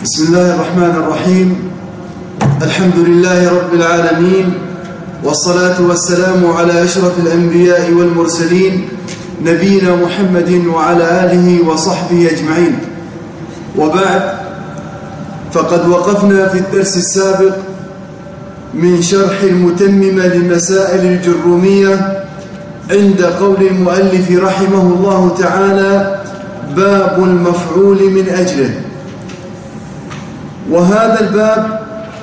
بسم الله الرحمن الرحيم. الحمد لله رب العالمين، والصلاة والسلام على أشرف الأنبياء والمرسلين نبينا محمد وعلى آله وصحبه أجمعين. وبعد، فقد وقفنا في الدرس السابق من شرح المتممة لمسائل الجرمية عند قول المؤلف رحمه الله تعالى: باب المفعول من أجله. وهذا الباب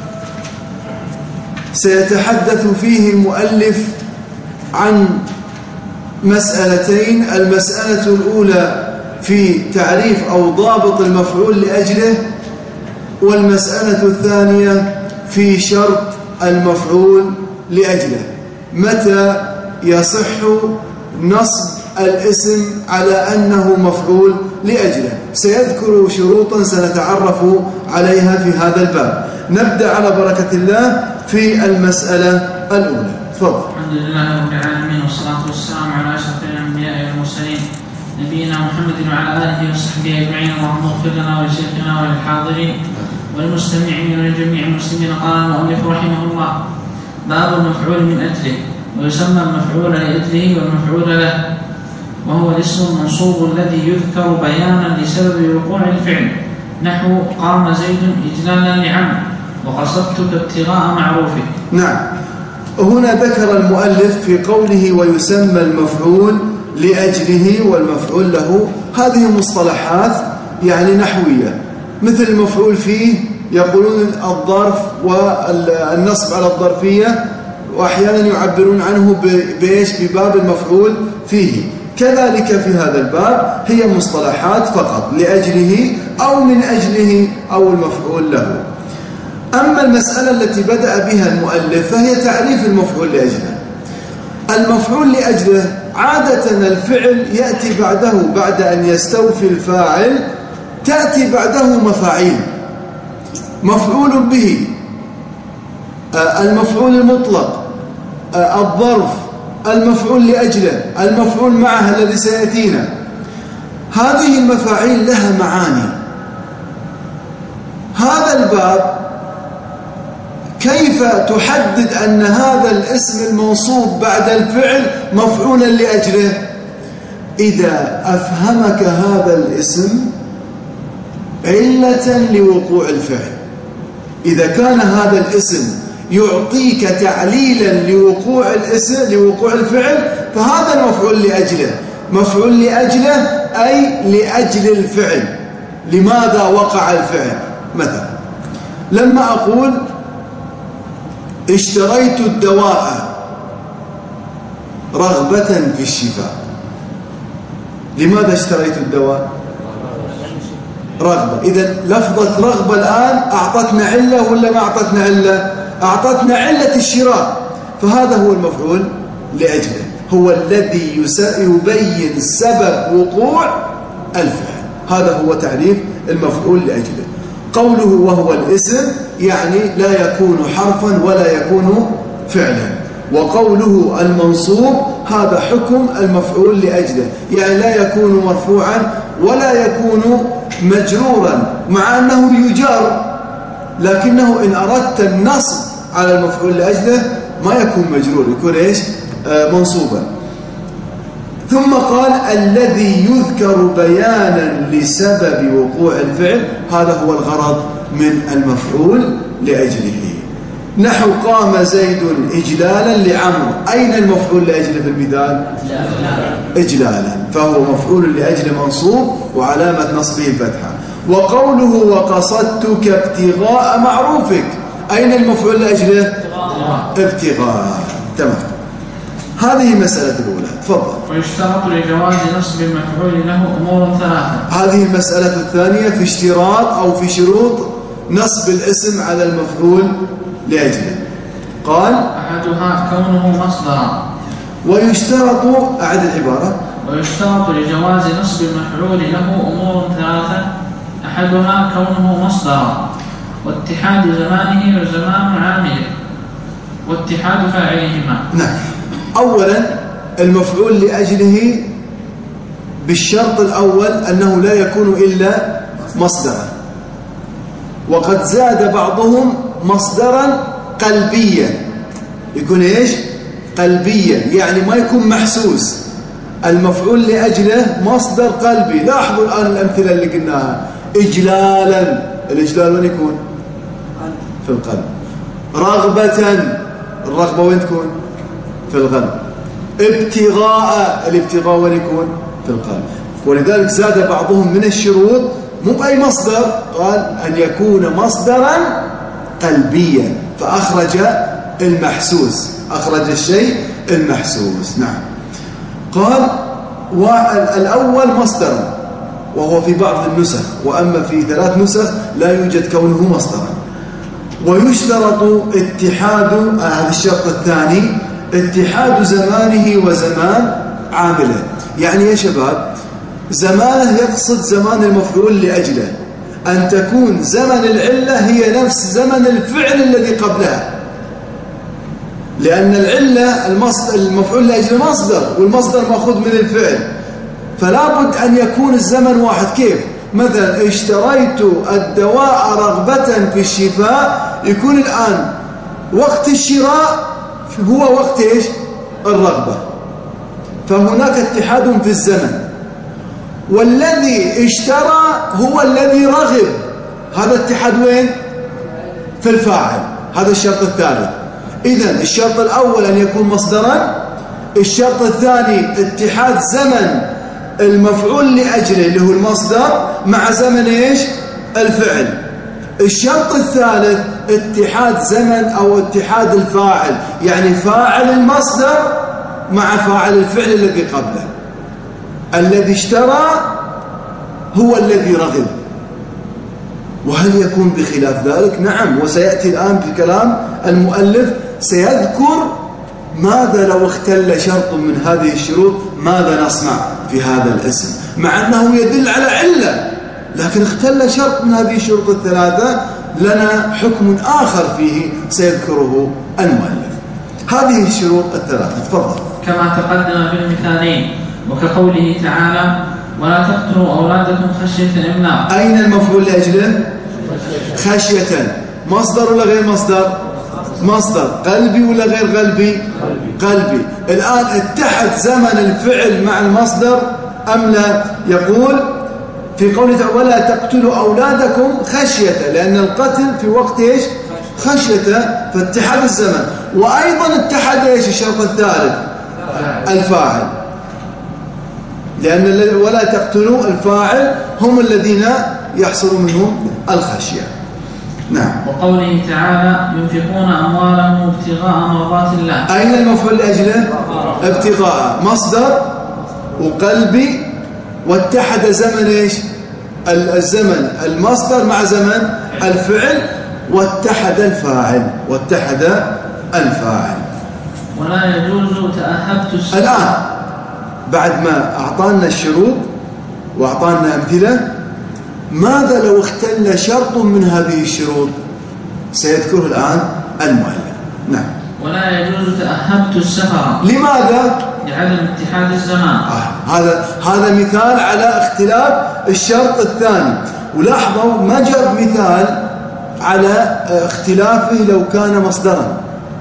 سيتحدث فيه المؤلف عن مسألتين: المسألة الأولى في تعريف أو ضابط المفعول لأجله، والمسألة الثانية في شرط المفعول لأجله. متى يصح نصب الاسم على أنه مفعول لأجله؟ سيذكر شروطا سنتعرف عليها في هذا الباب. نبدأ على بركة الله في المسألة الأولى. تفضل. الحمد لله رب العالمين، والصلاة والسلام على أشرف الأنبياء والمرسلين نبينا محمد وعلى آله وصحبه أجمعين. اللهم اغفر لنا ولشيخنا وللحاضرين والمستمعين ولجميع المسلمين. قال المؤلف رحمه الله: باب المفعول من أجله. ويسمى المفعول لأجله والمفعول له، وهو الاسم المنصوب الذي يذكر بيانا لسبب وقوع الفعل، نحو قام زيد إجلالا لعمرو وقصدتك ابتغاء معروفك. نعم، هنا ذكر المؤلف في قوله ويسمى المفعول لأجله والمفعول له، هذه مصطلحات يعني نحوية، مثل المفعول فيه يقولون الظرف والنصب على الظرفية، وأحيانا يعبرون عنه بباب المفعول فيه. كذلك في هذا الباب هي مصطلحات فقط: لأجله أو من أجله أو المفعول له. أما المسألة التي بدأ بها المؤلف فهي تعريف المفعول لأجله. المفعول لأجله عادة الفعل يأتي بعده، بعد أن يستوفي الفاعل تأتي بعده مفاعيل: مفعول به، المفعول المطلق، الظرف، المفعول لأجله، المفعول معه الذي سيأتينا. هذه المفاعيل لها معاني. هذا الباب كيف تحدد أن هذا الاسم المنصوب بعد الفعل مفعولا لأجله؟ إذا أفهمك هذا الاسم علة لوقوع الفعل. إذا كان هذا الاسم يعطيك تعليلا لوقوع الفعل فهذا المفعول لأجله. مفعول لأجله أي لأجل الفعل. لماذا وقع الفعل؟ مثلا لما أقول اشتريت الدواء رغبة في الشفاء، لماذا اشتريت الدواء؟ رغبة. إذن لفظة رغبة الآن أعطتنا علة ولا ما أعطتنا علة؟ أعطتنا علة الشراء، فهذا هو المفعول لأجله، هو الذي يبين سبب وقوع الفعل. هذا هو تعريف المفعول لأجله. قوله وهو الاسم يعني لا يكون حرفا ولا يكون فعلا. وقوله المنصوب هذا حكم المفعول لأجله، يعني لا يكون مرفوعا ولا يكون مجرورا، مع أنه يجار، لكنه إن أردت النصب على المفعول لأجله ما يكون مجرور، يكون إيش؟ منصوبا. ثم قال الذي يذكر بيانا لسبب وقوع الفعل، هذا هو الغرض من المفعول لأجله. نحو قام زيد إجلالا لعمرو، أين المفعول لأجله في المثال؟ إجلالا، فهو مفعول لأجل منصوب وعلامة نصبه الفتحة. وقوله وقصدتك ابتغاء معروفك، أين المفعول لأجله؟ ابتغاء. تمام. هذه المسألة الأولى. تفضل. ويشترط لجواز نصب المفعول له أمور ثلاثة. هذه المسألة الثانية في اشتراط أو في شروط نصب الاسم على المفعول لأجله. قال أحدها كونه مصدرا. ويشترط، أعد العبارة. ويشترط لجواز نصب المفعول له أمور ثلاثة: أحدها كونه مصدرا، واتحاد زمانه وزمان عامله، واتحاد فاعلهما. نعم. أولا المفعول لأجله بالشرط الأول أنه لا يكون إلا مصدرا. وقد زاد بعضهم مصدرا قلبيا، يكون إيش؟ قلبيا، يعني ما يكون محسوس. المفعول لأجله مصدر قلبي. لاحظوا الآن الأمثلة اللي قلناها. إجلالا، الإجلال وين يكون؟ في القلب. رغبة، الرغبة وين تكون؟ في القلب. ابتغاء، الابتغاء وين يكون؟ في القلب. ولذلك زاد بعضهم من الشروط مو بأي مصدر، قال أن يكون مصدرا قلبيا، فأخرج المحسوس، أخرج الشيء المحسوس. نعم. قال الأول مصدرا، وهو في بعض النسخ، وأما في 3 نسخ لا يوجد كونه مصدرا. ويشترط اتحاد، هذا الشرط الثاني، اتحاد زمانه وزمان عامله. يعني يا شباب زمانه يقصد زمان المفعول لأجله، أن تكون زمن العلة هي نفس زمن الفعل الذي قبلها، لأن العلة المفعول لأجله مصدر، والمصدر مأخوذ من الفعل، فلا بد أن يكون الزمن واحد. كيف؟ مثلا اشتريت الدواء رغبة في الشفاء، يكون الآن وقت الشراء هو وقت إيش؟ الرغبة، فهناك اتحاد في الزمن. والذي اشترى هو الذي رغب، هذا اتحاد وين؟ في الفاعل. هذا الشرط الثالث. إذن الشرط الأول أن يكون مصدرا، الشرط الثاني اتحاد زمن المفعول لأجله اللي هو المصدر مع زمن إيش؟ الفعل. الشرط الثالث اتحاد زمن أو اتحاد الفاعل، يعني فاعل المصدر مع فاعل الفعل الذي قبله. الذي اشترى هو الذي رغب. وهل يكون بخلاف ذلك؟ نعم، وسيأتي الآن في كلام المؤلف سيذكر ماذا لو اختل شرط من هذه الشروط، ماذا نصنع في هذا الاسم، مع أنه يدل على علة، لكن اختل شرط من هذه الشروط الثلاثة، لنا حكم آخر فيه سيذكره المؤلف. هذه الشروط الثلاثة. تفضل. كما تقدم بالمثالين، وكقوله تعالى ولا تقتلوا أولادكم خشية إملاق. أين المفعول لأجله؟ خشية. مصدر ولا غير مصدر؟ مصدر. قلبي ولا غير قلبي؟ قلبي. الآن اتحد زمن الفعل مع المصدر أم لا؟ يقول في قوله تعالى ولا تقتلوا أولادكم خشية، لأن القتل في وقت إيش؟ خشية، فاتحاد الزمن. وأيضا اتحد إيش الشرط الثالث؟ الفاعل، لأن ولا تقتلوا الفاعل هم الذين يحصل منهم الخشية. نعم. وقوله تعالى ينفقون أموالهم ابتغاء مرضات الله. أين المفعول لأجله؟ ابتغاء. مصدر وقلبي، واتحد زمن إيش؟ الزمن المصدر مع زمن الفعل، واتحد الفاعل، واتحد الفاعل. ولا يجوز تأهبت السبب. الآن بعد ما أعطانا الشروط وأعطانا أمثلة، ماذا لو اختل شرط من هذه الشروط؟ سيذكره الآن المؤلف. نعم. ولا يجوز تأهبت السفر. لماذا؟ لعدم اتحاد الزمان. هذا مثال على اختلاف الشرط الثاني. ولاحظوا ما جاب مثال على اختلافه لو كان مصدرا،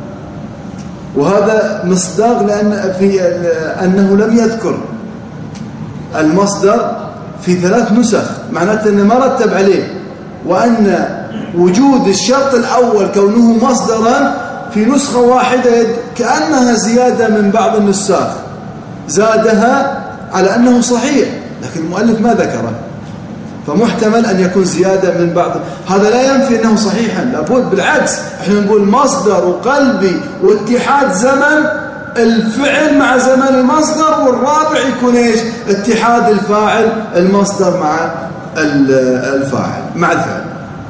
وهذا مصداق لأن في أنه لم يذكر المصدر في 3 نسخ، معناته أنه ما رتب عليه، وأن وجود الشرط الأول كونه مصدرا في نسخة واحدة كأنها زيادة من بعض النساخ، زادها على أنه صحيح، لكن المؤلف ما ذكره، فمحتمل أن يكون زيادة من بعض. هذا لا ينفي أنه صحيحا، لابد بالعكس، احنا نقول مصدر وقلبي واتحاد زمن الفعل مع زمن المصدر، والرابع يكون ايش؟ اتحاد الفاعل المصدر مع الفاعل مع الفعل.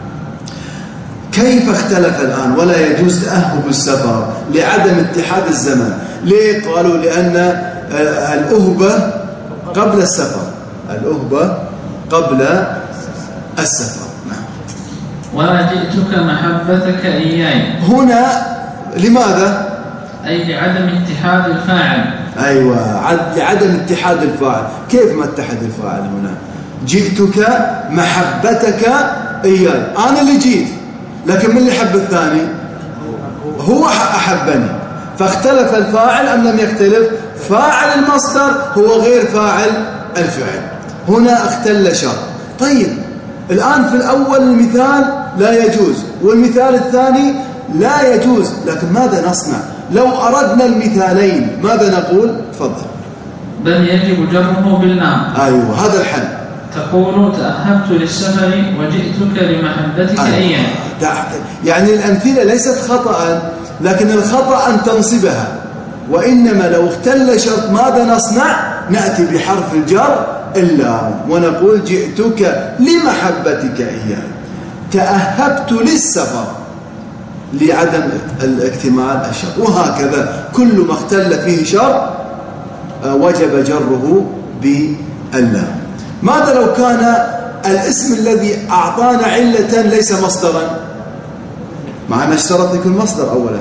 كيف اختلف الآن؟ ولا يجوز تأهب السفر لعدم اتحاد الزمن. ليه؟ قالوا لأن الأهبة قبل السفر، الأهبة قبل السفر. نعم. ولا جئتك محبتك إياي. هنا لماذا؟ أي لعدم اتحاد الفاعل. أيوة، لعدم اتحاد الفاعل. كيف ما اتحد الفاعل هنا؟ جئتك محبتك إياي، أنا اللي جيت، لكن من اللي حب الثاني؟ هو أحبني. فاختلف الفاعل أم لم يختلف؟ فاعل المصدر هو غير فاعل الفعل، هنا اختل شرط. طيب الآن في الأول المثال لا يجوز والمثال الثاني لا يجوز، لكن ماذا نصنع؟ لو أردنا المثالين ماذا نقول؟ تفضل. بل يجب جره باللام. أيوة، هذا الحل. تقول تأهبت للسفر وجئتك لمحبتك إياه. يعني الأمثلة ليست خطأ، لكن الخطأ أن تنصبها، وإنما لو اختل شرط ماذا نصنع؟ نأتي بحرف الجر اللام ونقول جئتك لمحبتك إياه، تأهبت للسفر لعدم الاكتمال الشرط، وهكذا كل ما اختل فيه شرط وجب جره باللام. ماذا لو كان الاسم الذي أعطانا علة ليس مصدرا؟ معنا اشترط يكون مصدر أولا،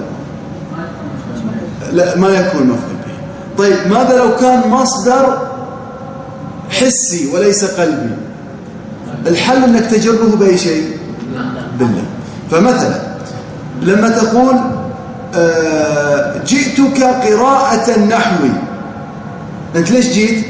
لا ما يكون مفعول به. طيب ماذا لو كان مصدر حسي وليس قلبي؟ الحل أنك تجره بأي شيء؟ بالله. فمثلا لما تقول جئتك قراءة النحو، أنت ليش جيت؟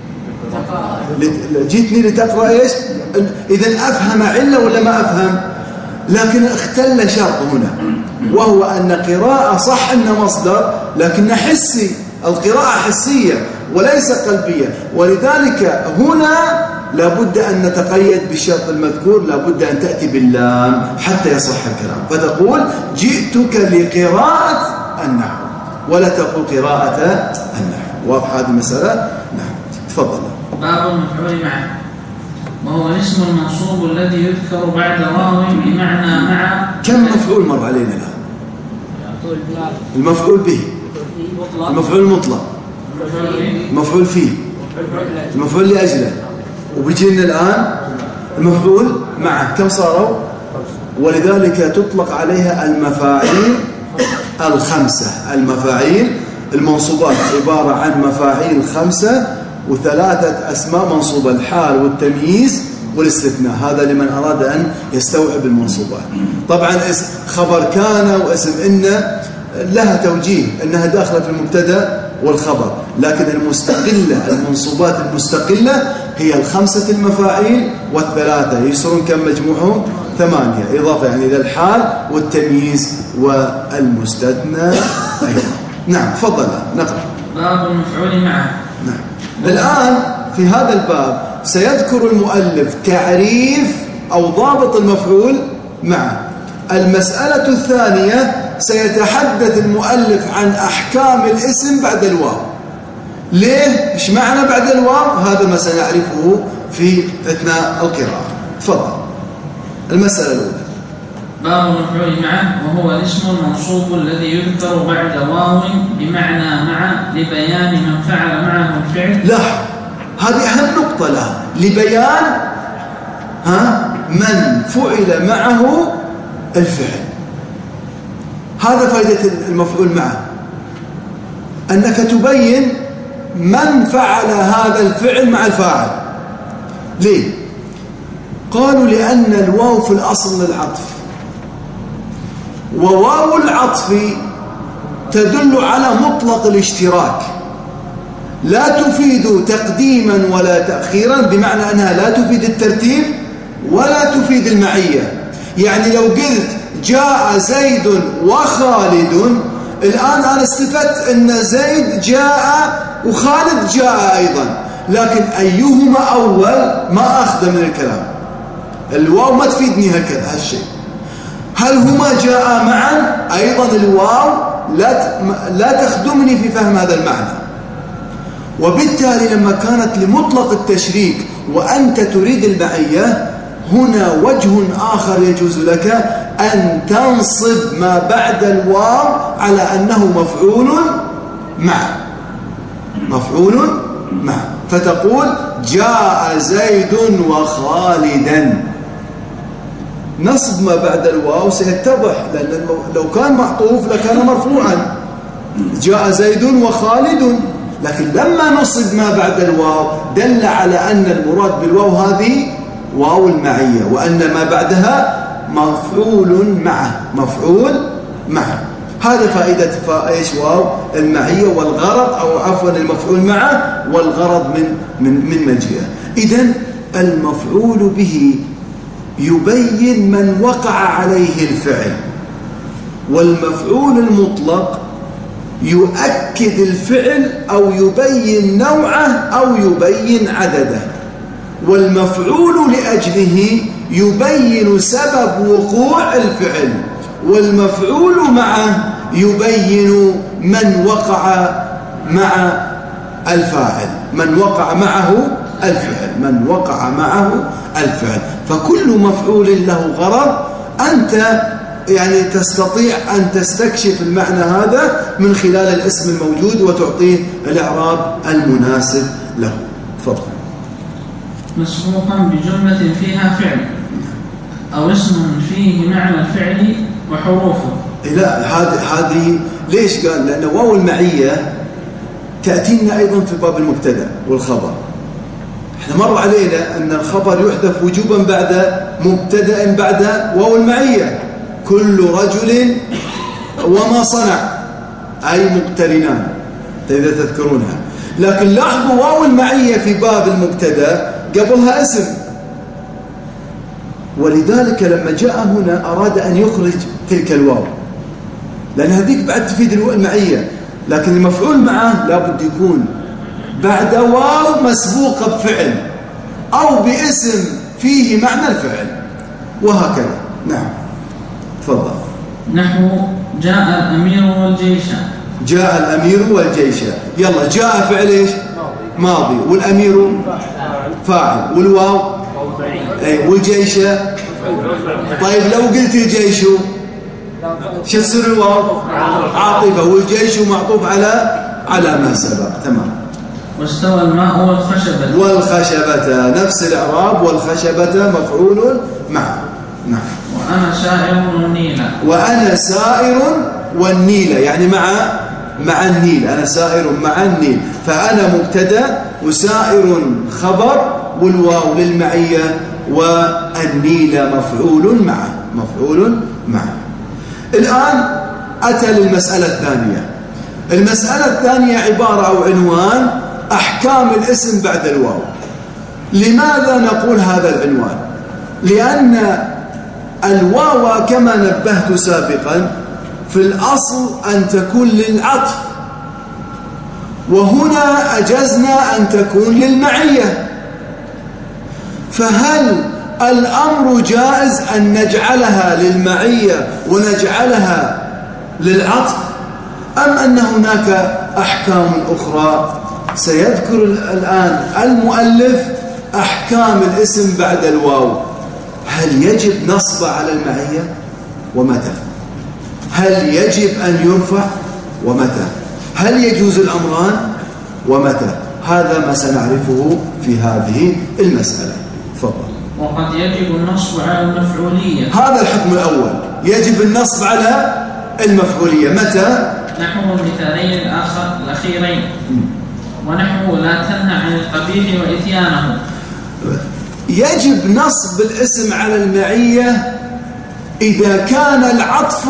جيتني لتقرأ إيش؟ إذن أفهم علة ولا ما أفهم؟ لكن اختل شرط هنا، وهو أن قراءة صح أن مصدر لكن حسي، القراءة حسية وليس قلبية، ولذلك هنا لابد أن نتقيد بالشرط المذكور، لابد أن تأتي باللام حتى يصح الكلام، فتقول جئتك لقراءة النحو ولا تقول قراءة النحو. واضح هذه المسألة؟ نعم، تفضل. باب المفعول معه، وهو الاسم المنصوب الذي يذكر بعد واو بمعنى مع. كم مفعول مر علينا الآن؟ المفعول به، المفعول المطلق، المفعول فيه، المفعول لأجله، وبيجينا الآن المفعول معه. كم صاروا؟ ولذلك تطلق عليها المفاعيل الخمسة. المفاعيل المنصوبات عبارة عن مفاعيل خمسة وثلاثة أسماء منصوبة، الحال والتمييز والاستثناء، هذا لمن أراد أن يستوعب المنصوبات. طبعا خبر كان واسم إن لها توجيه أنها داخلة في المبتدأ والخبر، لكن المستقلة المنصوبات المستقلة هي الخمسة المفاعيل والثلاثة، يصيرون كم مجموعهم؟ 8، إضافة يعني إلى الحال والتمييز والمستثنى أيضا. نعم، تفضل نقرأ. باب المفعول معه. نعم. الآن في هذا الباب سيذكر المؤلف تعريف أو ضابط المفعول معه. المسألة الثانية سيتحدث المؤلف عن أحكام الاسم بعد الواو. ليه؟ إيش معنى بعد الواو؟ هذا ما سنعرفه في أثناء القراءة. تفضل. المسألة الأولى. باب المفعول معه، وهو الاسم المنصوب الذي يذكر بعد واو بمعنى مع لبيان من فعل معه الفعل. لا، هذه أهم نقطة لها، لبيان من فعل معه الفعل. هذا فائدة المفعول معه، أنك تبين من فعل هذا الفعل مع الفاعل. ليه؟ قالوا لأن الواو في الأصل للعطف، وواو العطف تدل على مطلق الاشتراك، لا تفيد تقديما ولا تأخيرا، بمعنى أنها لا تفيد الترتيب ولا تفيد المعية. يعني لو قلت جاء زيد وخالد، الآن أنا استفدت أن زيد جاء وخالد جاء أيضا، لكن أيهما أول ما أخذ من الكلام. الواو ما تفيدني هالشيء. هل هما جاء معا؟ أيضا الواو لا تخدمني في فهم هذا المعنى. وبالتالي لما كانت لمطلق التشريك وأنت تريد المعية، هنا وجه آخر يجوز لك أن تنصب ما بعد الواو على أنه مفعول معه، مفعول معه، فتقول جاء زيد وخالدا. نصب ما بعد الواو سيتضح، لأن لو كان معطوف لكان مرفوعا، جاء زيد وخالد، لكن لما نصب ما بعد الواو دل على أن المراد بالواو هذه واو المعية، وأن ما بعدها مفعول معه، مفعول معه. هذا فائدة إيش واو المعية والغرض، أو عفوا المفعول معه والغرض من مجيئه. إذن المفعول به يبين من وقع عليه الفعل، والمفعول المطلق يؤكد الفعل أو يبين نوعه أو يبين عدده، والمفعول لأجله يبين سبب وقوع الفعل، والمفعول معه يبين من وقع مع الفاعل، من وقع معه الفعل، من وقع معه الفعل. فكل مفعول له غرض. أنت يعني تستطيع أن تستكشف المعنى هذا من خلال الاسم الموجود وتعطيه الإعراب المناسب له. تفضل. مسبوقا بجملة فيها فعل أو اسم فيه معنى الفعل وحروفه. لا، هذه ليش قال؟ لأن واو المعية تأتينا أيضا في باب المبتدأ والخبر. احنا مر علينا أن الخبر يحذف وجوبا بعد مبتدأ بعد واو المعية، كل رجل وما صنع، أي مقترنان إذا تذكرونها. لكن لاحظوا واو المعية في باب المبتدأ قبلها اسم، ولذلك لما جاء هنا أراد أن يخرج تلك الواو، لأن هذيك بعد تفيد المعية، لكن المفعول معه لابد يكون بعد واو مسبوقة بفعل أو باسم فيه معنى الفعل، وهكذا. نعم تفضل. نحو جاء الأمير والجيش. جاء الأمير والجيش. يلا، جاء فعل ايش؟ ماضي، والأمير فاعل، والواو والجيش. طيب لو قلت الجيش شو تصير الواو؟ عاطفة، والجيش معطوف على ما سبق. تمام. واستوى الماء والخشبة. والخشبة نفس الإعراب، والخشبة مفعول معه. نعم. وأنا سائر والنيل. وأنا سائر والنيل يعني مع النيل، أنا سائر مع النيل، فأنا مبتدأ وسائر خبر، والواو للمعية، والنيل مفعول معه، مفعول معه. الآن أتى للمسألة الثانية. المسألة الثانية عبارة أو عنوان أحكام الاسم بعد الواو. لماذا نقول هذا العنوان؟ لأن الواو كما نبهت سابقا في الأصل أن تكون للعطف، وهنا أجزنا أن تكون للمعية. فهل الأمر جائز أن نجعلها للمعية ونجعلها للعطف، أم أن هناك أحكام أخرى؟ سيذكر الآن المؤلف أحكام الاسم بعد الواو. هل يجب نصب على المعية ومتى؟ هل يجب أن يرفع ومتى؟ هل يجوز الأمران ومتى؟ هذا ما سنعرفه في هذه المسألة. تفضل. وقد يجب النصب على المفعولية. هذا الحكم الأول، يجب النصب على المفعولية. متى؟ نحو المثالين الأخيرين، ونحو لا تنهى عن القبيح وإتيانه. يجب نصب الاسم على المعية إذا كان العطف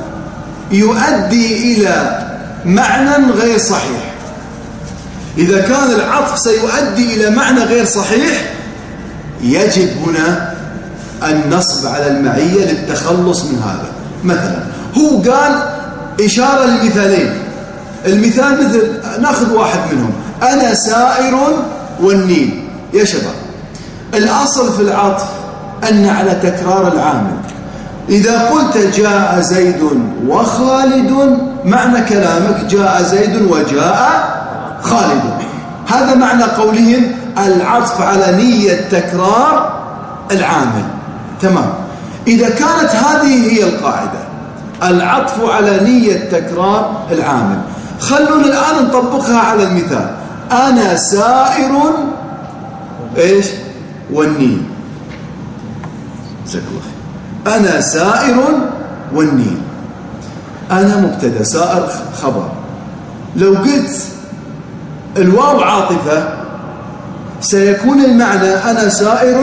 يؤدي إلى معنى غير صحيح. إذا كان العطف سيؤدي إلى معنى غير صحيح يجب هنا النصب على المعية للتخلص من هذا. مثلا هو قال إشارة للمثالين، المثال مثل ناخذ واحد منهم، أنا سائر والنيل. يا شباب، الأصل في العطف أن على تكرار العامل. إذا قلت جاء زيد وخالد، معنى كلامك جاء زيد وجاء خالد. هذا معنى قولهم العطف على نية تكرار العامل. تمام. إذا كانت هذه هي القاعدة، العطف على نية تكرار العامل، خلونا الآن نطبقها على المثال. أنا سائر إيش والنيل. جزاك الله خير. أنا سائر والنيل، أنا مبتدأ، سائر خبر. لو قلت الواو عاطفة سيكون المعنى أنا سائر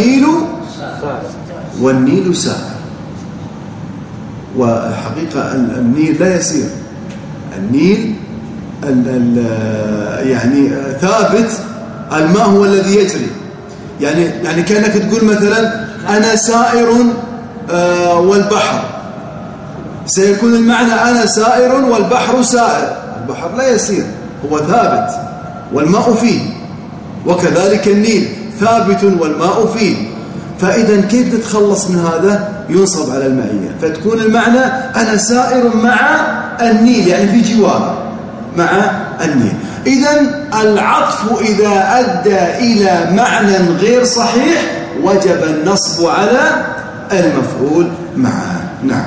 والنيل سائر. وحقيقة النيل لا يسير، النيل يعني ثابت، الماء هو الذي يجري. يعني كأنك تقول مثلا أنا سائر والبحر، سيكون المعنى أنا سائر والبحر سائر. البحر لا يسير، هو ثابت والماء فيه، وكذلك النيل ثابت والماء فيه. فإذا كيف تتخلص من هذا؟ ينصب على المعية، فتكون المعنى أنا سائر مع النيل، يعني في جواره مع النيل. إذن العطف إذا أدى إلى معنى غير صحيح وجب النصب على المفعول معه. نعم.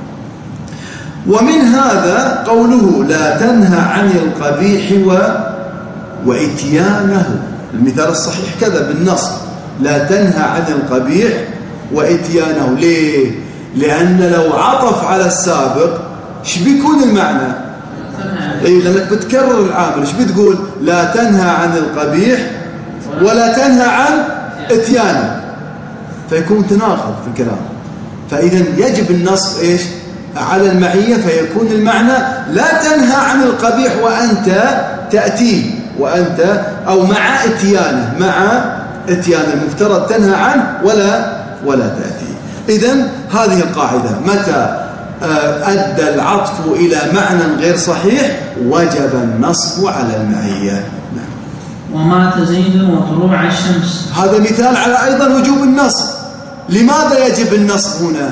ومن هذا قوله لا تنهى عن القبيح وإتيانه. المثال الصحيح كذا بالنصب، لا تنهى عن القبيح وإتيانه. ليه؟ لأن لو عطف على السابق ايش بيكون المعنى؟ لأنك بتكرر العامل، ايش بتقول؟ لا تنهى عن القبيح ولا تنهى عن إتيانه، فيكون تناقض في الكلام. فإذا يجب النصب ايش؟ على المعية، فيكون المعنى لا تنهى عن القبيح وأنت تأتيه، وأنت أو مع إتيانه، مع إتيانه المفترض تنهى عنه ولا تأتيه. إذن هذه القاعدة، متى أدى العطف إلى معنى غير صحيح وجب النصب على المعية. ومات زيد وطلوع الشمس، هذا مثال على أيضا وجوب النصب. لماذا يجب النصب هنا؟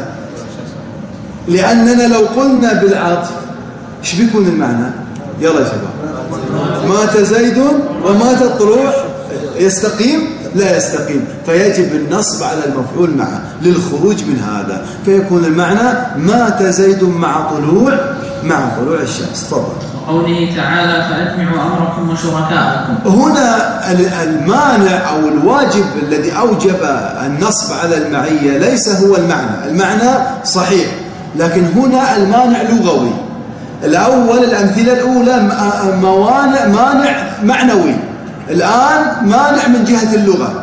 لأننا لو قلنا بالعطف ايش بيكون المعنى؟ يلا يا شباب، مات زيد ومات الطلوع، يستقيم؟ لا يستقيم. فيجب النصب على المفعول معه للخروج من هذا، فيكون المعنى مات زيد مع طلوع الشمس. تفضل. وقوله تعالى فأجمعوا أمركم وشركاءكم. هنا المانع أو الواجب الذي أوجب النصب على المعية ليس هو المعنى صحيح، لكن هنا المانع لغوي. الأول، الأمثلة الأولى مانع معنوي، الآن مانع من جهة اللغة.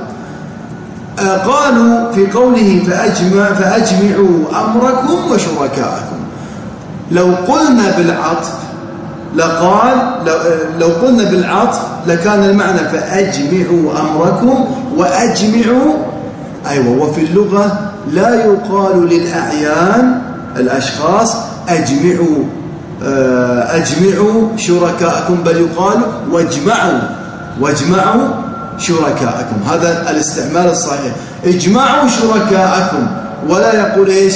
قالوا في قوله فأجمعوا أمركم وشركاءكم، لو قلنا بالعطف لو قلنا بالعطف لكان المعنى فأجمعوا أمركم وأجمعوا. أيوة. وفي اللغة لا يقال للأعيان الأشخاص أجمعوا شركاءكم، بل يقال واجمعوا شركاءكم. هذا الاستعمال الصحيح، اجمعوا شركاءكم، ولا يقول ايش؟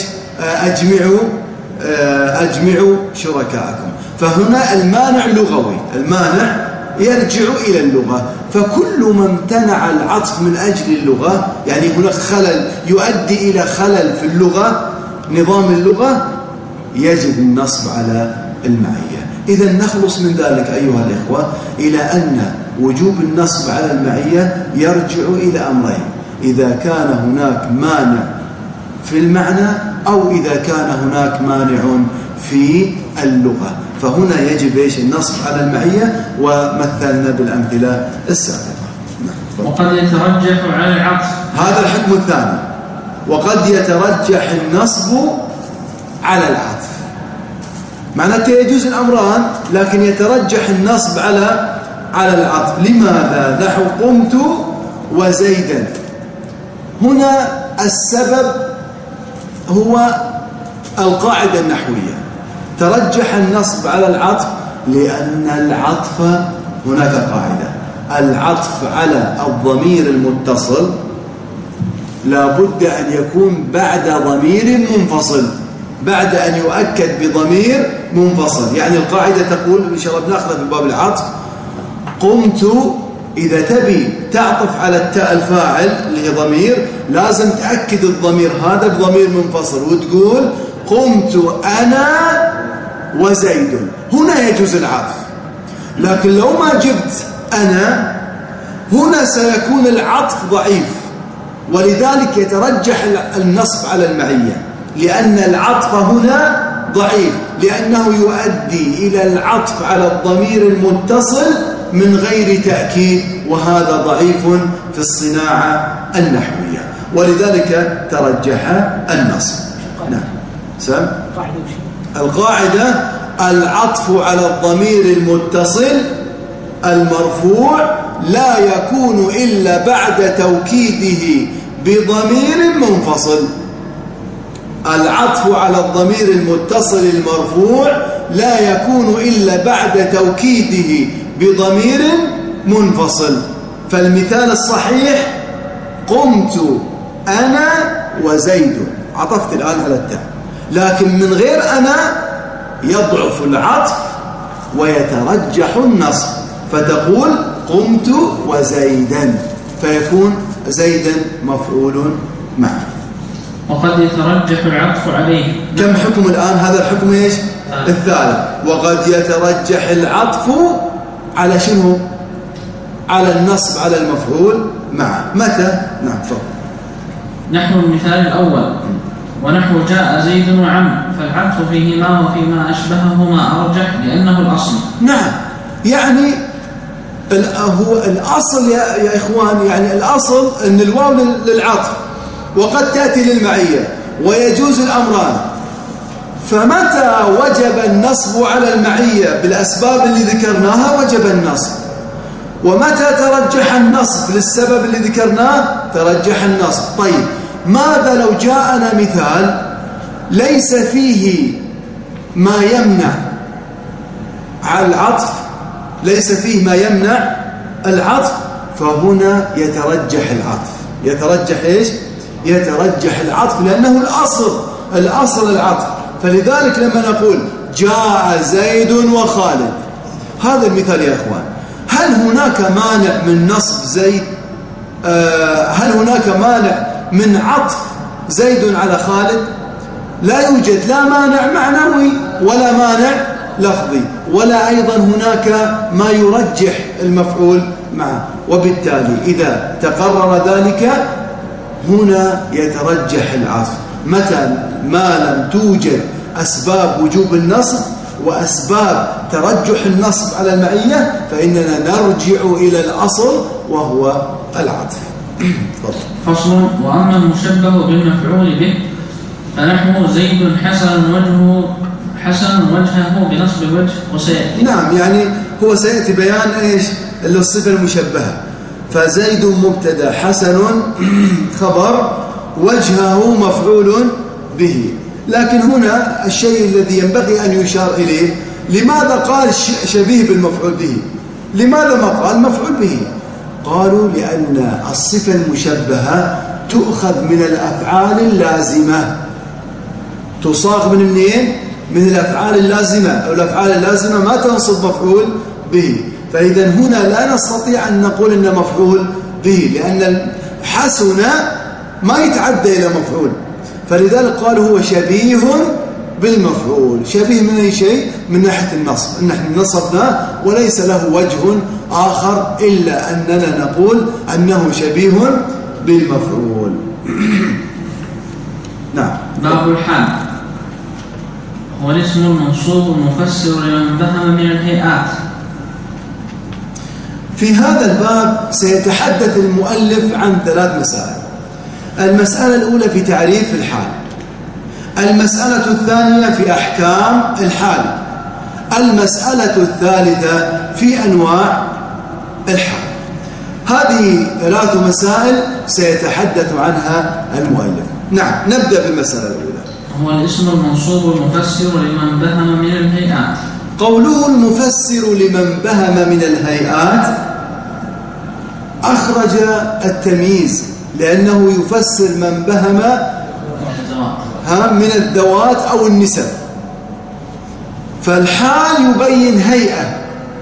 أجمعوا شركاءكم. فهنا المانع لغوي، المانع يرجع إلى اللغة. فكل ما امتنع العطف من أجل اللغة، يعني هناك خلل يؤدي إلى خلل في اللغة، نظام اللغة، يجب النصب على المعية. إذا نخلص من ذلك أيها الإخوة إلى أن وجوب النصب على المعية يرجع إلى أمرين: إذا كان هناك مانع في المعنى، أو إذا كان هناك مانع في اللغة. فهنا يجب ايش؟ النصب على المعية، ومثلنا بالأمثلة السابقة. وقد يترجح على العطف، هذا الحكم الثاني. وقد يترجح النصب على العطف، معناته يجوز الأمران، لكن يترجح النصب على العطف. لماذا؟ نحو قمت وزيدا. هنا السبب هو القاعدة النحوية، ترجح النصب على العطف لأن العطف، هناك قاعدة، العطف على الضمير المتصل لا بد أن يكون بعد ضمير منفصل، بعد أن يؤكد بضمير منفصل. يعني القاعدة تقول، إن شاء الله بناخذها في باب العطف، قمت، إذا تبي تعطف على التاء الفاعل اللي هي ضمير، لازم تأكد الضمير هذا بضمير منفصل وتقول قمت أنا وزيد. هنا يجوز العطف. لكن لو ما جبت أنا، هنا سيكون العطف ضعيف، ولذلك يترجح النصب على المعية، لأن العطف هنا ضعيف، لأنه يؤدي إلى العطف على الضمير المتصل من غير تأكيد، وهذا ضعيف في الصناعة النحوية، ولذلك ترجح النصب. نعم. سم القاعدة: العطف على الضمير المتصل المرفوع لا يكون إلا بعد توكيده بضمير منفصل. العطف على الضمير المتصل المرفوع لا يكون إلا بعد توكيده بضمير منفصل. فالمثال الصحيح: قمت أنا وزيد. عطفت الآن على التاء، لكن من غير أنا يضعف العطف ويترجح النصب، فتقول قمت وزيدا، فيكون زيدا مفعول معه. وقد يترجح العطف عليه. كم حكم الآن؟ هذا الحكم إيش؟ الثالث. وقد يترجح العطف على شنو؟ على النصب على المفعول معه. متى؟ نعم تفضل. نحو المثال الأول: ونحو جاء زيد وعم، فالعطف فيهما وفيما أشبههما أرجح لأنه الأصل. نعم، يعني هو الأصل يا إخوان، يعني الأصل أن الواو للعطف وقد تأتي للمعية، ويجوز الأمران. فمتى وجب النصب على المعية بالأسباب اللي ذكرناها وجب النصب، ومتى ترجح النصب للسبب اللي ذكرناه ترجح النصب. طيب، ماذا لو جاءنا مثال ليس فيه ما يمنع على العطف، ليس فيه ما يمنع العطف، فهنا يترجح العطف. يترجح إيش؟ يترجح العطف، لأنه الأصل العطف. فلذلك لما نقول جاء زيد وخالد، هذا المثال يا إخوان، هل هناك مانع من نصب زيد؟ هل هناك مانع من عطف زيد على خالد؟ لا يوجد، لا مانع معنوي ولا مانع لفظي، ولا أيضا هناك ما يرجح المفعول معه. وبالتالي إذا تقرر ذلك هنا يترجح العطف متى ما لم توجد أسباب وجوب النصب وأسباب ترجح النصب على المعية، فإننا نرجع إلى الأصل وهو العطف. فصل: وأما المشبه بالمفعول به فنحو زيد حسن وجهه بنصب الوجه وسيأتي. نعم، يعني هو سيأتي بيان إيش الصفة المشبهة. فزيد مبتدا، حسن خبر، وجهه مفعول به. لكن هنا الشيء الذي ينبغي أن يشار إليه: لماذا قال شبيه بالمفعول به؟ لماذا ما قال مفعول به؟ قالوا لأن الصفة المشبهة تؤخذ من الأفعال اللازمة، تصاغ من منين؟ من الأفعال اللازمة، والأفعال اللازمة ما تنصب مفعول به. فإذا هنا لا نستطيع أن نقول إن مفعول به، لأن حسن ما يتعدى إلى مفعول. فلذلك قالوا هو شبيه بالمفعول. شبيه من أي شيء؟ من ناحية النصب، إن نحن نصبناه وليس له وجه آخر إلا أننا نقول أنه شبيه بالمفعول. نعم. باب الحال هو الاسم المنصوب المفسر لمن بهم من الهيئات. في هذا الباب سيتحدث المؤلف عن 3 مسائل. المسألة الأولى في تعريف الحال، المسألة الثانية في أحكام الحال، المسألة الثالثة في أنواع الحال. هذه 3 مسائل سيتحدث عنها المؤلف. نعم، نبدأ بالمسألة الأولى. هو الاسم المنصوب المفسر لمن بهم من الهيئات. قوله المفسر لمن بهم من الهيئات أخرج التمييز، لأنه يفسر من بهم من الذوات أو النسب. فالحال يبين هيئة.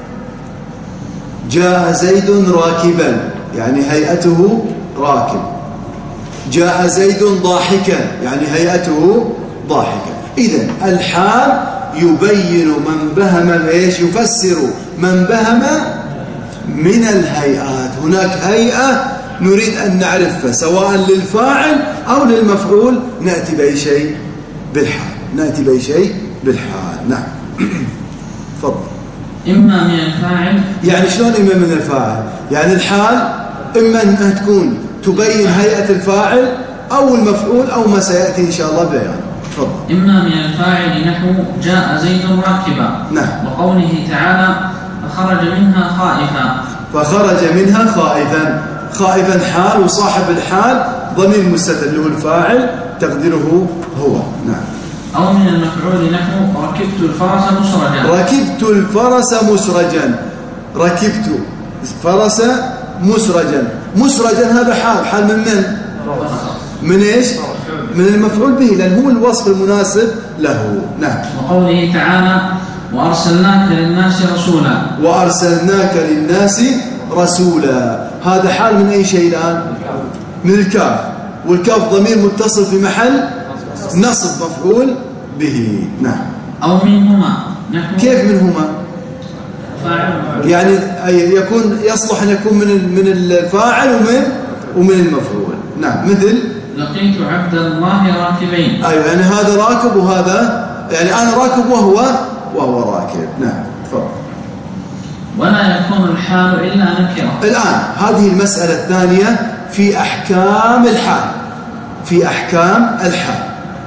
جاء زيد راكبا، يعني هيئته راكب. جاء زيد ضاحكا، يعني هيئته ضاحكا. إذن الحال يبين من بهم إيش؟ يفسر من بهم من الهيئات. هناك هيئة نريد أن نعرفها سواء للفاعل أو للمفعول، نأتي بأي شيء بالحال. نأتي بأي شيء بالحال. نعم. تفضل. إما من الفاعل. يعني شلون إما من الفاعل؟ يعني الحال إما أنها تكون تبين هيئة الفاعل أو المفعول أو ما سيأتي إن شاء الله بيان. تفضل. إما من الفاعل نحو جاء زيد راكبا. نعم. وقوله تعالى فخرج منها خائفا. فخرج منها خائفا. خائفا حال، وصاحب الحال ضمير مستتر اللي هو الفاعل تقديره هو. نعم. أو من المفعول نحو ركبت الفرس مسرجا. ركبت الفرس مسرجا. ركبت فرس مسرجا. مسرجا هذا حال من من؟ من ايش؟ من المفعول به، لأن هو الوصف المناسب له. نعم. وقوله تعالى وأرسلناك للناس رسولا. وأرسلناك للناس رسولا. هذا حال من أي شيء الآن؟ من الكاف، والكاف ضمير متصل في محل نصب مفعول به. نعم. أو منهما. كيف منهما؟ يعني يكون يصلح أن يكون من الفاعل ومن المفعول. نعم. مثل لقيت عبد الله راكبين. أيوة، يعني هذا راكب وهذا، يعني أنا راكب وهو راكب. نعم. تفضل. ولا يكون الحال إلا نكرة. الآن هذه المسألة الثانية في أحكام الحال. في أحكام الحال.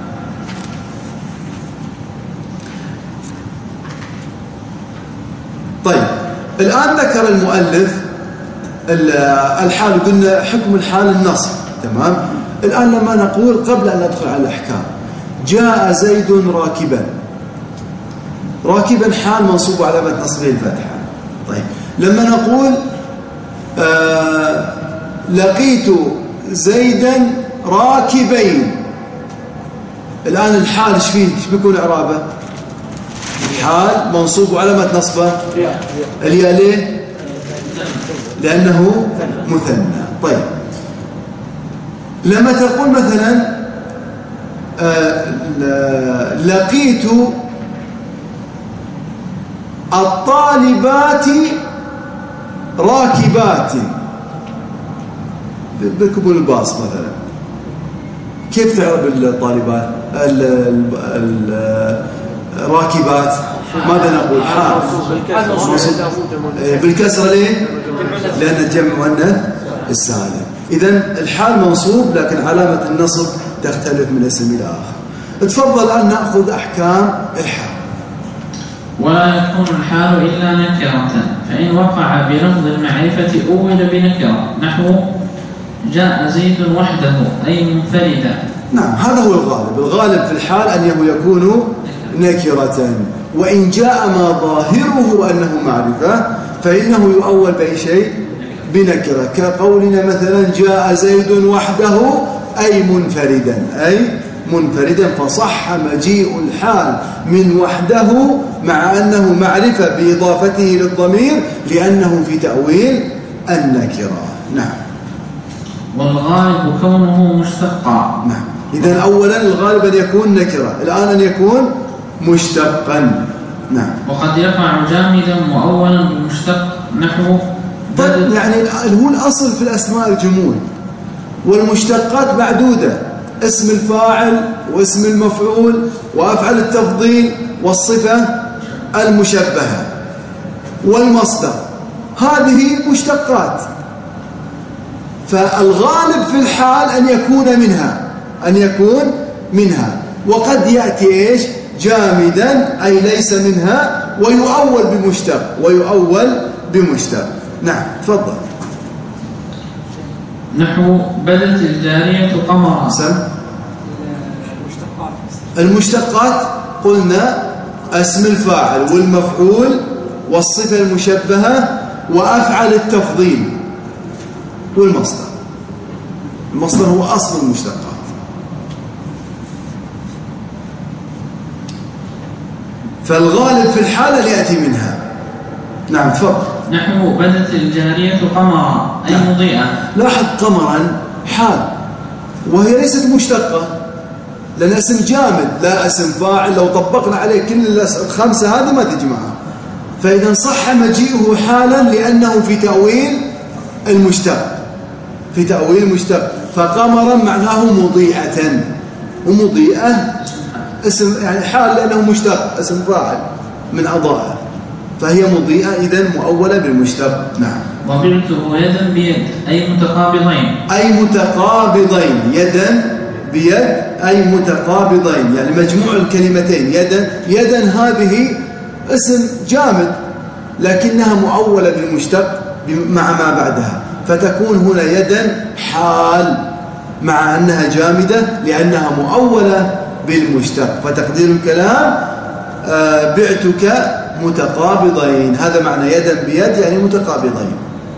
طيب، الآن ذكر المؤلف الحال، قلنا حكم الحال النصب. تمام. الآن لما نقول قبل أن ندخل على الأحكام، جاء زيد راكبا. راكبا حال منصوب علامة نصبه الفتحة. طيب، لما نقول لقيت زيدا راكبين، الآن الحال ايش فيه؟ ايش بيكون إعرابه؟ الحال منصوب علامة نصبه الياء. ليه؟ لأنه مثنى. طيب، لما تقول مثلا لقيت الطالبات راكبات، بركبوا الباص مثلا، كيف تعرب الطالبات الراكبات؟ ماذا نقول؟ حال بالكسرة. ليه؟ لأن الجمع مؤنث السالم. إذن الحال منصوب، لكن علامة النصب تختلف من اسم إلى آخر. تفضل أن نأخذ أحكام الحال. ولا يكون الحال إلا نكرة، فإن وقع بلفظ المعرفة أول بنكرة نحو جاء زيد وحده أي منفردا. نعم، هذا هو الغالب. الغالب في الحال أنه يكون نكرة، وإن جاء ما ظاهره أنه معرفة فإنه يؤول بأي شيء؟ بنكرة. كقولنا مثلا جاء زيد وحده أي منفردا، فصح مجيء الحال من وحده مع أنه معرفة بإضافته للضمير لأنه في تأويل النكرة. نعم. والغالب كونه مشتقا. نعم. إذن أولا الغالب أن يكون نكرة، الآن أن يكون مشتقا. نعم. وقد يقع جامدا مؤولا بمشتق نحو طيب، يعني هو الأصل في الأسماء الجمود، والمشتقات معدودة: اسم الفاعل واسم المفعول وأفعل التفضيل والصفة المشبهة والمصدر، هذه مشتقات. فالغالب في الحال أن يكون منها وقد يأتي إيش؟ جامدا أي ليس منها، ويؤول بمشتق. نعم. تفضل. نحو بدت الجارية قمرا. المشتقات قلنا اسم الفاعل والمفعول والصفة المشبهة وأفعل التفضيل والمصدر. المصدر هو أصل المشتقات. فالغالب في الحالة اللي يأتي منها. نعم. تفضل. نحو بدت الجارية قمرا أي مضيئة. لاحظ قمرا حال وهي ليست مشتقة، لأن اسم جامد لا اسم فاعل. لو طبقنا عليه كل الخمسة هذه ما تجمعها. فإذا صح مجيئه حالا لأنه في تأويل المشتق. فقمرا معناه مضيئة، ومضيئة اسم يعني حال لأنه مشتق، اسم فاعل من أضاءه. فهي مضيئة إذن مؤولة بالمشتق. نعم. وبعته يدا بيد أي متقابضين. أي متقابضين، يدا بيد أي متقابضين، يعني مجموع الكلمتين. يدا هذه اسم جامد لكنها مؤولة بالمشتق مع ما بعدها، فتكون هنا يدا حال مع أنها جامدة لأنها مؤولة بالمشتق، فتقدير الكلام بعتك متقابضين، هذا معنى يدا بيد يعني متقابضين.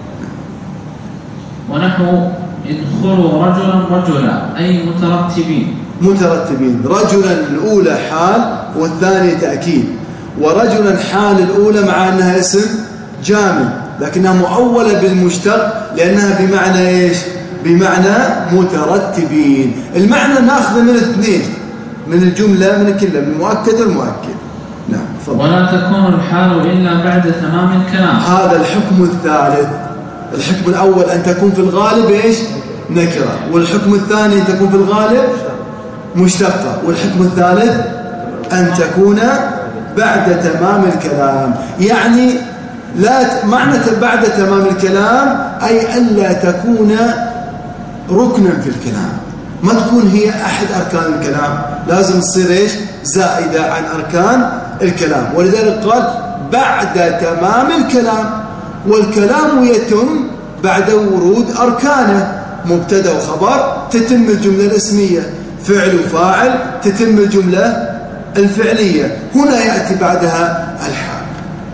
ونحو ادخلوا رجلا أي مترتبين. رجلا الأولى حال والثانية تأكيد، ورجلا حال الأولى مع أنها اسم جامد لكنها مؤولة بالمشتق لأنها بمعنى إيش؟ بمعنى مترتبين. المعنى ناخذ من الاثنين، من الجملة، من الكلمة، من المؤكد والمؤكد. نعم. فضل. ولا تكون الحال إلا بعد تمام الكلام. هذا الحكم الثالث. الحكم الأول أن تكون في الغالب إيش؟ نكرة، والحكم الثاني أن تكون في الغالب مشتقة، والحكم الثالث أن تكون بعد تمام الكلام. يعني لا معنى بعد تمام الكلام أي ألا تكون ركنا في الكلام، ما تكون هي أحد أركان الكلام، لازم تصير إيش؟ زائدة عن أركان الكلام. ولذلك قال بعد تمام الكلام، والكلام يتم بعد ورود أركانه، مبتدأ وخبر، تتم الجملة الاسمية، فعل وفاعل، تتم الجملة الفعلية، هنا يأتي بعدها الحال.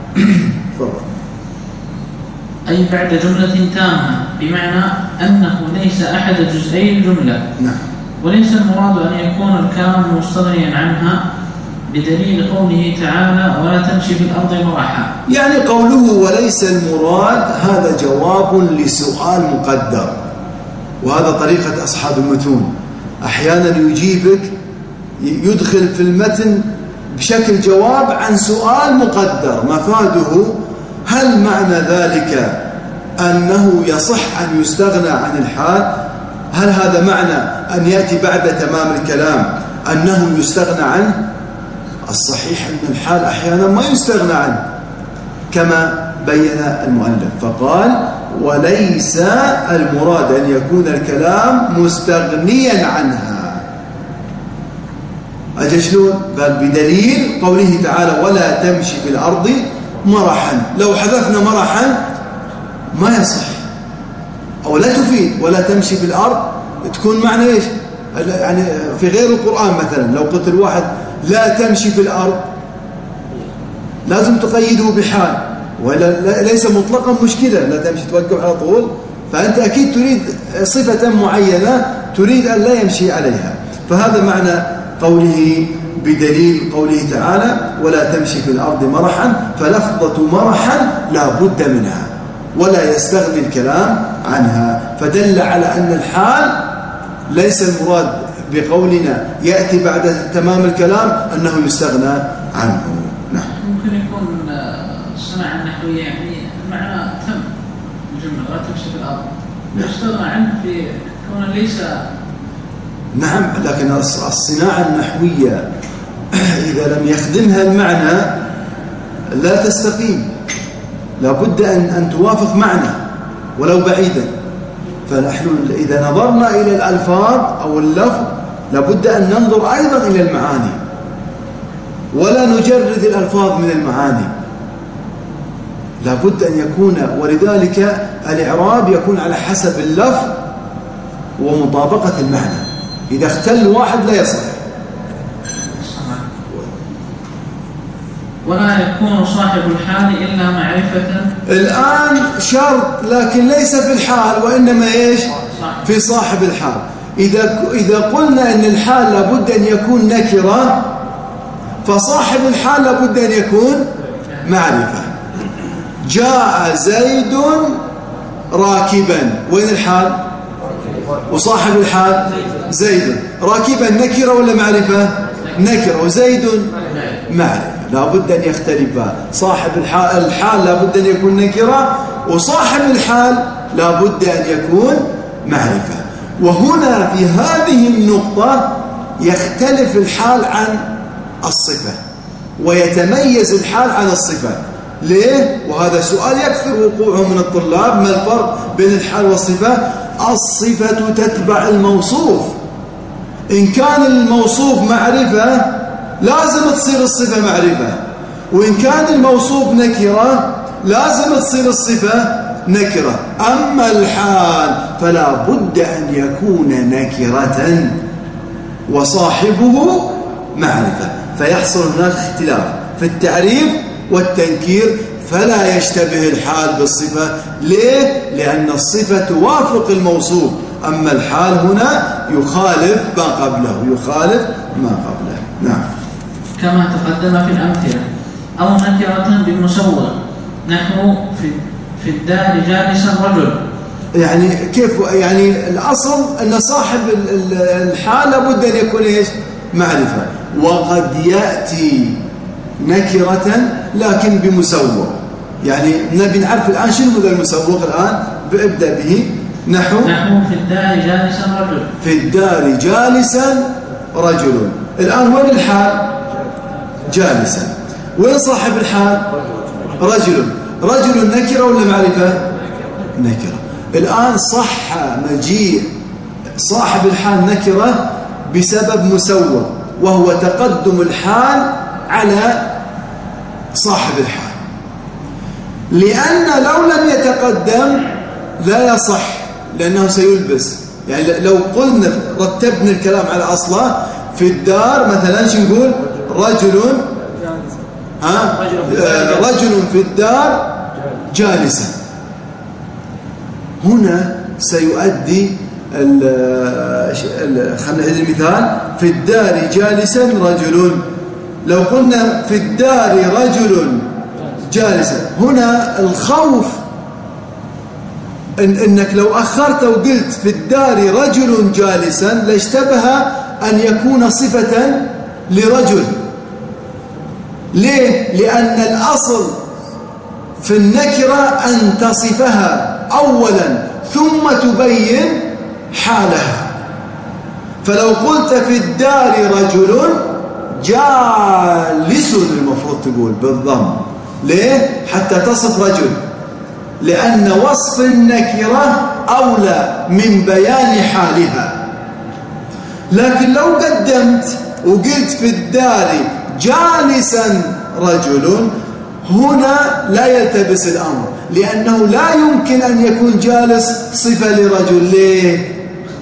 أي بعد جملة تامة، بمعنى أنه ليس أحد جزئي الجملة. نعم. وليس المراد أن يكون الكلام مستغنيا عنها، بدليل قوله تعالى ولا تمشي في الأرض مرحا. يعني قوله وليس المراد هذا جواب لسؤال مقدر، وهذا طريقة أصحاب المتون، أحيانا يجيبك يدخل في المتن بشكل جواب عن سؤال مقدر، مفاده هل معنى ذلك أنه يصح أن يستغنى عن الحال؟ هل هذا معنى أن يأتي بعد تمام الكلام أنه يستغنى عنه؟ الصحيح أن الحال أحيانا ما يستغنى عنه كما بين المؤلف، فقال وليس المراد أن يكون الكلام مستغنيا عنها. أجل شلون؟ قال بدليل قوله تعالى ولا تمشي في الأرض مرحا. لو حذفنا مرحا ما يصح أو لا تفيد، ولا تمشي في الأرض تكون معنى إيش؟ يعني في غير القرآن مثلا لو قلت الواحد لا تمشي في الأرض لازم تقيده بحال، ولا ليس مطلقا مشكلة، لا تمشي توقف على طول، فأنت أكيد تريد صفة معينة تريد أن لا يمشي عليها. فهذا معنى قوله بدليل قوله تعالى ولا تمشي في الأرض مرحا، فلفظة مرحا لا بد منها ولا يستغني الكلام عنها، فدل على أن الحال ليس المراد بقولنا يأتي بعد تمام الكلام أنه يستغنى عنه. نعم. ممكن يكون الصناعة النحوية يعني معنى تم الجملة ولا تمشي في الأرض يستغنى عنه في كون ليس. نعم، لكن الصناعة النحوية إذا لم يخدمها المعنى لا تستقيم، لابد أن توافق معنى ولو بعيدا. فنحن إذا نظرنا إلى الألفاظ أو اللفظ لابد أن ننظر أيضا إلى المعاني، ولا نجرد الألفاظ من المعاني، لابد أن يكون، ولذلك الإعراب يكون على حسب اللفظ ومطابقة المعنى، إذا اختل واحد لا يصح. ولا يكون صاحب الحال إلا معرفة. الآن شرط لكن ليس في الحال وإنما إيش؟ في صاحب الحال. إذا قلنا أن الحال لابد أن يكون نكرة، فصاحب الحال لابد أن يكون معرفة. جاء زيد راكبا، وين الحال؟ وصاحب الحال زيد. راكبا نكرة ولا معرفة؟ نكرة. وزيد معرفة. لابد أن يختلفا. صاحب الحال لابد أن يكون نكرة، وصاحب الحال لابد أن يكون معرفة. وهنا في هذه النقطة يختلف الحال عن الصفة، ويتميز الحال عن الصفة. ليه؟ وهذا سؤال يكثر وقوعه من الطلاب. ما الفرق بين الحال والصفة؟ الصفة تتبع الموصوف. إن كان الموصوف معرفة لازم تصير الصفة معرفة، وإن كان الموصوف نكرة لازم تصير الصفة نكرة. أما الحال فلا بد أن يكون نكرة وصاحبه معرفة، فيحصل هناك اختلاف في التعريف والتنكير، فلا يشتبه الحال بالصفة. ليه؟ لأن الصفة توافق الموصوف، أما الحال هنا يخالف ما قبله، يخالف ما قبله. نعم. كما تقدم في الأمثلة. أو نكرة بالمسوغ، نحو في الدار جالس الرجل. يعني كيف؟ يعني الأصل أن صاحب الحال لابد أن يكون إيش؟ معرفة. وقد يأتي نكرة لكن بمسوغ. يعني نبي نعرف الآن شنو هذا المسوغ. الآن ابدأ به. نحو في الدار جالسا رجل. في الدار جالسا رجل. الآن وين الحال؟ جالسا. وين صاحب الحال؟ رجل. رجل نكرة ولا معرفة؟ نكرة. الآن صح مجيء صاحب الحال نكرة بسبب مسوغ، وهو تقدم الحال على صاحب الحال، لأن لو لم يتقدم لا يصح، لأنه سيلبس. يعني لو قلنا رتبنا الكلام على أصله، في الدار مثلا شو نقول؟ رجل رجل في الدار جالسا. هنا سيؤدي خلينا نعيد المثال. في الدار جالسا رجل. لو قلنا في الدار رجل جالسا، هنا الخوف انك لو اخرت وقلت في الدار رجل جالسا لاشتبه ان يكون صفة لرجل. ليه؟ لأن الأصل في النكرة أن تصفها أولا ثم تبين حالها. فلو قلت في الدار رجل جالس المفروض تقول بالضم. ليه؟ حتى تصف رجل، لأن وصف النكرة أولى من بيان حالها. لكن لو قدمت وقلت في الدار جالسا رجل، هنا لا يلتبس الأمر، لأنه لا يمكن أن يكون جالس صفة لرجل. ليه؟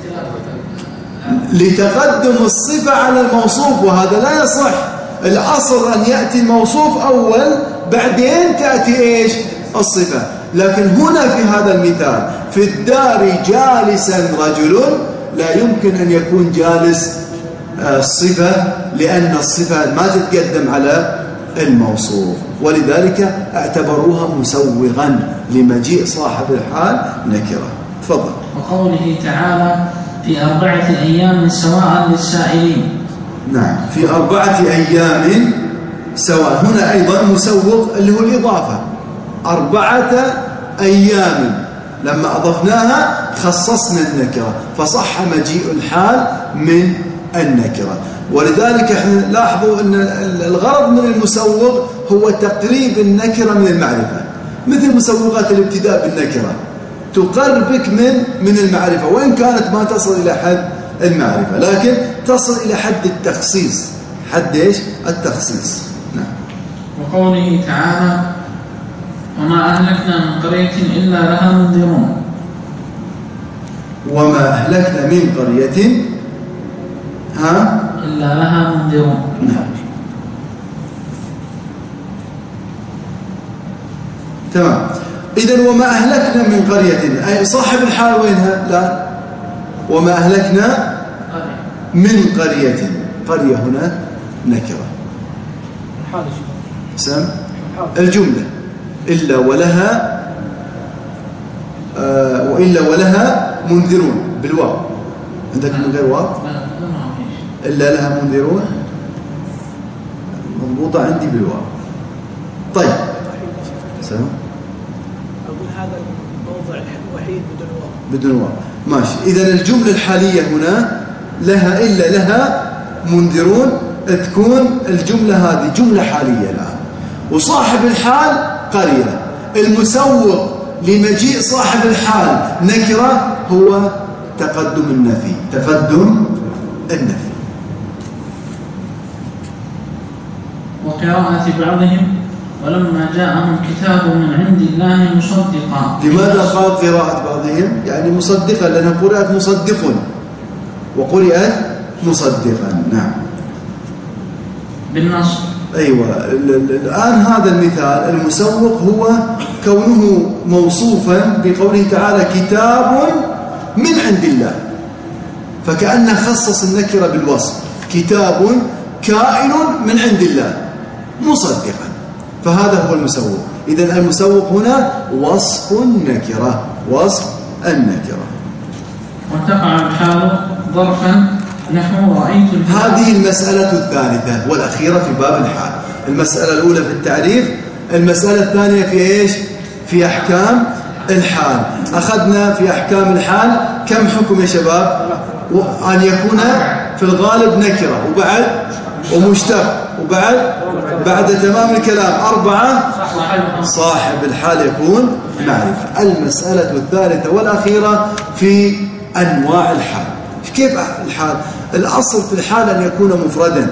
لتقدم الصفة على الموصوف، وهذا لا يصح. الأصل أن يأتي الموصوف أول بعدين تأتي إيش؟ الصفة. لكن هنا في هذا المثال في الدار جالسا رجل لا يمكن أن يكون جالس الصفة، لأن الصفة ما تتقدم على الموصوف، ولذلك اعتبروها مسوغا لمجيء صاحب الحال نكرة. تفضل. وقوله تعالى في 4 أيام سواء للسائلين. نعم، في 4 أيام سواء. هنا أيضا مسوغ اللي هو الإضافة. 4 أيام لما أضفناها خصصنا النكرة، فصح مجيء الحال من النكرة. ولذلك احنا لاحظوا أن الغرض من المسوغ هو تقريب النكرة من المعرفة، مثل مسوغات الابتداء بالنكرة تقربك من المعرفة، وإن كانت ما تصل إلى حد المعرفة، لكن تصل إلى حد التخصيص. حد إيش؟ التخصيص. نعم. وقوله تعالى وما أهلكنا من قرية إلا لها منذرون. وما أهلكنا من قرية إلا لها منذرون. نعم. تمام. إذن وما أهلكنا من قرية، أي صاحب الحال وينها؟ لا، وما أهلكنا من قرية. قرية هنا نكرة. سم الجملة إلا ولها وإلا ولها منذرون بالواو. عندك من غير واو؟ إلا لها منذرون مضبوطة عندي بالواو. طيب سم أقول هذا الموضع الوحيد بدون واو. ماشي. إذن الجملة الحالية هنا لها إلا لها منذرون، تكون الجملة هذه جملة حالية الآن، وصاحب الحال قرية. المسوق لمجيء صاحب الحال نكرة هو تقدم النفي. تقدم النفي. وقراءة بعضهم ولما جاءهم كتاب من عند الله مصدقا. لماذا قال قراءة بعضهم؟ يعني مصدقا، لأنها قرأت مصدق وقرأت مصدقا. نعم بالنص. أيوة. الآن هذا المثال المسوق هو كونه موصوفا بقوله تعالى كتاب من عند الله، فكأنه خصص النكرة بالوصف. كتاب كائن من عند الله مصدقا، فهذا هو المسوق. إذن المسوق هنا وصف النكرة، وصف النكرة. وتقع الحال ظرفا نحو رأيت. هذه المسألة الثالثة والأخيرة في باب الحال. المسألة الأولى في التعريف، المسألة الثانية في إيش؟ في أحكام الحال. أخذنا في أحكام الحال كم حكم يا شباب؟ أن يكون في الغالب نكرة، وبعد ومشتق، وبعد بعد تمام الكلام 4 صاحب الحال يكون معرفة. المسألة الثالثة والأخيرة في أنواع الحال. كيف الحال؟ الأصل في الحال أن يكون مفردا،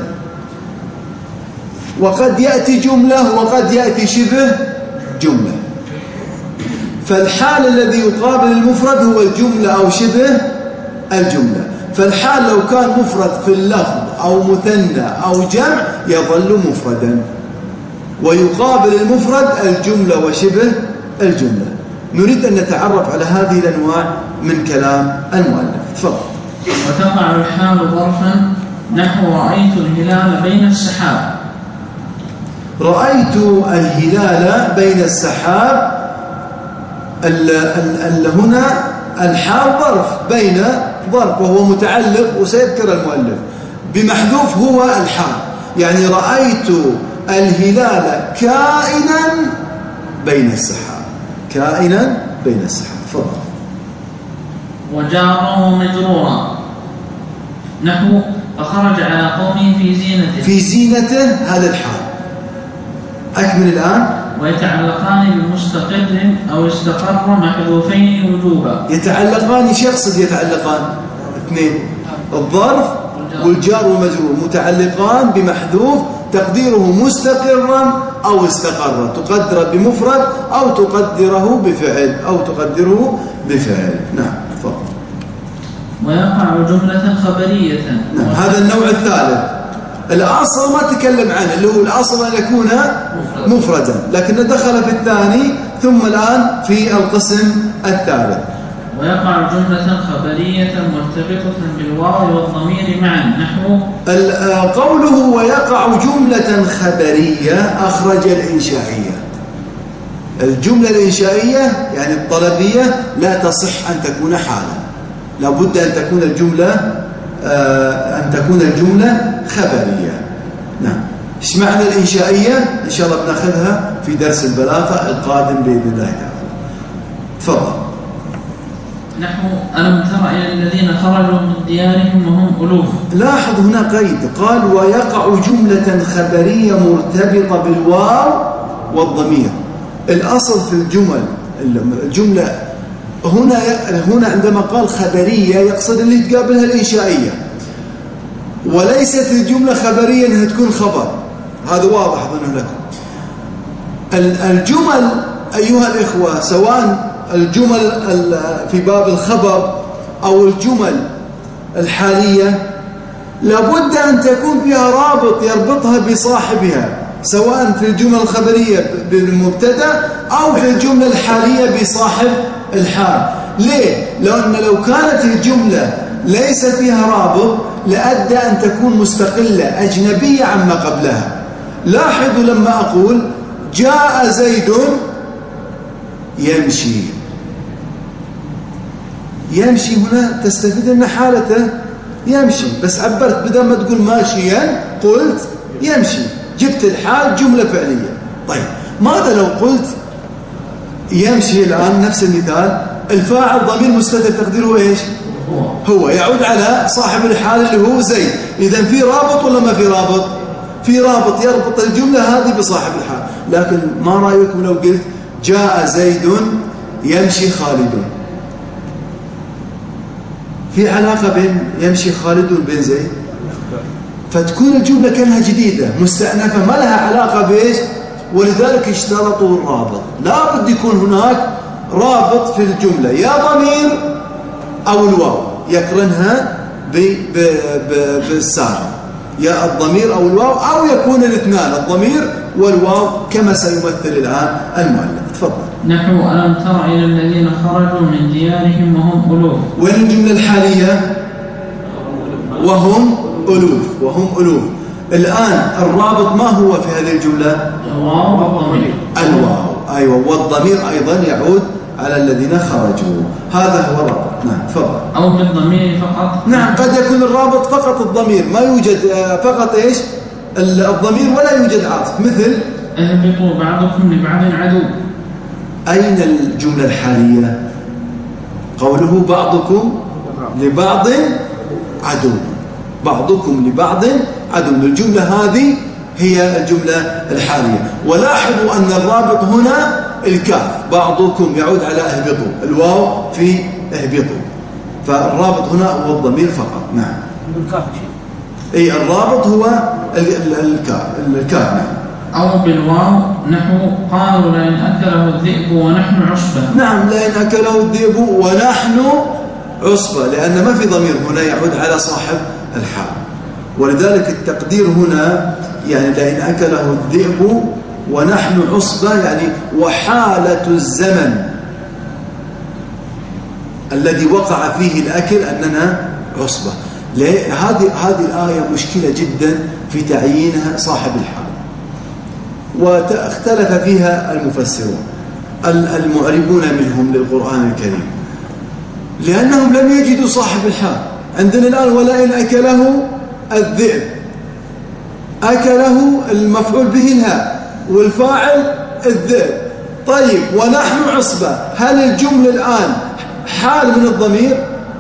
وقد يأتي جملة وقد يأتي شبه جملة. فالحال الذي يقابل المفرد هو الجملة أو شبه الجملة. فالحال لو كان مفرد في اللفظ أو مثنى أو جمع يظل مفردا، ويقابل المفرد الجملة وشبه الجملة. نريد أن نتعرف على هذه الأنواع من كلام المؤلف. تفضل. وتقع الحال ظرفا نحو رأيت الهلال بين السحاب. رأيت الهلال بين السحاب. هنا الحال ظرف، بين ظرف وهو متعلق، وسيذكر المؤلف بمحذوف هو الحال. يعني رأيت الهلال كائنا بين السحاب، كائنا بين السحاب. تفضل. وجاره مجرورا نحو فخرج على قومه في زينته. في زينته هذا الحال. أكمل الآن. ويتعلقان بمستقر أو استقر محذوفين وجوبا. يتعلقان، ايش يقصد يتعلقان؟ اثنين، الظرف والجار والمجرور متعلقان بمحذوف تقديره مستقرا أو استقر، تقدر بمفرد أو تقدره بفعل أو تقدره بفعل. نعم تفضل. ويقع جملة خبرية. نعم. هذا النوع الثالث. الأصل ما تكلم عنه، اللي هو الأصل أن يكون مفردا، لكن دخل في الثاني ثم الآن في القسم الثالث. ويقع جملة خبرية مرتبطة بالواو والضمير معا نحو قوله ويقع جملة خبرية أخرج الإنشائية. الجملة الإنشائية يعني الطلبية لا تصح أن تكون حالا، لابد أن تكون الجملة خبرية. نعم. ايش معنى الإنشائية؟ إن شاء الله بناخذها في درس البلاغة القادم بإذن الله تعالى. تفضل. نحو ألم تر إلى الذين خرجوا من ديارهم وهم ألوف. لاحظ هنا قيد، قال ويقع جملة خبرية مرتبطة بالواو والضمير. الأصل في الجملة هنا عندما قال خبرية يقصد اللي تقابلها الإنشائية، وليست الجملة خبرية أنها تكون خبر. هذا واضح أظن لكم. الجمل أيها الإخوة، سواء الجمل في باب الخبر أو الجمل الحالية، لابد أن تكون فيها رابط يربطها بصاحبها، سواء في الجمل الخبرية بالمبتدأ أو في الجملة الحالية بصاحب الحال. ليه؟ لأن لو كانت الجملة ليس فيها رابط لأدى أن تكون مستقلة أجنبية عما قبلها. لاحظوا لما أقول جاء زيد يمشي، يمشي هنا تستفيد أن حالته يمشي، بس عبرت بدل ما تقول ماشيا قلت يمشي، جبت الحال جملة فعلية. طيب ماذا لو قلت يمشي الآن نفس المثال، الفاعل ضمير مستتر تقديره ايش؟ هو يعود على صاحب الحال اللي هو زيد. إذن في رابط ولا ما في رابط؟ في رابط يربط الجملة هذه بصاحب الحال. لكن ما رأيكم لو قلت جاء زيد يمشي خالد؟ في علاقة بين يمشي خالد وبين زيد، فتكون الجملة كأنها جديدة مستأنفة ما لها علاقة بإيش. ولذلك اشترطوا الرابط، لا بد يكون هناك رابط في الجملة، يا ضمير أو الواو يقرنها بالساعة، يا الضمير أو الواو، أو يكون الاثنان الضمير والواو كما سيمثل الآن المؤلف. تفضل. نحو ألم تر إلى الذين خرجوا من ديارهم وهم ألوف. وين الجملة الحالية؟ وهم ألوف. وهم ألوف. الآن الرابط ما هو في هذه الجملة؟ الواو والضمير. الواو، أيوة، والضمير أيضا يعود على الذين خرجوا. هذا هو الرابط. نعم تفضل. أو بالضمير فقط. نعم، قد يكون الرابط فقط الضمير، ما يوجد فقط إيش الضمير ولا يوجد عاطف، مثل اهبطوا بعضكم لبعض عدو. أين الجملة الحالية؟ قوله بعضكم لبعض عدو، بعضكم لبعض عدو، الجملة هذه هي الجملة الحالية. ولاحظوا أن الرابط هنا الكاف، بعضكم يعود على اهبطوا، الواو في اهبطوا، فالرابط هنا هو الضمير فقط. نعم. بالكاف شيء. أي الرابط هو الكاف. نعم. أو بالواو نحو قالوا لئن أكله الذئب ونحن عصبة. نعم، لئن أكله الذئب ونحن عصبة، لأن ما في ضمير هنا يعود على صاحب الحال، ولذلك التقدير هنا يعني لئن أكله الذئب ونحن عصبة، يعني وحالة الزمن الذي وقع فيه الأكل أننا عصبة. هذه الآية مشكلة جدا في تعيينها صاحب الحال، واختلف فيها المفسرون المعربون منهم للقرآن الكريم، لأنهم لم يجدوا صاحب الحال. عندنا الآن ولئن أكله الذئب، أكله المفعول به الهاء والفاعل الذئب. طيب ونحن عصبة، هل الجملة الآن حال من الضمير؟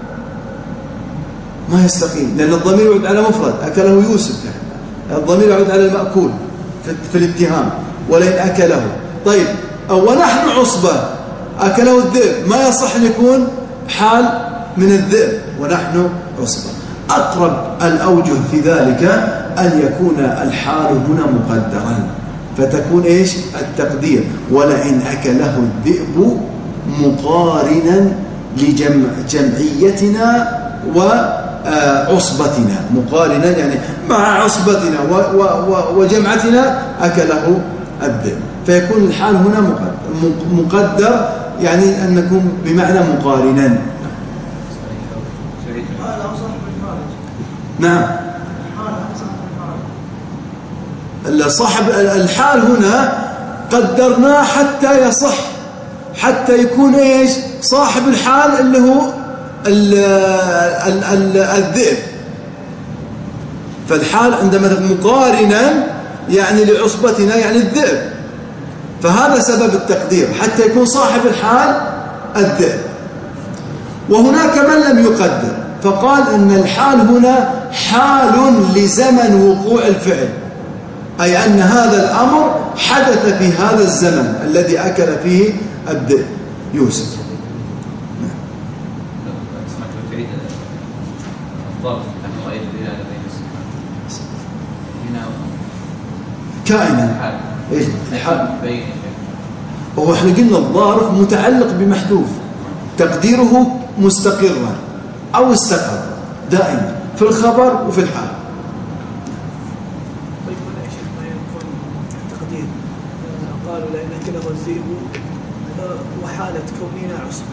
ما يستقيم، لأن الضمير يعود على مفرد، أكله يوسف، يعني الضمير يعود على المأكول في الاتهام، ولئن أكله. طيب ونحن عصبة، أكله الذئب، ما يصح أن يكون حال من الذئب ونحن عصبة. أقرب الأوجه في ذلك أن يكون الحال هنا مقدرا، فتكون إيش التقدير؟ ولئن أكله الذئب مقارنا لجمعيتنا وعصبتنا، مقارنا يعني مع عصبتنا وجمعتنا أكله الذئب، فيكون الحال هنا مقدر، يعني أن نكون بمعنى مقارنا. نعم، صاحب الحال هنا قدرناه حتى يصح، حتى يكون ايش صاحب الحال اللي هو الذئب. فالحال عندما مقارنا يعني لعصبتنا يعني الذئب، فهذا سبب التقدير حتى يكون صاحب الحال الذئب. وهناك من لم يقدر فقال أن الحال هنا حال لزمن وقوع الفعل، أي أن هذا الأمر حدث في هذا الزمن الذي أكل فيه الذئب يوسف. كائنا إيش الحال؟ هو احنا قلنا الظارف متعلق بمحذوف تقديره مستقرا أو استقر دائما في الخبر وفي الحال. طيب هنا يا شيخ ما يكون تقدير قالوا لئن أكله الذئب وحالة كوننا عصبة.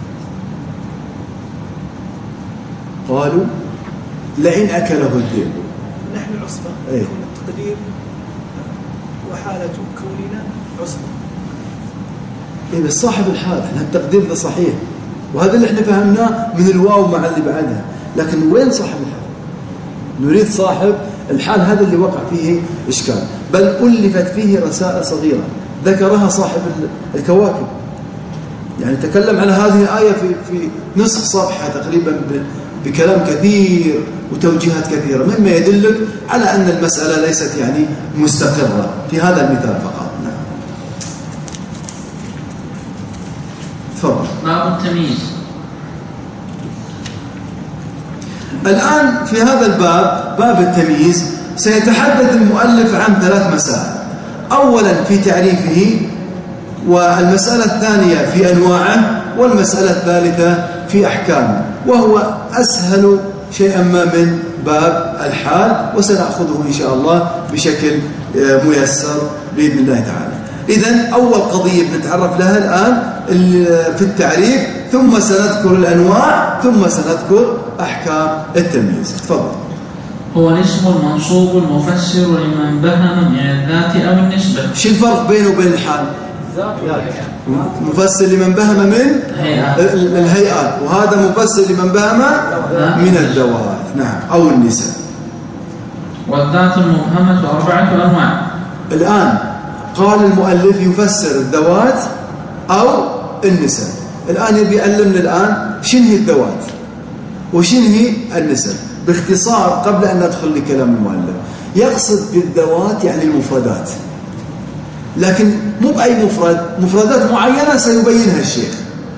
قالوا لئن أكله الذئب نحن عصبة، يكون التقدير وحالة كوننا عصبة. إيه بس صاحب الحال، احنا التقدير ده صحيح، وهذا اللي احنا فهمناه من الواو مع اللي بعدها، لكن وين صاحب الحال؟ نريد صاحب الحال، هذا اللي وقع فيه إشكال، بل ألفت فيه رسائل صغيرة ذكرها صاحب الكواكب، يعني تكلم عن هذه الآية في نصف صفحة تقريبا بكلام كثير وتوجيهات كثيرة، مما يدلك على أن المسألة ليست يعني مستقرة في هذا المثال فقط. نعم. باب التمييز. الآن في هذا الباب، باب التمييز، سيتحدث المؤلف عن 3 مسائل. أولا في تعريفه، والمسألة الثانية في أنواعه، والمسألة الثالثة في أحكامه، وهو أسهل شيئا ما من باب الحال، وسنأخذه إن شاء الله بشكل ميسر بإذن الله تعالى. إذن أول قضية بنتعرف لها الآن في التعريف، ثم سنذكر الأنواع، ثم سنذكر أحكام التمييز. تفضل. هو الاسم المنصوب المفسر لمن بهم من الذات أو النسبة. شو الفرق بينه وبين الحال؟ مفسر لمن بهم من الهيئات، وهذا مفسر لمن بهم من الذوات، نعم، أو النسب. والذات المبهمة 4 أنواع. الآن قال المؤلف يفسر الذوات أو النسب. الآن يبي يعلمنا الآن شنو هي الذوات وشنو هي النسب باختصار، قبل أن ندخل لكلام المؤلف. يقصد بالذوات يعني المفردات، لكن مو بأي مفرد، مفردات معينة سيبينها الشيخ.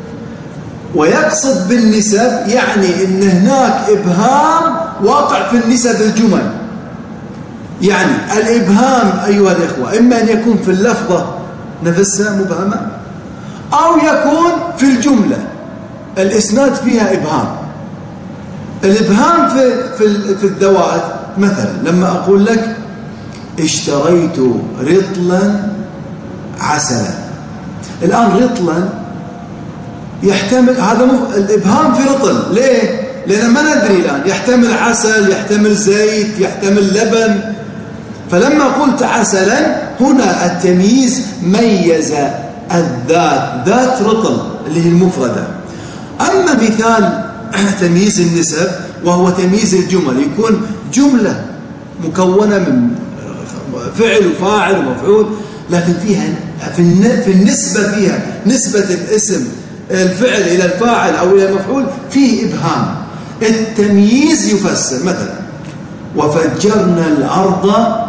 ويقصد بالنسب يعني أن هناك إبهام واقع في النسب الجمل. يعني الإبهام أيها الإخوة إما أن يكون في اللفظة نفسها مبهمة، أو يكون في الجملة الإسناد فيها إبهام. الإبهام في الذوات، مثلا لما أقول لك اشتريت رطلا عسلا، الآن رطلا يحتمل هذا الإبهام في رطل. ليه؟ لأن ما ندري الآن، يحتمل عسل، يحتمل زيت، يحتمل لبن. فلما قلت عسلا هنا التمييز ميز الذات، ذات رطل اللي هي المفردة. أما مثال تمييز النسب وهو تمييز الجمل، يكون جملة مكونة من فعل وفاعل ومفعول، لكن فيها في النسبة، فيها نسبة الاسم الفعل إلى الفاعل أو إلى المفعول فيه إبهام. التمييز يفسر مثلا وفجرنا الأرض،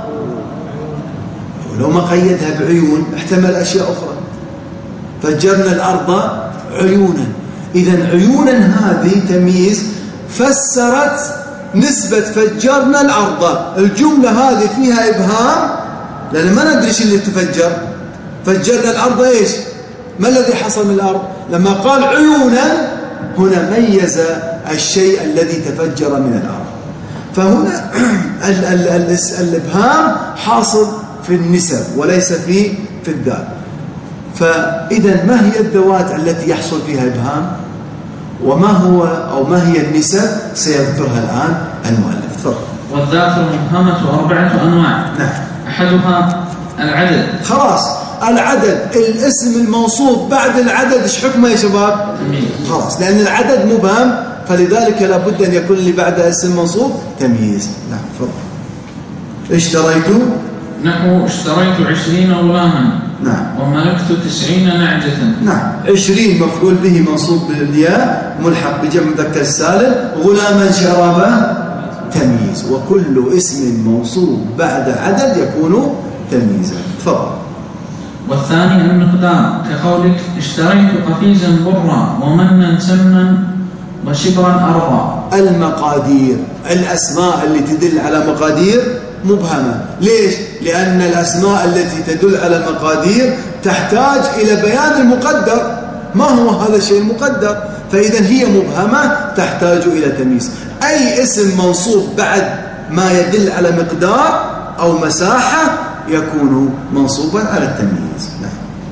ولو ما قيدها بعيون احتمل أشياء أخرى. فجرنا الأرض عيونا، إذن عيونا هذه تمييز فسرت نسبة فجرنا الأرض. الجملة هذه فيها إبهام لأن ما ندري اللي تفجر. فجرنا الأرض إيش؟ ما الذي حصل من الأرض؟ لما قال عيونا هنا ميز الشيء الذي تفجر من الأرض. فهنا الإبهام حاصل في النسب وليس في الذات. فإذا ما هي الذوات التي يحصل فيها إبهام، وما هو أو ما هي النسب سيذكرها الآن المؤلف. تفضل. والذات المبهمة 4 أنواع. نعم. أحدها العدد. خلاص، العدد الاسم الموصوف بعد العدد ايش حكمه يا شباب؟ خلاص، لأن العدد مبهم فلذلك لابد أن يكون اللي بعد اسم موصوف تمييز. نعم. تفضل. اشتريت، نحو اشتريت 20 غلاما. نعم. وملكت 90 نعجة. نعم. 20 مفعول به منصوب بالياء ملحق بجمع مذكر السالم. غلاما شرابا تمييز. وكل اسم موصوب بعد عدد يكون تمييزا. تفضل. والثاني المقدار، كقولك اشتريت قفيزا برا ومنا سمنا وشبرا أرضا. المقادير، الأسماء اللي تدل على مقادير مبهمة. ليش؟ لأن الأسماء التي تدل على المقادير تحتاج إلى بيان المقدر. ما هو هذا الشيء المقدر؟ فإذا هي مبهمة تحتاج إلى تمييز. أي اسم منصوب بعد ما يدل على مقدار أو مساحة يكون منصوبا على التمييز. نعم.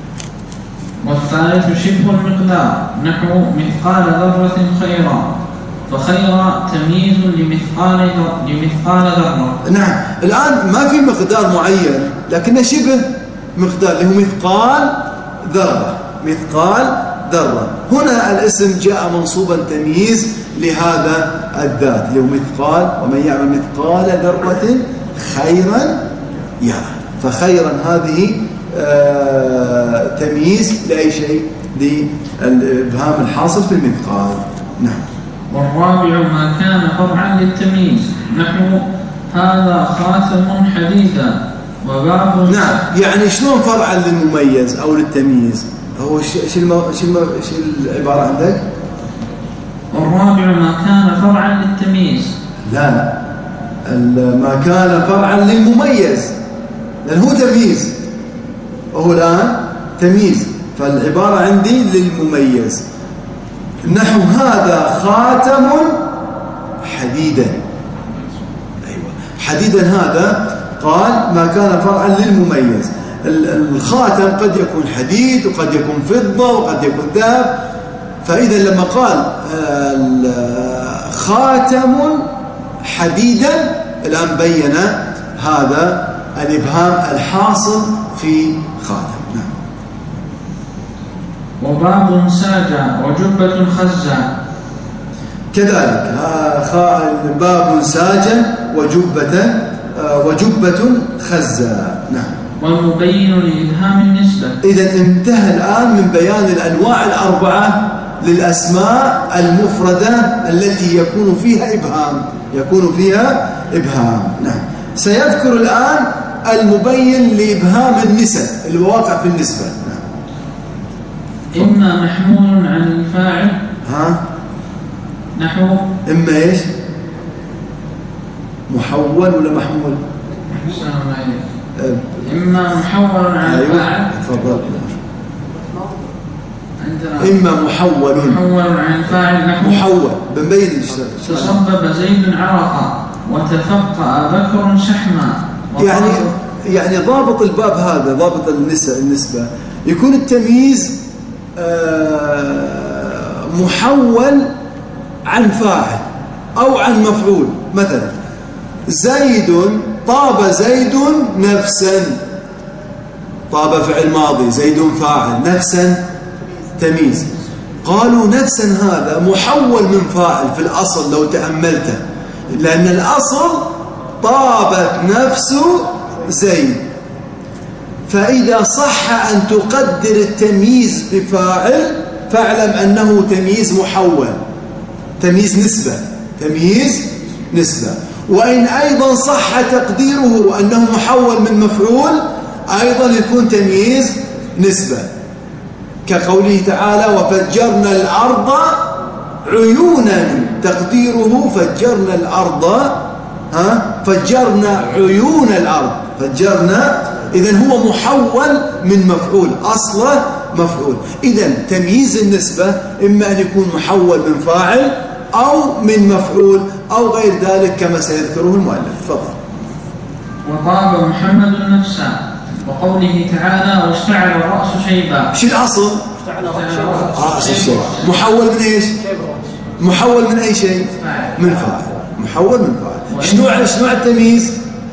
والثالث شبه المقدار، نحو مثقال ذرة خيرا، فخيرا تمييز لمثقال ذرة. نعم. الآن ما في مقدار معين لكنه شبه مقدار اللي هو مثقال ذرة. مثقال ذرة هنا الاسم جاء منصوبا تمييز لهذا الذات اللي هو مثقال، ومن يعمل مثقال ذرة خيرا يرى. فخيرا هذه تمييز لأي شيء؟ للإبهام الحاصل في المثقال. نعم. والرابع ما كان فرعا للتمييز، نحو هذا خاتم حديدا وباب. نعم. يعني شلون فرعا للمميز أو للتمييز؟ هو ايش العبارة عندك؟ والرابع ما كان فرعا للتمييز. لا ما كان فرعا للمميز، لأن هو تمييز وهو الآن تمييز، فالعبارة عندي للمميز. نحو هذا خاتم حديدا. أيوة حديدا هذا قال ما كان فرعا للمميز. الخاتم قد يكون حديد وقد يكون فضة وقد يكون ذهب، فإذا لما قال خاتم حديدا الآن بين هذا الإبهام الحاصل في خاتم. نعم. وباب ساجا وجبة خزا كذلك باب ساجا وجبة خزا. نعم. والمبين لإبهام النسبة. إذا انتهى الآن من بيان الأنواع الأربعة للأسماء المفردة التي يكون فيها إبهام. نعم. سيذكر الآن المبين لإبهام النسب اللي هو واقع في النسبة. نعم. إما محمول عن الفاعل. نحو إما إيش؟ محول ولا محمول؟ إما محول عن الفاعل. تفضل. عندنا إما محول عن الفاعل. نحو محول بنبين تصبب زيد عرقا وتفقأ بكر شحما. يعني ضابط الباب هذا، ضابط النسبة يكون التمييز محول عن فاعل أو عن مفعول. مثلا طاب زيد نفسا، طاب فعل ماضي، زيد فاعل، نفسا تمييز. قالوا نفسا هذا محول من فاعل في الأصل لو تأملته، لأن الأصل طابت نفس زيد، فإذا صح أن تقدر التمييز بفاعل فاعلم أنه تمييز محول، تمييز نسبة. وإن أيضا صح تقديره أنه محول من مفعول أيضا يكون تمييز نسبة، كقوله تعالى وفجرنا الأرض عيونا، تقديره فجرنا الأرض فجرنا عيون الأرض، فجرنا. إذن هو محول من مفعول، أصله مفعول. إذن تمييز النسبة إما أن يكون محول من فاعل أو من مفعول أو غير ذلك كما سيذكره المؤلف. تفضل. وطاب محمد نفسا، وقوله تعالى واشتعل الرأس شيبا. شو الأصل؟ رأس الشيب محول من إيش؟ محول من أي شيء؟ من فاعل، محول من فاعل. شنو التمييز؟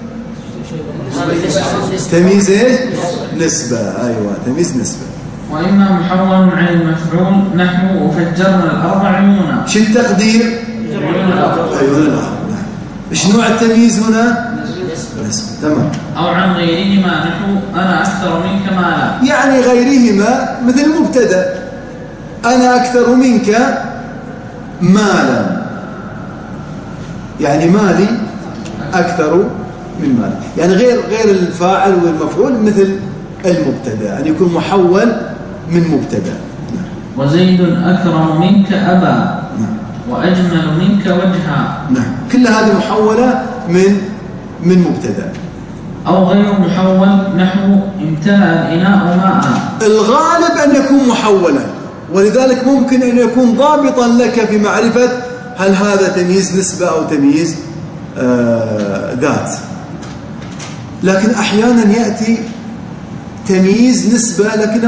تمييز إيش؟ نسبة. أيوة تمييز نسبة. وإما محول عن المفعول نحو وفجرنا الأرض عيونا. شو التقدير؟ عيون الأرض. شنو التمييز هنا؟ نسبة. تمام. أو عن غيرهما نحو أنا أكثر منك مالا. يعني غيرهما مثل مبتدأ، أنا أكثر منك مالا، يعني مالي أكثر من مالي، يعني غير الفاعل والمفعول مثل المبتدأ أن يكون محول من مبتدأ. وزيد أكرم منك أبا. وأجمل منك وجها. نعم. كل هذه محولة من مبتدأ. أو غير محول نحو امتلأ الإناء ماء. الغالب أن يكون محولا، ولذلك ممكن أن يكون ضابطا لك في معرفة هل هذا تمييز نسبة أو تمييز ذات. لكن أحيانا يأتي تمييز نسبة لكنه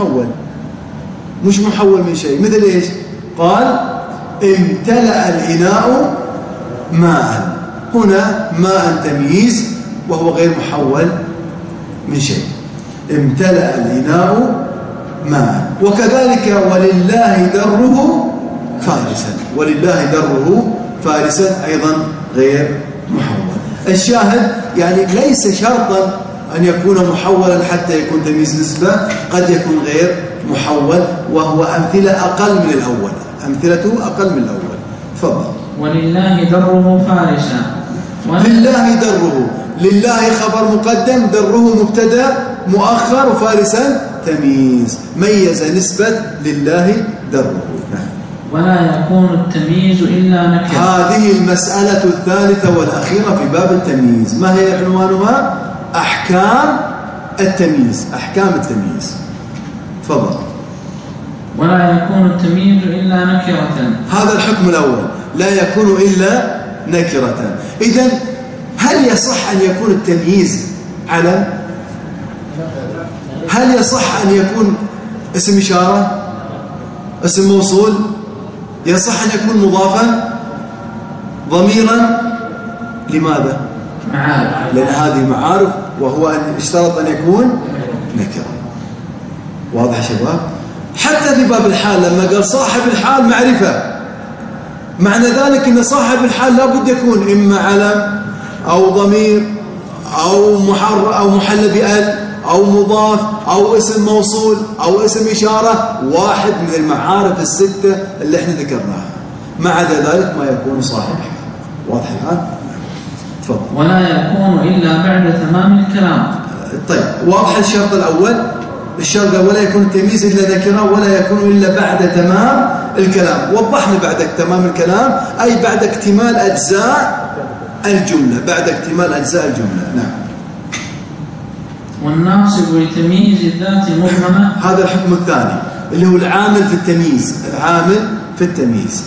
مش محول من شيء. مثل إيش؟ قال امتلأ الإناء ماء، هنا ماء تمييز وهو غير محول من شيء. امتلأ الإناء ماء. وكذلك ولله دره فارسا، ولله دره فارسا أيضا غير محول. الشاهد يعني ليس شرطا أن يكون محولا حتى يكون تمييز نسبة، قد يكون غير محول، وهو أمثلة أقل من الأول، أمثلته أقل من الأول. تفضل. ولله دره فارسا. لله دره، لله خبر مقدم، دره مبتدا مؤخر، وفارسا تمييز، ميز نسبة لله دره. ولا يكون التمييز إلا نكرة. هذه المسألة الثالثة والأخيرة في باب التمييز. ما هي عنوانها؟ أحكام التمييز. أحكام التمييز. تفضل. ولا يكون التمييز إلا نكرة. هذا الحكم الأول، لا يكون إلا نكرة. إذن هل يصح أن يكون التمييز علم؟ هل يصح أن يكون اسم إشارة؟ اسم موصول؟ يصح أن يكون مضافا؟ ضميرا؟ لماذا؟ معارف. لأن هذه معارف، وهو أن اشترط أن يكون نكرة. واضح شباب؟ حتى في باب الحال لما قال صاحب الحال معرفة، معنى ذلك أن صاحب الحال لابد يكون إما علم أو ضمير أو محل بأل أو مضاف أو اسم موصول أو اسم إشارة، واحد من المعارف الستة اللي احنا ذكرناها. ما عدا ذلك ما يكون صاحب حال. واضح الآن؟ تفضل. ولا يكون إلا بعد تمام الكلام. طيب، واضح الشرط الأول. الشرط الأول ولا يكون التمييز إلا نكرة، ولا يكون إلا بعد تمام الكلام. وضحنا بعد تمام الكلام أي بعد اكتمال أجزاء الجملة. بعد اكتمال أجزاء الجملة. نعم. والناصب لتمييز الذات المبهمة. هذا الحكم الثاني اللي هو العامل في التمييز. العامل في التمييز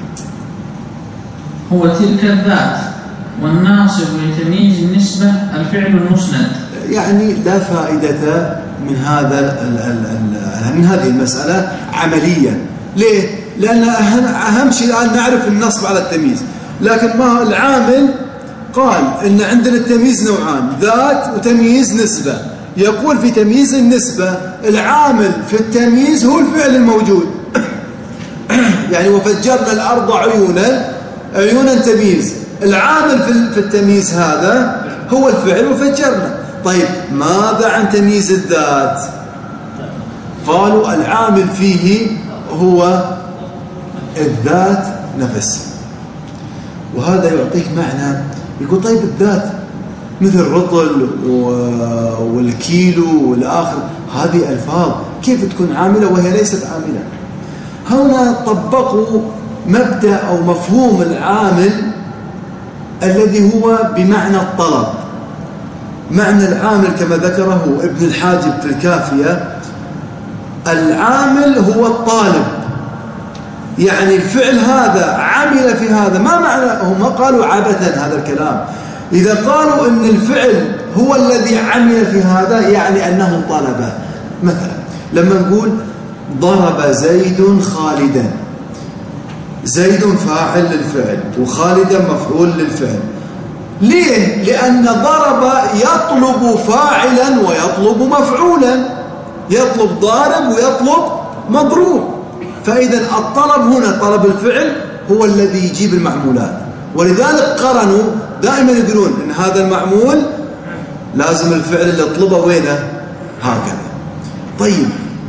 هو تلك الذات. والناصب لتمييز النسبة الفعل المسند. يعني لا فائدة من من هذه المسألة عمليا. ليه؟ لأن أهم شيء الآن نعرف النصب على التمييز، لكن ما العامل قال إن عندنا التمييز نوعان، ذات وتمييز نسبة. يقول في تمييز النسبة العامل في التمييز هو الفعل الموجود. يعني وفجرنا الأرض عيونا تمييز. العامل في التمييز هذا هو الفعل وفجرنا. طيب ماذا عن تمييز الذات؟ قالوا العامل فيه هو الذات نفسها. وهذا يعطيك معنى. يقول طيب الذات مثل الرطل والكيلو والآخر، هذه ألفاظ كيف تكون عاملة وهي ليست عاملة؟ هنا طبقوا مبدأ أو مفهوم العامل الذي هو بمعنى الطلب. معنى العامل كما ذكره ابن الحاجب في الكافية، العامل هو الطالب. يعني الفعل هذا عمل في هذا. ما معنى؟ هم قالوا عبثا هذا الكلام. إذا قالوا إن الفعل هو الذي عمل في هذا يعني أنه طلبه. مثلا لما نقول ضرب زيد خالدا، زيد فاعل للفعل وخالدا مفعول للفعل. ليه؟ لأن ضرب يطلب فاعلا ويطلب مفعولا، يطلب ضارب ويطلب مضروب. فإذا الطلب هنا طلب الفعل هو الذي يجيب المعمولات. ولذلك قرنوا دائما يقولون إن هذا المعمول لازم الفعل اللي يطلبه وينه هكذا. طيب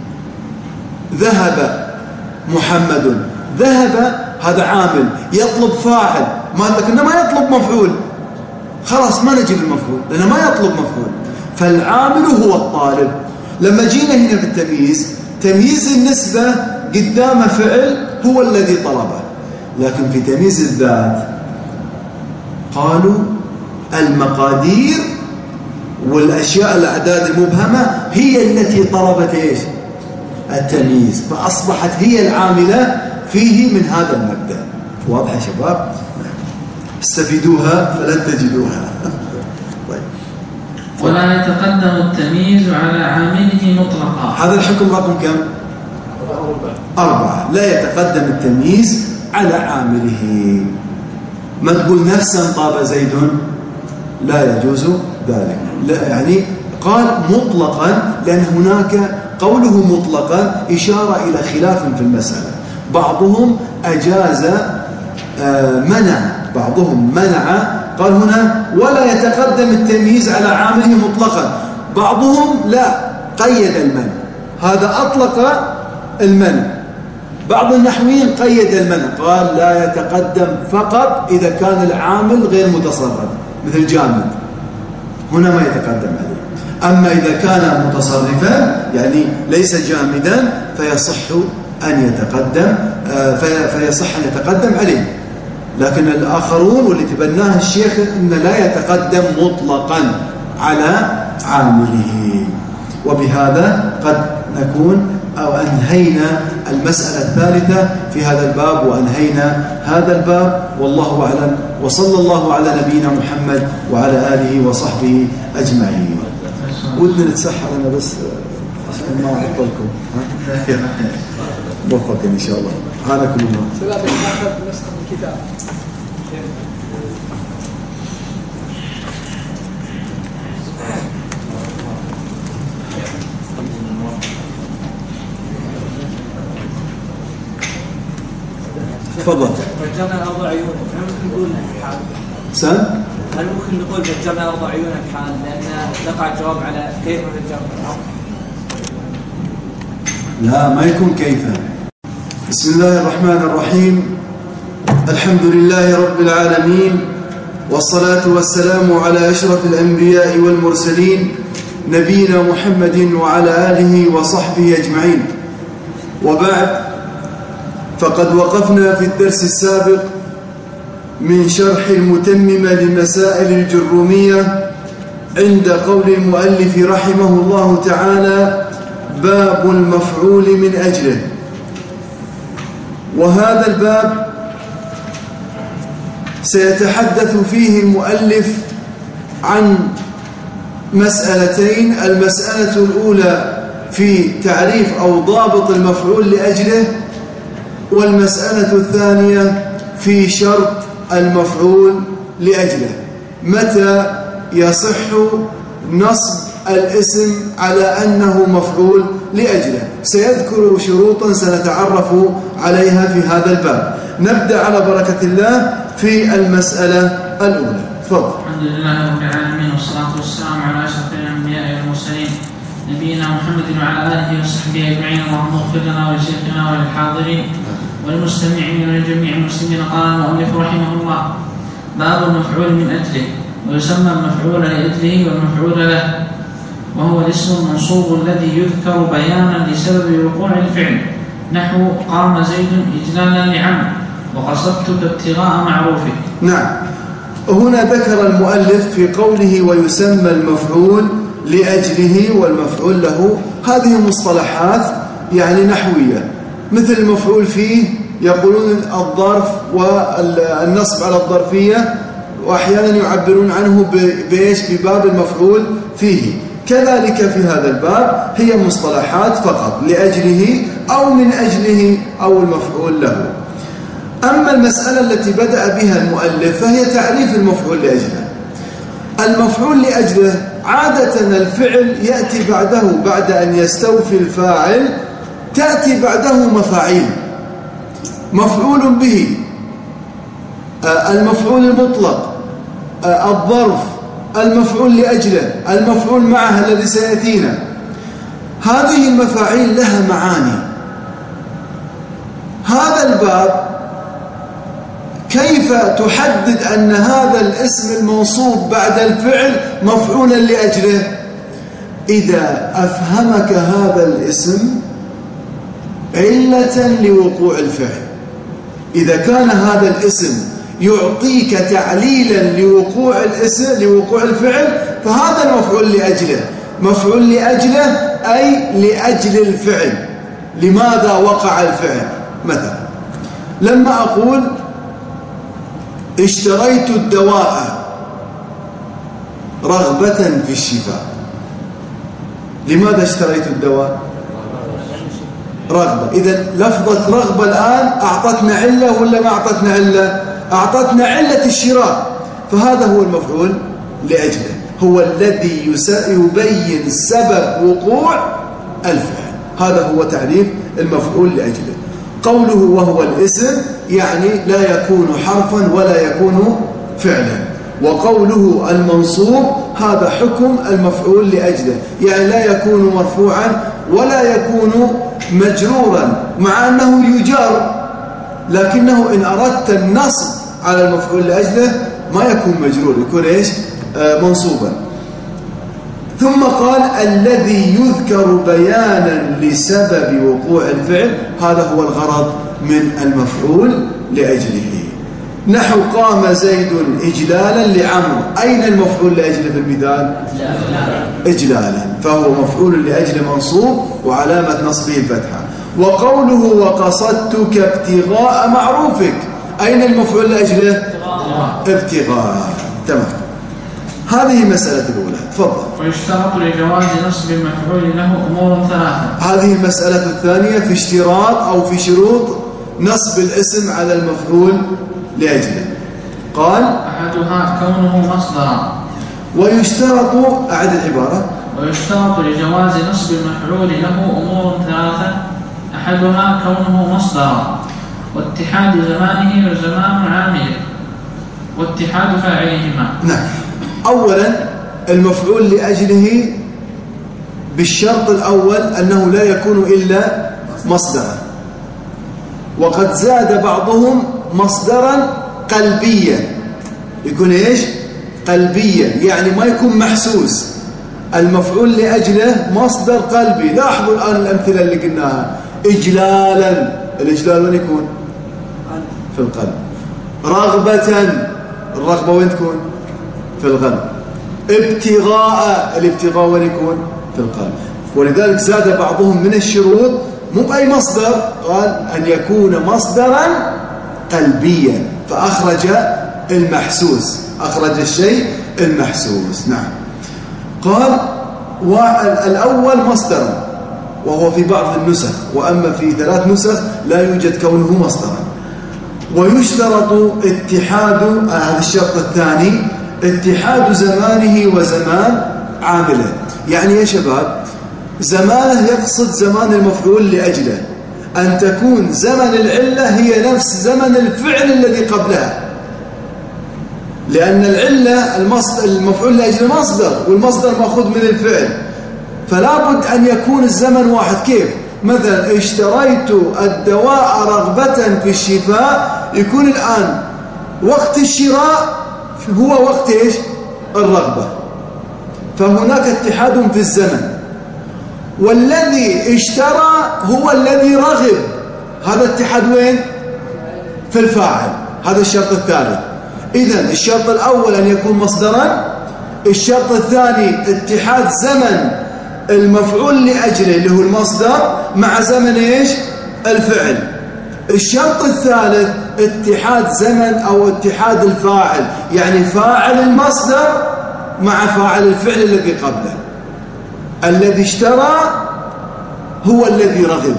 ذهب محمد، ذهب هذا عامل يطلب فاعل، لكنه ما يطلب مفعول. خلاص ما نجيب المفعول لأنه ما يطلب مفعول. فالعامل هو الطالب. لما جينا هنا في التمييز، تمييز النسبة قدام فعل هو الذي طلبه. لكن في تمييز الذات قالوا المقادير والأشياء الأعداد المبهمة هي التي طلبت إيش؟ التمييز. فأصبحت هي العاملة فيه من هذا المبدأ. واضح يا شباب؟ استفيدوها فلن تجدوها. طيب. ولا يتقدم التمييز على عامله مطلقا. هذا الحكم رقم كم؟ 4. لا يتقدم التمييز على عامله. ما تقول نفسا طاب زيد، لا يجوز ذلك. لا يعني قال مطلقا، لأن هناك قوله مطلقا إشارة إلى خلاف في المسألة. بعضهم أجاز منع، بعضهم منع، قال هنا ولا يتقدم التمييز على عامله مطلقا. بعضهم لا، قيد المنع. هذا أطلق المنع. بعض النحويين قيد المنع، قال لا يتقدم فقط إذا كان العامل غير متصرف مثل جامد، هنا ما يتقدم عليه. أما إذا كان متصرفا يعني ليس جامدا فيصح أن يتقدم عليه. لكن الآخرون واللي تبناه الشيخ أن لا يتقدم مطلقا على عامله. وبهذا قد نكون أو أنهينا المسألة الثالثة في هذا الباب وأنهينا هذا الباب، والله أعلم، وصلى الله على نبينا محمد وعلى آله وصحبه أجمعين. ودنا نتسحر أنا بس عشان ما أعطلكم. موفق إن شاء الله. عانكم الله. سلام ناخذ نسخة من الكتاب. تفضل. رجعنا أربع عيون، هل ممكن نقول الحال؟ سن؟ هل ممكن نقول رجعنا أربع عيون الحال لأن نقع الجواب على كيف رجعنا؟ لا، ما يكون كيفا. بسم الله الرحمن الرحيم. الحمد لله رب العالمين، والصلاة والسلام على أشرف الأنبياء والمرسلين نبينا محمد وعلى آله وصحبه أجمعين. وبعد، فقد وقفنا في الدرس السابق من شرح المتممة لمسائل الجرمية عند قول المؤلف رحمه الله تعالى: باب المفعول من أجله. وهذا الباب سيتحدث فيه المؤلف عن مسألتين: المسألة الأولى في تعريف أو ضابط المفعول لأجله، والمسألة الثانية في شرط المفعول لأجله. متى يصح نصب الاسم على أنه مفعول لأجله؟ سيذكر شروطا سنتعرف عليها في هذا الباب. نبدأ على بركة الله في المسألة الأولى. تفضل. الحمد لله رب العالمين، والصلاة والسلام على أشرف الأنبياء والمرسلين نبينا محمد وعلى آله وصحبه أجمعين. اللهم اغفر لنا ولشيخنا وللحاضرين والمستمعين ولجميع المسلمين. قال المؤلف رحمه الله: باب المفعول من أجله. ويسمى المفعول لأجله والمفعول له، وهو الاسم المنصوب الذي يذكر بيانا لسبب وقوع الفعل، نحو قام زيد إجلالا لعمرو وقصدتك ابتغاء معروفه. نعم. هنا ذكر المؤلف في قوله ويسمى المفعول لأجله والمفعول له، هذه مصطلحات يعني نحوية، مثل المفعول فيه يقولون الظرف والنصب على الظرفية، وأحيانا يعبرون عنه بباب المفعول فيه. كذلك في هذا الباب هي مصطلحات فقط: لأجله أو من أجله أو المفعول له. أما المسألة التي بدأ بها المؤلف فهي تعريف المفعول لأجله. المفعول لأجله عادة الفعل يأتي بعده، بعد أن يستوفي الفاعل تأتي بعده مفاعيل: مفعول به، المفعول المطلق، الظرف، المفعول لأجله، المفعول معه الذي سيأتينا. هذه المفاعيل لها معاني. هذا الباب كيف تحدد أن هذا الاسم الموصوف بعد الفعل مفعولا لأجله؟ إذا أفهمك هذا الاسم علة لوقوع الفعل. إذا كان هذا الاسم يعطيك تعليلا لوقوع الفعل فهذا المفعول لأجله. مفعول لأجله أي لأجل الفعل. لماذا وقع الفعل؟ مثلا لما أقول اشتريت الدواء رغبة في الشفاء، لماذا اشتريت الدواء؟ رغبة. إذا لفظة رغبة الآن أعطتنا علة ولا ما أعطتنا علة؟ أعطتنا علة الشراء، فهذا هو المفعول لأجله، هو الذي يبين سبب وقوع الفعل. هذا هو تعريف المفعول لأجله. قوله وهو الاسم يعني لا يكون حرفا ولا يكون فعلا. وقوله المنصوب هذا حكم المفعول لأجله، يعني لا يكون مرفوعا ولا يكون مجرورا، مع أنه يجار، لكنه إن أردت النصب على المفعول لأجله ما يكون مجرور، يكون إيش؟ منصوبا. ثم قال الذي يذكر بيانا لسبب وقوع الفعل، هذا هو الغرض من المفعول لأجله. نحو قام زيد إجلالا لعمرو، أين المفعول لأجله في المثال؟ إجلالا، فهو مفعول لأجل منصوب وعلامة نصبه الفتحة. وقوله وقصدتك ابتغاء معروفك، أين المفعول لأجله؟ ابتغاء. تمام. هذه المسألة الأولى. تفضل. ويشترط لجواز نصب المفعول له أمور ثلاثة. هذه المسألة الثانية في اشتراط أو في شروط نصب الاسم على المفعول لأجله. قال أحدها كونه مصدرا. ويشترط، أعد العبارة. ويشترط لجواز نصب المفعول له أمور ثلاثة، أحدها كونه مصدرا، واتحاد زمانه وزمان عامله، واتحاد فاعلهما. نعم. أولا المفعول لأجله بالشرط الأول أنه لا يكون إلا مصدرا، وقد زاد بعضهم مصدرا قلبيا، يكون إيش؟ قلبيا، يعني ما يكون محسوس. المفعول لأجله مصدر قلبي. لاحظوا الآن الأمثلة اللي قلناها. إجلالا، الإجلال وين يكون؟ في القلب. رغبة، الرغبة وين تكون؟ في القلب. ابتغاء، الابتغاء وين يكون؟ في القلب. ولذلك زاد بعضهم من الشروط مو أي مصدر، قال أن يكون مصدرا قلبيا، فأخرج المحسوس، أخرج الشيء المحسوس. نعم. قال والأول مصدرا، وهو في بعض النسخ، وأما في 3 نسخ لا يوجد كونه مصدرا. ويشترط اتحاد، هذا الشرط الثاني، اتحاد زمانه وزمان عامله. يعني يا شباب زمانه يقصد زمان المفعول لأجله، أن تكون زمن العلة هي نفس زمن الفعل الذي قبلها، لأن العلة المفعول لأجل مصدر، والمصدر مأخوذ من الفعل، فلا بد أن يكون الزمن واحد. كيف؟ مثلا اشتريت الدواء رغبة في الشفاء، يكون الآن وقت الشراء هو وقت إيش؟ الرغبة، فهناك اتحاد في الزمن. والذي اشترى هو الذي رغب، هذا اتحاد وين؟ في الفاعل. هذا الشرط الثالث. إذن الشرط الأول أن يكون مصدرا، الشرط الثاني اتحاد زمن المفعول لأجله اللي هو المصدر مع زمن إيش؟ الفعل. الشرط الثالث اتحاد زمن أو اتحاد الفاعل، يعني فاعل المصدر مع فاعل الفعل الذي قبله. الذي اشترى هو الذي رغب.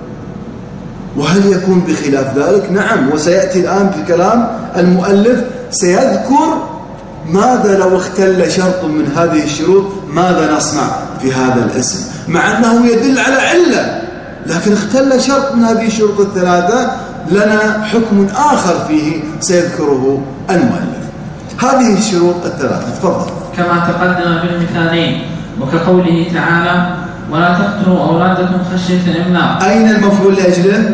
وهل يكون بخلاف ذلك؟ نعم، وسيأتي الآن في كلام المؤلف سيذكر ماذا لو اختل شرط من هذه الشروط، ماذا نصنع في هذا الاسم، مع أنه يدل على علة، لكن اختل شرط من هذه الشروط الثلاثة، لنا حكم آخر فيه سيذكره المؤلف. هذه الشروط الثلاثة. تفضل. كما تقدم بالمثالين، وكقوله تعالى ولا تقتلوا أولادكم خشية إملاق. أين المفعول لأجله؟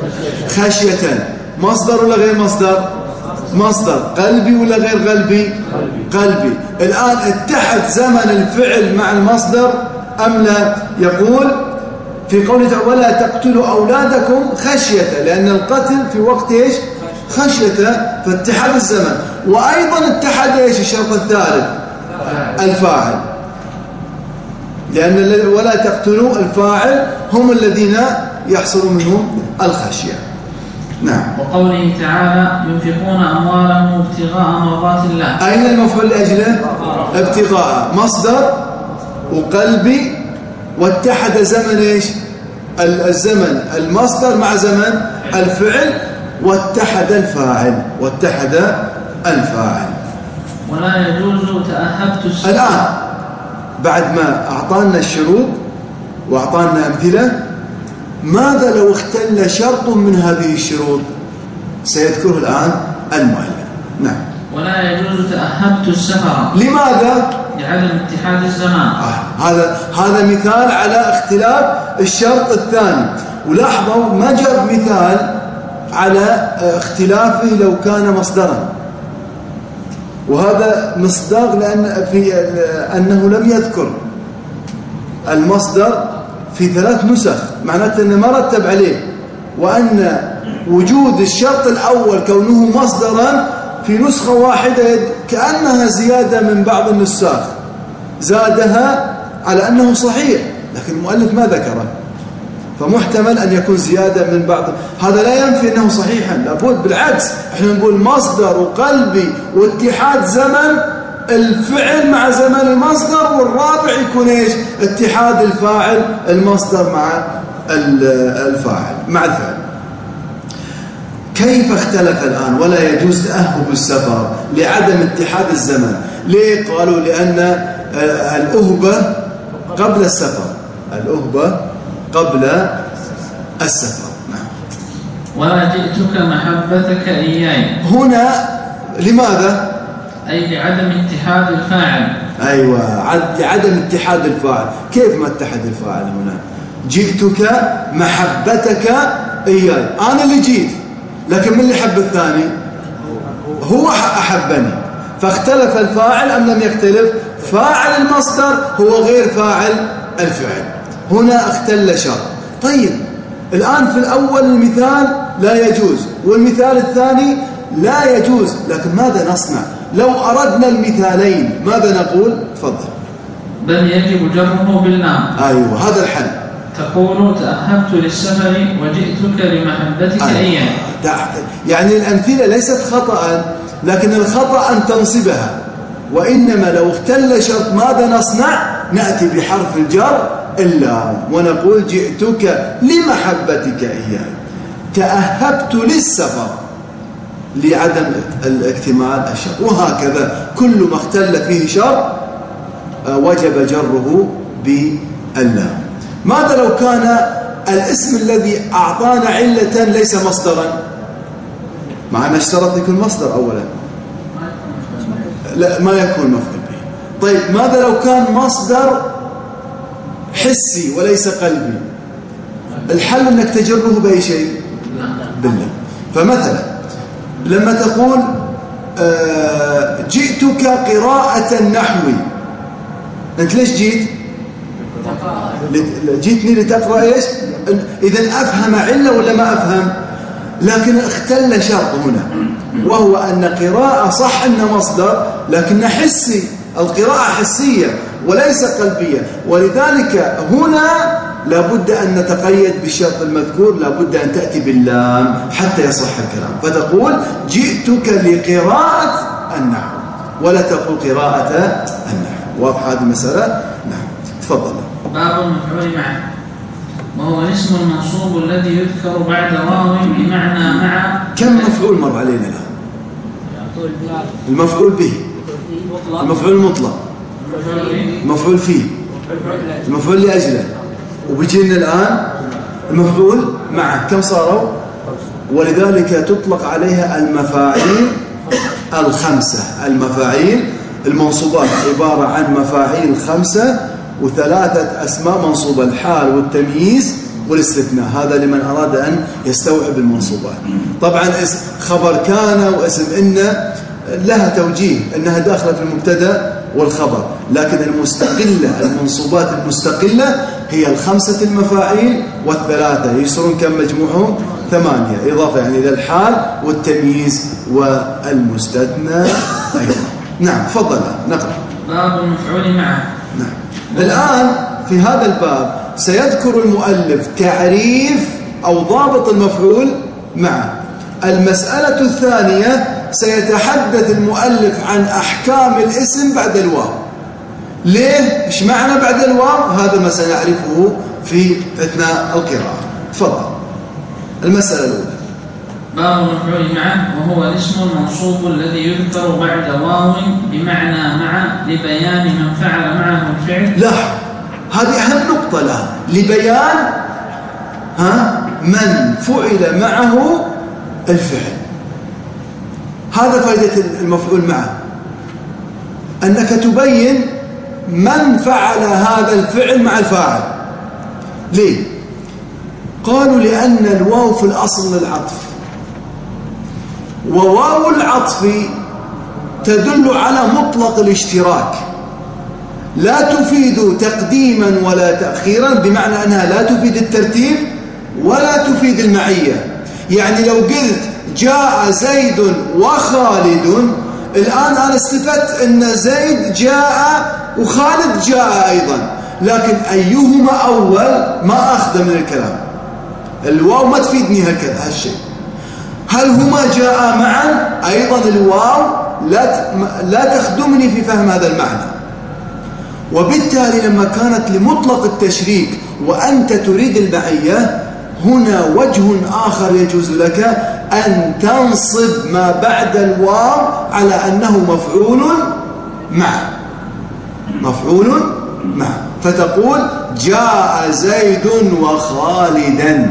خشية. مصدر ولا غير مصدر؟ مصدر. قلبي ولا غير قلبي؟ قلبي. الآن اتحد زمن الفعل مع المصدر أم لا؟ يقول في قوله تعالى ولا تقتلوا أولادكم خشية، لأن القتل في وقت إيش؟ خشية، فاتحاد الزمن. وأيضا اتحد إيش الشرط الثالث؟ الفاعل، لأن ولا تقتلوا الفاعل هم الذين يحصل منهم الخشية. نعم. وقوله تعالى ينفقون أموالهم ابتغاء مرضات الله. أين المفعول لأجله؟ ابتغاء. مصدر وقلبي، واتحد زمن إيش؟ الزمن المصدر مع زمن الفعل، واتحد الفاعل، واتحد الفاعل. ولا يجوز تأهبت السبب. الآن بعد ما أعطانا الشروط وأعطانا أمثلة، ماذا لو اختل شرط من هذه الشروط؟ سيذكره الآن المؤلف. نعم. ولا يجوز تأهبت السفر. لماذا؟ لعدم اتحاد الزمان. هذا مثال على اختلاف الشرط الثاني. ولاحظوا ما جاب مثال على اختلافه لو كان مصدرا، وهذا مصداق لأن في أنه لم يذكر المصدر في 3 نسخ، معناته أنه ما رتب عليه، وأن وجود الشرط الأول كونه مصدرا في نسخة واحدة كأنها زيادة من بعض النساخ زادها على أنه صحيح، لكن المؤلف ما ذكره، فمحتمل أن يكون زيادة من بعض. هذا لا ينفي أنه صحيحا، لابد بالعكس، احنا نقول مصدر وقلبي واتحاد زمن الفعل مع زمن المصدر، والرابع يكون ايش؟ اتحاد الفاعل المصدر مع الفاعل مع الفعل. كيف اختلف الآن ولا يجوز تأهب السفر لعدم اتحاد الزمن؟ ليه؟ قالوا لأن الأهبة قبل السفر، الأهبة قبل السفر. نعم. ولا جئتك محبتك إياي، هنا لماذا؟ أي لعدم اتحاد الفاعل. أيوة، لعدم اتحاد الفاعل. كيف ما اتحد الفاعل هنا؟ جئتك محبتك إياي، أنا اللي جيت، لكن من اللي حب الثاني؟ هو أحبني، فاختلف الفاعل أم لم يختلف؟ فاعل المصدر هو غير فاعل الفعل، هنا اختل شرط. طيب الآن في الأول المثال لا يجوز، والمثال الثاني لا يجوز، لكن ماذا نصنع؟ لو أردنا المثالين ماذا نقول؟ تفضل. بل يجب جره باللام. أيوة، هذا الحل. تقول تأهبت للسفر وجئتك لمحبتك إياي. يعني الأمثلة ليست خطأ، لكن الخطأ أن تنصبها، وإنما لو اختل شرط ماذا نصنع؟ نأتي بحرف الجر اللام ونقول جئتك لمحبتك إياي، تأهبت للسفر لعدم الاكتمال الشرط، وهكذا كل ما اختل فيه شرط وجب جره باللام. ماذا لو كان الاسم الذي أعطانا علة ليس مصدرا؟ معنا اشترط يكون مصدر أولا، لا ما يكون مفعول به. طيب ماذا لو كان مصدر حسي وليس قلبي؟ الحل أنك تجره بأي شيء؟ بالله. فمثلا لما تقول جئتك قراءة النحو، أنت ليش جيت؟ جيتني لتقرأ إيش؟ إذن أفهم علة ولا ما أفهم؟ لكن اختل شرط هنا، وهو أن قراءة صح أن مصدر، لكن حسي، القراءة حسية وليس قلبية، ولذلك هنا لابد أن نتقيد بالشرط المذكور، لابد أن تأتي باللام حتى يصح الكلام، فتقول جئتك لقراءة النحو ولا تقول قراءة النحو. واضح هذه المسألة؟ نعم. تفضل. باب المفعول معه، وهو الاسم المنصوب الذي يذكر بعد واو بمعنى مع. كم مفعول مر علينا الآن؟ المفعول به، المفعول المطلق، المفعول فيه، المفعول لأجله، وبيجينا الآن المفعول معه. كم صاروا؟ ولذلك تطلق عليها المفاعيل الخمسة. المفاعيل المنصوبات عبارة عن مفاعيل 5 و3 أسماء منصوبة، الحال والتمييز والاستثناء. هذا لمن أراد أن يستوعب المنصوبات. طبعا خبر كان واسم إن لها توجيه أنها داخلة في المبتدأ والخبر، لكن المستقلة، المنصوبات المستقلة هي 5 المفاعيل و3، يصيرون كم مجموعهم؟ 8، إضافة يعني إلى الحال والتمييز والمستثنى أيضا. نعم. تفضل نقرأ. باب المفعول معه. نعم. الآن في هذا الباب سيذكر المؤلف تعريف أو ضابط المفعول معه. المسألة الثانية سيتحدث المؤلف عن أحكام الاسم بعد الواو. ليه؟ إيش معنى بعد الواو؟ هذا ما سنعرفه في أثناء القراءة. تفضل. المسألة الأولى. باب المفعول معه، وهو الاسم المنصوب الذي يذكر بعد واو بمعنى مع لبيان من فعل معه الفعل. لا، هذه أهم نقطة الآن، لبيان من فعل معه الفعل. هذا فائدة المفعول معه، أنك تبين من فعل هذا الفعل مع الفاعل. ليه؟ قالوا لأن الواو في الأصل للعطف، وواو العطف تدل على مطلق الاشتراك. لا تفيد تقديما ولا تأخيرا، بمعنى أنها لا تفيد الترتيب ولا تفيد المعية. يعني لو قلت جاء زيد وخالد، الآن أنا استفدت أن زيد جاء وخالد جاء أيضا، لكن أيهما أول ما أخذ من الكلام. الواو ما تفيدني هالشيء. هل هما جاء معا؟ أيضا الواو لا تخدمني في فهم هذا المعنى. وبالتالي لما كانت لمطلق التشريك وأنت تريد المعية، هنا وجه آخر يجوز لك أن تنصب ما بعد الواو على أنه مفعول معه، مفعول معه، فتقول جاء زيد وخالدا.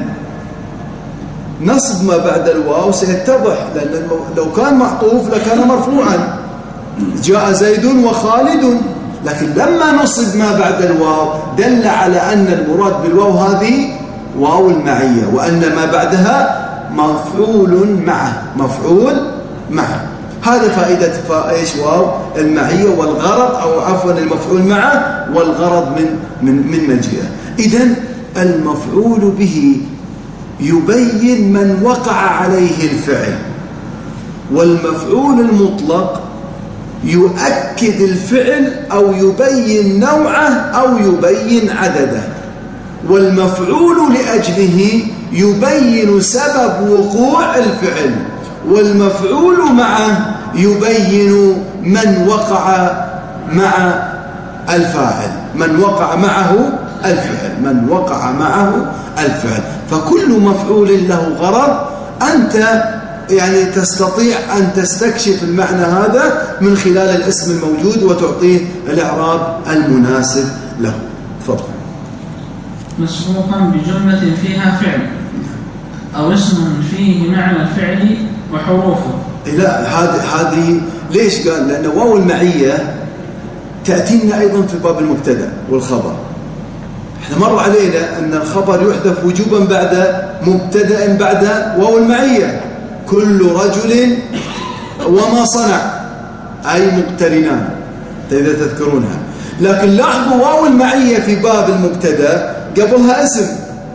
نصب ما بعد الواو سيتضح، لأن لو كان معطوف لكان مرفوعا، جاء زيد وخالد، لكن لما نصب ما بعد الواو دل على أن المراد بالواو هذه واو المعية، وأن ما بعدها مفعول معه، مفعول معه. هذا فائدة ايش واو المعية، والغرض أو عفوا المفعول معه والغرض من مجيئه. إذن المفعول به يبين من وقع عليه الفعل، والمفعول المطلق يؤكد الفعل أو يبين نوعه أو يبين عدده، والمفعول لأجله يبين سبب وقوع الفعل، والمفعول معه يبين من وقع مع الفاعل، من وقع معه الفعل، من وقع معه الفعل. فكل مفعول له غرض. أنت يعني تستطيع أن تستكشف المعنى هذا من خلال الاسم الموجود وتعطيه الإعراب المناسب له. تفضل. مسبوقا بجملة فيها فعل أو اسم فيه معنى الفعل وحروفه. لا، هذه ليش قال؟ لأن واو المعية تأتينا أيضا في باب المبتدأ والخبر. احنا مر علينا أن الخبر يحذف وجوبا بعد مبتدأ بعد واو المعية، كل رجل وما صنع، أي مقترنان إذا تذكرونها. لكن لاحظوا واو المعية في باب المبتدأ قبلها اسم،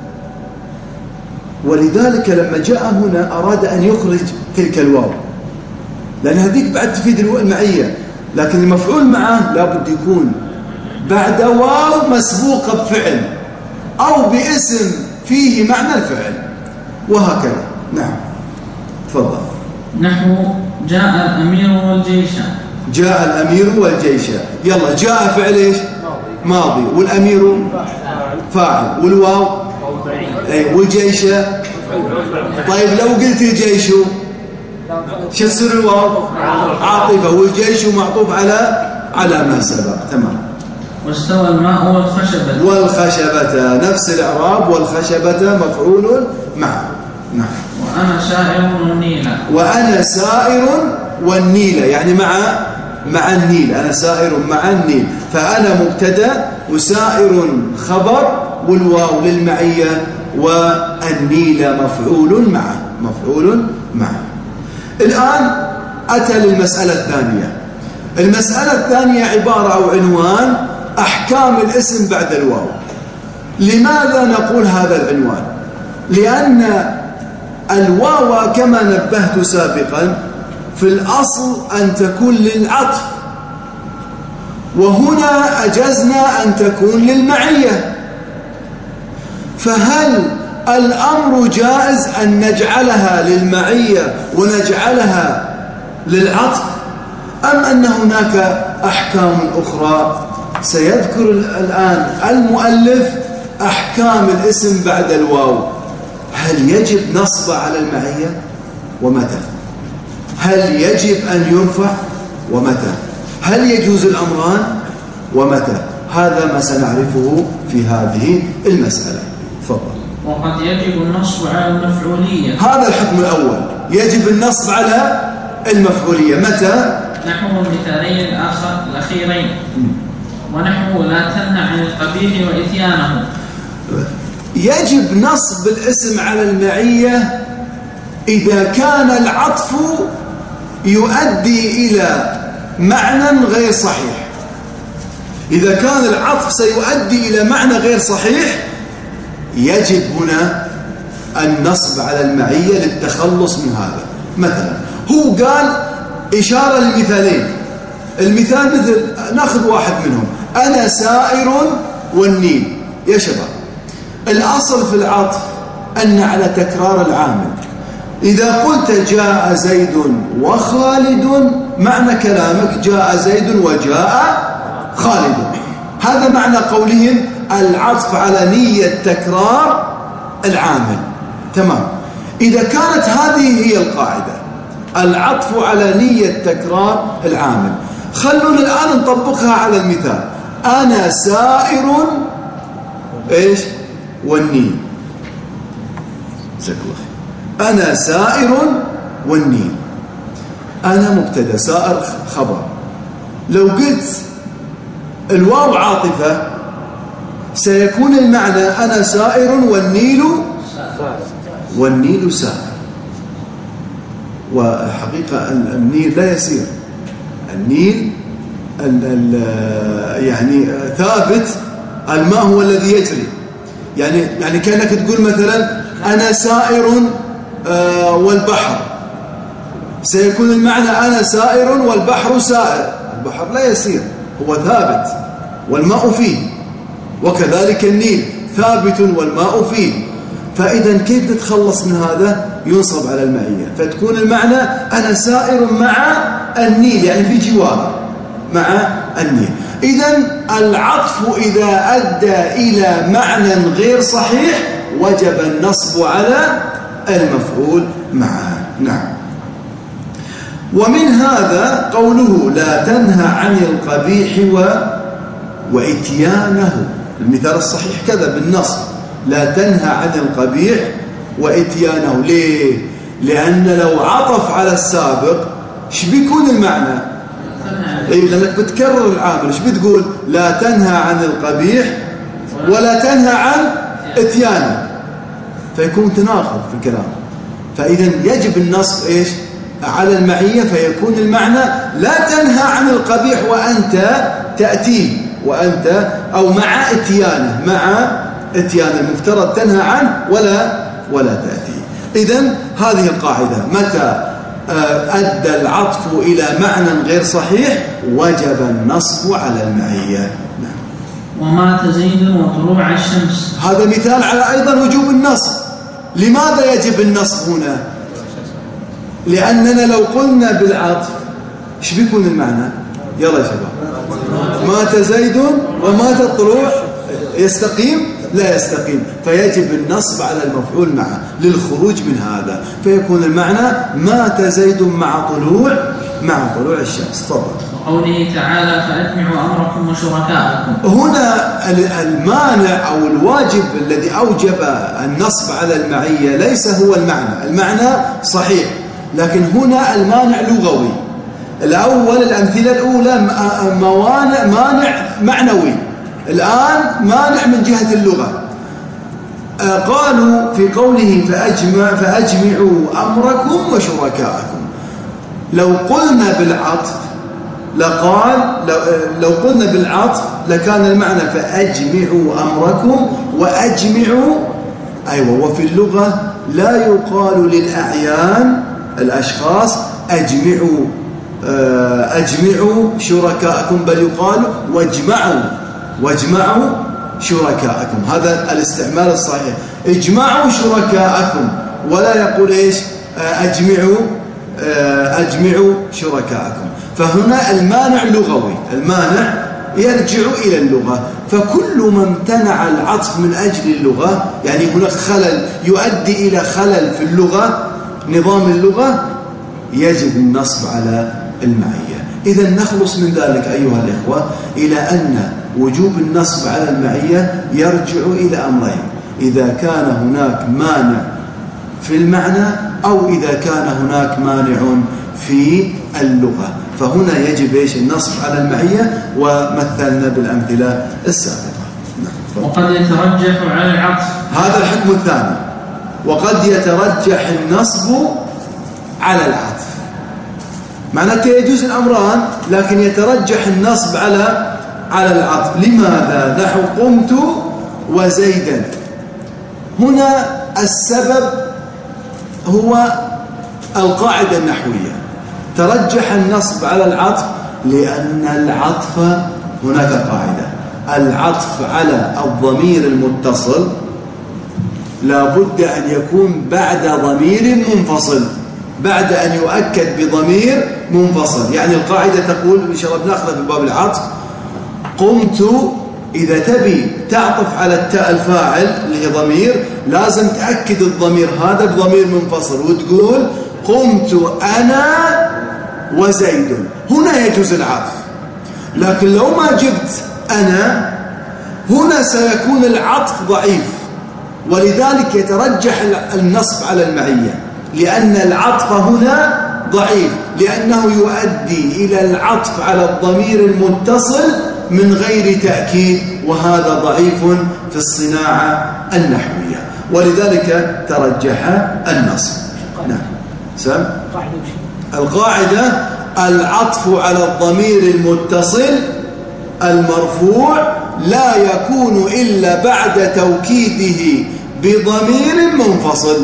ولذلك لما جاء هنا أراد أن يخرج تلك الواو، لأن هذيك بعد تفيد المعية، لكن المفعول معه لابد يكون بعد واو مسبوقة بفعل أو باسم فيه معنى الفعل، وهكذا. نعم، تفضل. نحو جاء الأمير والجيش. جاء الأمير والجيش. يلا، جاء فعل إيش؟ ماضي، والأمير فاعل، والواو والجيش. طيب لو قلت الجيش شو يصير؟ الواو عاطفة، والجيش معطوف على ما سبق. تمام. واستوى الماء والخشبة. والخشبة نفس الإعراب، والخشبة مفعول معه. نعم. وأنا سائر والنيلة. وأنا سائر والنيلة، يعني مع النيل، أنا سائر مع النيل، فأنا مبتدأ وسائر خبر، والواو للمعية، والنيل مفعول معه، مفعول معه. الآن أتى للمسألة الثانية. المسألة الثانية عبارة أو عنوان أحكام الاسم بعد الواو. لماذا نقول هذا العنوان؟ لأن الواو كما نبهت سابقا في الأصل أن تكون للعطف، وهنا أجزنا أن تكون للمعية. فهل الأمر جائز أن نجعلها للمعية ونجعلها للعطف، أم أن هناك أحكام أخرى؟ سيذكر الآن المؤلف أحكام الاسم بعد الواو. هل يجب نصب على المعية ومتى؟ هل يجب أن يرفع ومتى؟ هل يجوز الأمران ومتى؟ هذا ما سنعرفه في هذه المسألة. تفضل. وقد يجب النصب على المفعولية. هذا الحكم الأول، يجب النصب على المفعولية. متى؟ نحو المثالين الأخيرين، ونحو لا تنهى عن القبيح وإتيانه. يجب نصب الاسم على المعية إذا كان العطف يؤدي إلى معنى غير صحيح. إذا كان العطف سيؤدي إلى معنى غير صحيح يجب هنا النصب على المعية للتخلص من هذا. مثلا هو قال إشارة للمثالين، المثال مثل ناخذ واحد منهم، أنا سائر والنيل. يا شباب الأصل في العطف أن على تكرار العامل. إذا قلت جاء زيد وخالد معنى كلامك جاء زيد وجاء خالد، هذا معنى قولهم العطف على نية تكرار العامل. تمام. إذا كانت هذه هي القاعدة العطف على نية تكرار العامل، خلونا الآن نطبقها على المثال أنا سائر إيش والنيل. جزاك الله خير. أنا سائر والنيل، أنا مبتدأ سائر خبر. لو قلت الواو عاطفة سيكون المعنى أنا سائر والنيل سائر. وحقيقة النيل لا يسير، النيل يعني ثابت، الماء هو الذي يجري. يعني كأنك تقول مثلا أنا سائر والبحر، سيكون المعنى أنا سائر والبحر سائر. البحر لا يسير، هو ثابت والماء فيه، وكذلك النيل ثابت والماء فيه. فإذا كيف تتخلص من هذا؟ ينصب على المعية، فتكون المعنى أنا سائر مع النيل، يعني في جواره مع النيل. إذن العطف إذا أدى إلى معنى غير صحيح وجب النصب على المفعول معه. نعم. ومن هذا قوله لا تنهى عن القبيح وإتيانه. المثال الصحيح كذا بالنص، لا تنهى عن القبيح وإتيانه. ليه؟ لأن لو عطف على السابق ايش بيكون المعنى؟ لأنك بتكرر العامل، ايش بتقول؟ لا تنهى عن القبيح ولا تنهى عن إتيانه، فيكون تناقض في الكلام. فإذا يجب النصب إيش؟ على المعية، فيكون المعنى لا تنهى عن القبيح وأنت تأتيه، وأنت أو مع إتيانه، مع إتيانه المفترض تنهى عنه ولا تأتيه. إذن هذه القاعدة، متى أدى العطف إلى معنى غير صحيح وجب النصب على المعية. ومات زيد وطلوع الشمس، هذا مثال على أيضا وجوب النصب. لماذا يجب النصب هنا؟ لأننا لو قلنا بالعطف ايش بيكون المعنى؟ يلا يا شباب، مات زيد ومات الطلوع، يستقيم؟ لا يستقيم. فيجب النصب على المفعول معه للخروج من هذا، فيكون المعنى مات زيد مع طلوع الشمس. تفضل. وقوله تعالى فأجمعوا أمركم وشركاءكم، هنا المانع أو الواجب الذي أوجب النصب على المعية ليس هو المعنى صحيح، لكن هنا المانع لغوي. الأول الأمثلة الأولى مانع معنوي، الآن مانع من جهة اللغة. قالوا في قوله فأجمعوا أمركم وشركاءكم، لو قلنا بالعطف لو قلنا بالعطف لكان المعنى فأجمعوا أمركم وأجمعوا. أيوة. وفي اللغة لا يقال للأعيان الأشخاص أجمعوا شركاءكم، بل يقال واجمعوا شركاءكم. هذا الاستعمال الصحيح، اجمعوا شركاءكم، ولا يقول ايش اجمعوا شركاءكم. فهنا المانع لغوي، المانع يرجع إلى اللغة. فكل ما امتنع العطف من أجل اللغة، يعني هناك خلل يؤدي إلى خلل في اللغة، نظام اللغة، يجب النصب على المعية. إذا نخلص من ذلك أيها الإخوة إلى أن وجوب النصب على المعية يرجع إلى أمرين: إذا كان هناك مانع في المعنى، أو إذا كان هناك مانع في اللغة. فهنا يجب إيش؟ النصب على المعية، ومثلنا بالأمثلة السابقة. وقد يترجح على العطف، هذا الحكم الثاني. وقد يترجح النصب على العطف، معناته يجوز الأمران، لكن يترجح النصب على على العطف. لماذا؟ نحو قمت وزيدا. هنا السبب هو القاعدة النحوية، ترجح النصب على العطف لأن العطف، هناك قاعدة، العطف على الضمير المتصل لا بد أن يكون بعد ضمير منفصل، بعد أن يؤكد بضمير منفصل. يعني القاعدة تقول، إن شاء الله بناخذها في باب العطف، قمت، إذا تبي تعطف على التاء الفاعل اللي هي ضمير لازم تأكد الضمير هذا بضمير منفصل وتقول قمت أنا وزيد. هنا يجوز العطف. لكن لو ما جبت أنا هنا سيكون العطف ضعيف، ولذلك يترجح النصب على المعية، لأن العطف هنا ضعيف، لأنه يؤدي إلى العطف على الضمير المتصل من غير تأكيد، وهذا ضعيف في الصناعة النحوية، ولذلك ترجح النصب. نعم. سام. القاعدة العطف على الضمير المتصل المرفوع لا يكون إلا بعد توكيده بضمير منفصل.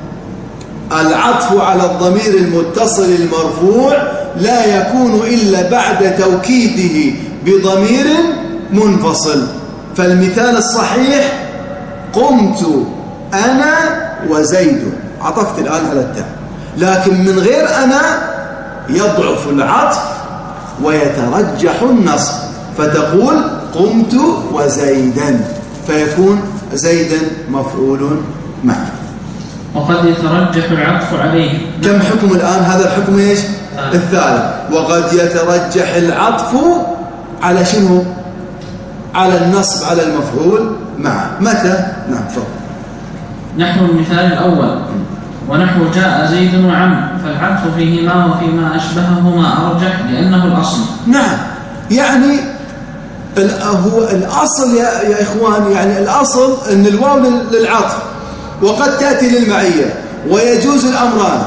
العطف على الضمير المتصل المرفوع لا يكون إلا بعد توكيده بضمير منفصل. فالمثال الصحيح قمت أنا وزيد، عطفت الآن على التاء، لكن من غير أنا يضعف العطف ويترجح النصب، فتقول قمت وزيدا، فيكون زيدا مفعول معه. وقد يترجح العطف عليه. كم حكم الآن؟ هذا الحكم إيش؟ الثالث. وقد يترجح العطف على شنو؟ على النصب على المفعول معه. متى؟ نعم تفضل. نحو المثال الأول، ونحو جاء زيد وعم، فالعطف فيهما وفيما أشبههما أرجح لأنه الأصل. نعم، يعني هو الأصل يا إخوان، يعني الأصل أن الواو للعطف وقد تأتي للمعية ويجوز الأمران.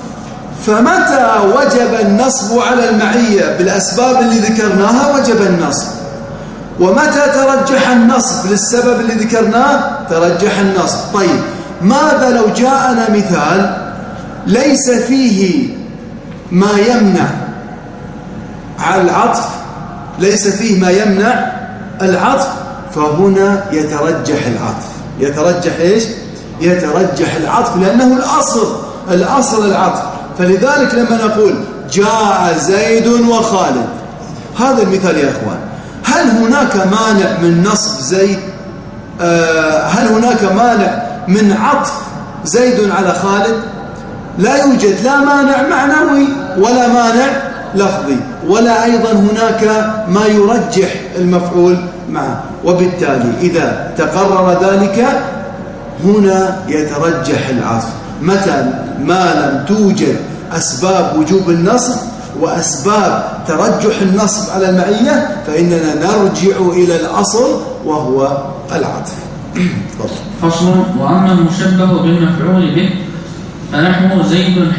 فمتى وجب النصب على المعية بالأسباب اللي ذكرناها وجب النصب، ومتى ترجح النصب للسبب اللي ذكرناه ترجح النصب. طيب ماذا لو جاءنا مثال ليس فيه ما يمنع على العطف، ليس فيه ما يمنع العطف، فهنا يترجح العطف. يترجح إيش؟ يترجح العطف لأنه الأصل العطف. فلذلك لما نقول جاء زيد وخالد، هذا المثال يا إخوان، هل هناك مانع من نصب زيد؟ هل هناك مانع من عطف زيد على خالد؟ لا يوجد لا مانع معنوي ولا مانع لفظي، ولا أيضا هناك ما يرجح المفعول معه. وبالتالي إذا تقرر ذلك هنا يترجح العطف متى ما لم توجد أسباب وجوب النصب وأسباب ترجح النصب على المعية، فإننا نرجع إلى الأصل وهو العطف. فصل. وأما المشبه بالمفعول به فنحو زيد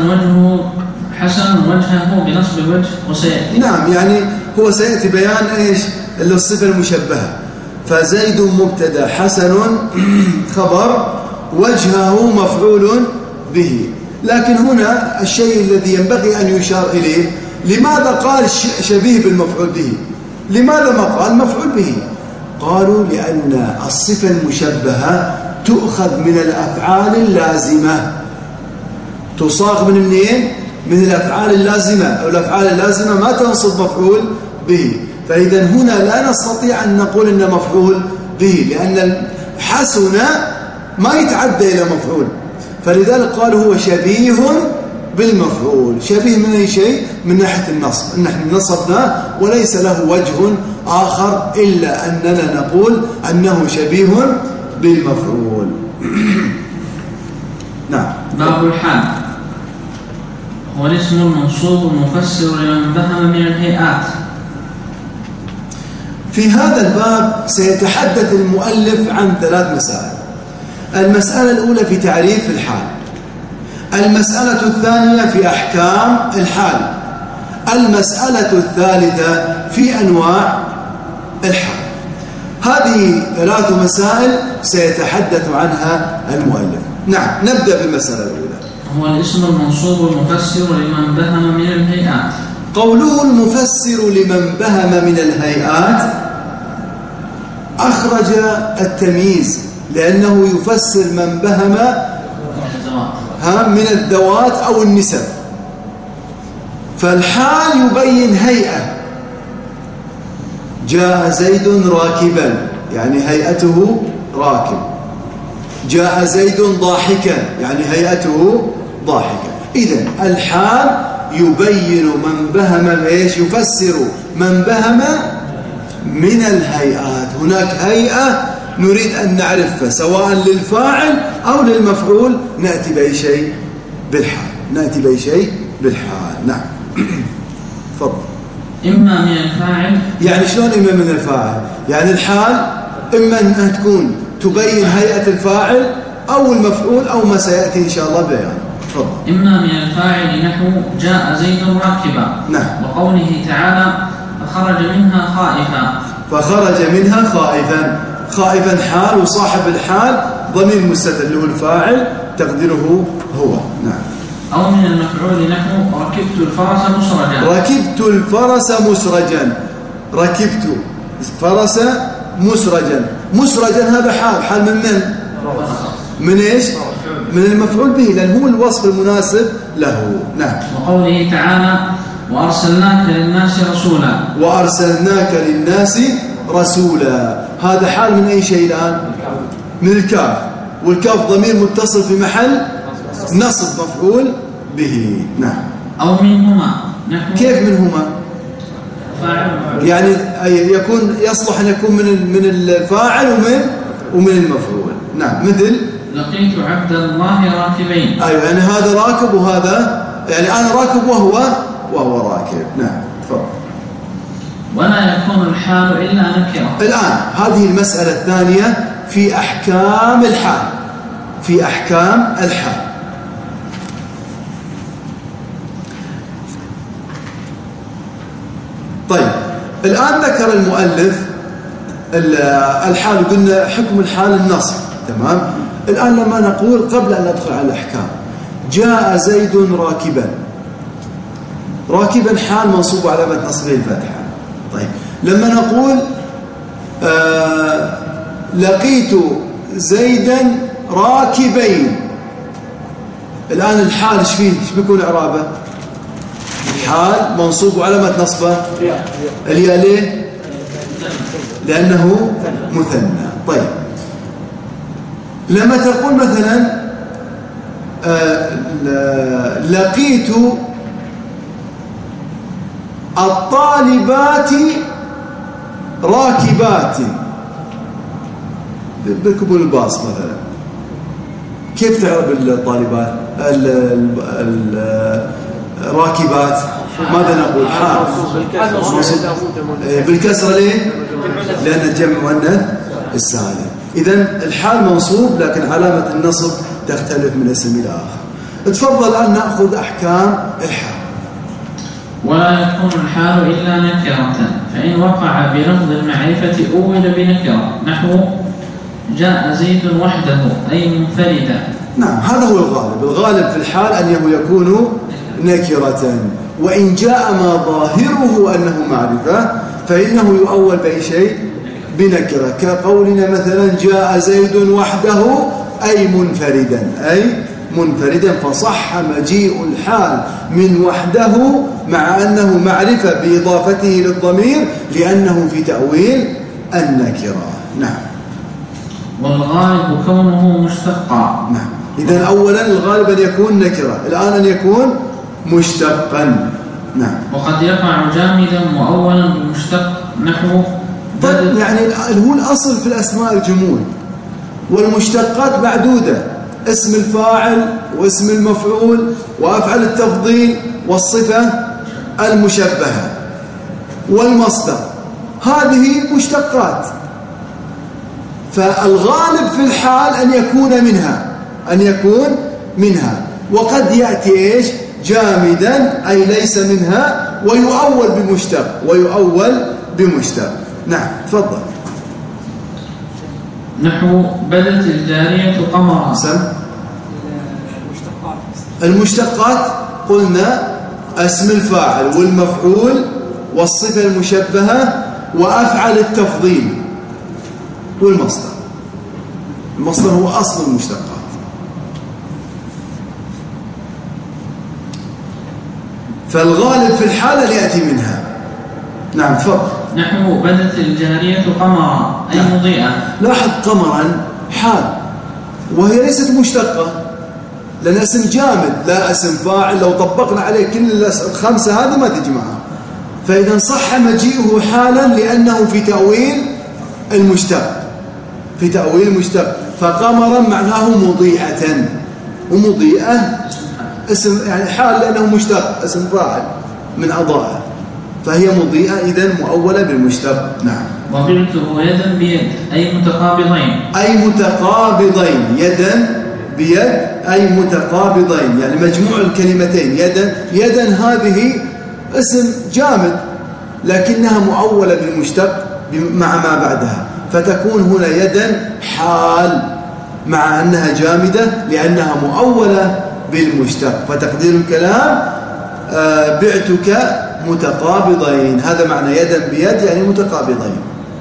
حسن وجهه بنصب الوجه وسيأتي. نعم، يعني هو سيأتي بيان إيش الصفة المشبهة. فزيد مبتدا، حسن خبر، وجهه مفعول به. لكن هنا الشيء الذي ينبغي أن يشار إليه، لماذا قال شبيه بالمفعول به؟ لماذا ما قال مفعول به؟ قالوا لأن الصفة المشبهة تؤخذ من الأفعال اللازمة، تصاغ من منين؟ من الأفعال اللازمة، أو الأفعال اللازمة ما تنصب مفعول به. فإذا هنا لا نستطيع أن نقول إن مفعول به، لأن حسن ما يتعدى إلى مفعول. فلذلك قالوا هو شبيه بالمفعول. شبيه من أي شيء؟ من ناحية النصب، إن نحن نصبناه وليس له وجه آخر إلا أننا نقول أنه شبيه بالمفعول. نعم. باب الحال هو الاسم المنصوب المفسر لمن فهم من الهيئات. في هذا الباب سيتحدث المؤلف عن 3 مسائل. المسألة الأولى في تعريف الحال، المسألة الثانية في أحكام الحال، المسألة الثالثة في أنواع الحال. هذه 3 مسائل سيتحدث عنها المؤلف. نعم، نبدأ بالمسألة الأولى. هو الاسم المنصوب المفسر لمن بهم من الهيئات. قوله المفسر لمن بهم من الهيئات أخرج التمييز، لأنه يفسر من بهم من الذوات أو النسب. فالحال يبين هيئة، جاء زيد راكبا يعني هيئته راكب، جاء زيد ضاحكا يعني هيئته ضاحكا. إذن الحال يبين من بهم ايش؟ يفسر من بهم من الهيئات. هناك هيئة نريد أن نعرفها سواء للفاعل أو للمفعول، نأتي بأي شيء بالحال، نأتي بأي شيء بالحال. نعم. تفضل. إما من الفاعل، يعني شلون إما من الفاعل؟ يعني الحال إما أنها تكون تبين هيئة الفاعل أو المفعول أو ما سيأتي إن شاء الله بيان. تفضل. إما من الفاعل نحو جاء زيد راكبا. نعم. وقوله تعالى فخرج منها خائفا. فخرج منها خائفا، خائفا حال، وصاحب الحال ضمير مستتر اللي هو الفاعل تقديره هو. نعم. أو من المفعول نحو ركبت الفرس مسرجا. ركبت الفرس مسرجا، ركبت فرس مسرجا. مسرجا هذا حال، حال من من؟ من ايش؟ من المفعول به، لأن هو الوصف المناسب له. نعم. وقوله تعالى وأرسلناك للناس رسولا. وأرسلناك للناس رسولا، هذا حال من أي شيء الآن؟ من الكاف، والكاف ضمير متصل في محل نصب مفعول به. نعم. أو منهما نحو. كيف منهما؟ يعني يكون يصلح أن يكون من الفاعل ومن المفعول. نعم. مثل لقيت عبد الله راكبين. أيوة، يعني هذا راكب وهذا، يعني أنا راكب وهو راكب. نعم. تفضل. ولا يكون الحال إلا نكرة. الآن هذه المسألة الثانية في أحكام الحال، في أحكام الحال. طيب، الآن ذكر المؤلف الحال، قلنا حكم الحال النصب، تمام. الآن لما نقول قبل أن ندخل على الأحكام، جاء زيد راكبا، راكبا حال منصوب علامة نصبه الفتحة. طيب، لما نقول لقيت زيدا راكبين، الآن الحال ايش فيه؟ ايش بيكون إعرابه؟ الحال منصوب علامة نصبه الياء، ليه؟ لأنه مثنى. طيب، لما تقول مثلا لقيت الطالبات راكبات، بركبوا الباص مثلا، كيف تعرب الطالبات الراكبات؟ ماذا نقول؟ حال بالكسرة، ليه؟ لأن الجمع مؤنث السالم. إذن الحال منصوب، لكن علامة النصب تختلف من اسم إلى آخر. تفضل أن نأخذ أحكام الحال. ولا يكون الحال إلا نكرة، فإن وقع بلفظ المعرفة أول بنكرة نحو جاء زيد وحده أي منفردا. نعم، هذا هو الغالب. الغالب في الحال أنه يكون نكرة، وإن جاء ما ظاهره أنه معرفة فإنه يؤول بأي شيء؟ بنكرة، كقولنا مثلا جاء زيد وحده أي منفردا، أي منفردا، فصح مجيء الحال من وحده مع أنه معرفة بإضافته للضمير لأنه في تأويل النكرة. نعم. والغالب كونه مشتقا. نعم. إذن أولا الغالب أن يكون نكرة، الآن أن يكون مشتقا. نعم. وقد يقع جامدا مؤولا بمشتق نحو. طيب، يعني هو الأصل في الأسماء الجمود، والمشتقات معدودة، اسم الفاعل واسم المفعول وأفعل التفضيل والصفة المشبهة والمصدر، هذه مشتقات. فالغالب في الحال أن يكون منها، وقد يأتي إيش؟ جامدا أي ليس منها، ويؤول بمشتق، نعم تفضل. نحو بدت الجارية قمرا. المشتقات قلنا اسم الفاعل والمفعول والصفة المشبهة وأفعل التفضيل والمصدر. المصدر هو أصل المشتقات. فالغالب في الحالة اللي يأتي منها. نعم تفضل. نحو بدت الجارية قمرا أي مضيئة. لاحظ قمرا حال وهي ليست مشتقة لأن اسم جامد لا اسم فاعل. لو طبقنا عليه كل الخمسة هذه ما تجي معها. فإذا صح مجيئه حالا لأنه في تأويل المشتق. في تأويل المشتق. فقمرا معناه مضيئة ومضيئة اسم يعني حال لأنه مشتق اسم فاعل من أضاء فهي مضيئة إذن مؤولة بالمشتق. نعم. وبعته يدا بيد أي متقابضين. أي متقابضين. يدا بيد أي متقابضين يعني مجموع الكلمتين. يدا هذه اسم جامد لكنها مؤولة بالمشتق مع ما بعدها فتكون هنا يدا حال مع أنها جامدة لأنها مؤولة بالمشتق. فتقدير الكلام بعتك متقابضين. هذا معنى يدا بيد يعني متقابضين.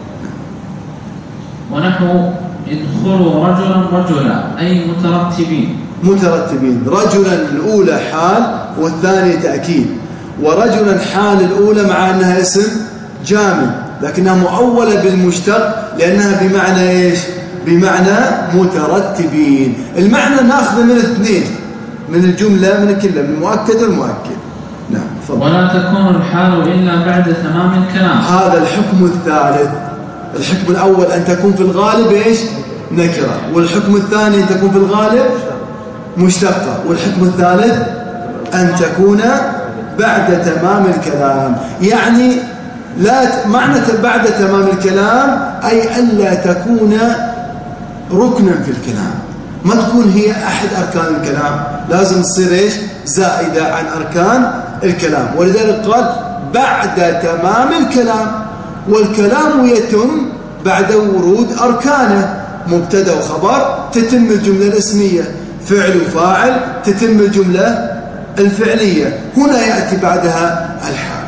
ونحو ادخلوا رجلا أي مترتبين. مترتبين. رجلا الأولى حال والثانية تأكيد. ورجلا حال الأولى مع أنها اسم جامد لكنها مؤولة بالمشتق لأنها بمعنى إيش؟ بمعنى مترتبين. المعنى نأخذ من الاثنين من الجملة من الكلمة من المؤكد والمؤكد. نعم فضل. ولا تكون الحال إلا بعد تمام الكلام. هذا الحكم الثالث. الحكم الأول أن تكون في الغالب إيش؟ نكرة. والحكم الثاني أن تكون في الغالب مشتقة. والحكم الثالث أن تكون بعد تمام الكلام. يعني لا معنى بعد تمام الكلام أي ألا تكون ركنا في الكلام. ما تكون هي أحد أركان الكلام. لازم تصير إيش؟ زائدة عن أركان الكلام. ولذلك قال بعد تمام الكلام. والكلام يتم بعد ورود أركانه. مبتدأ وخبر تتم الجملة الاسمية. فعل وفاعل تتم الجملة الفعلية. هنا يأتي بعدها الحال.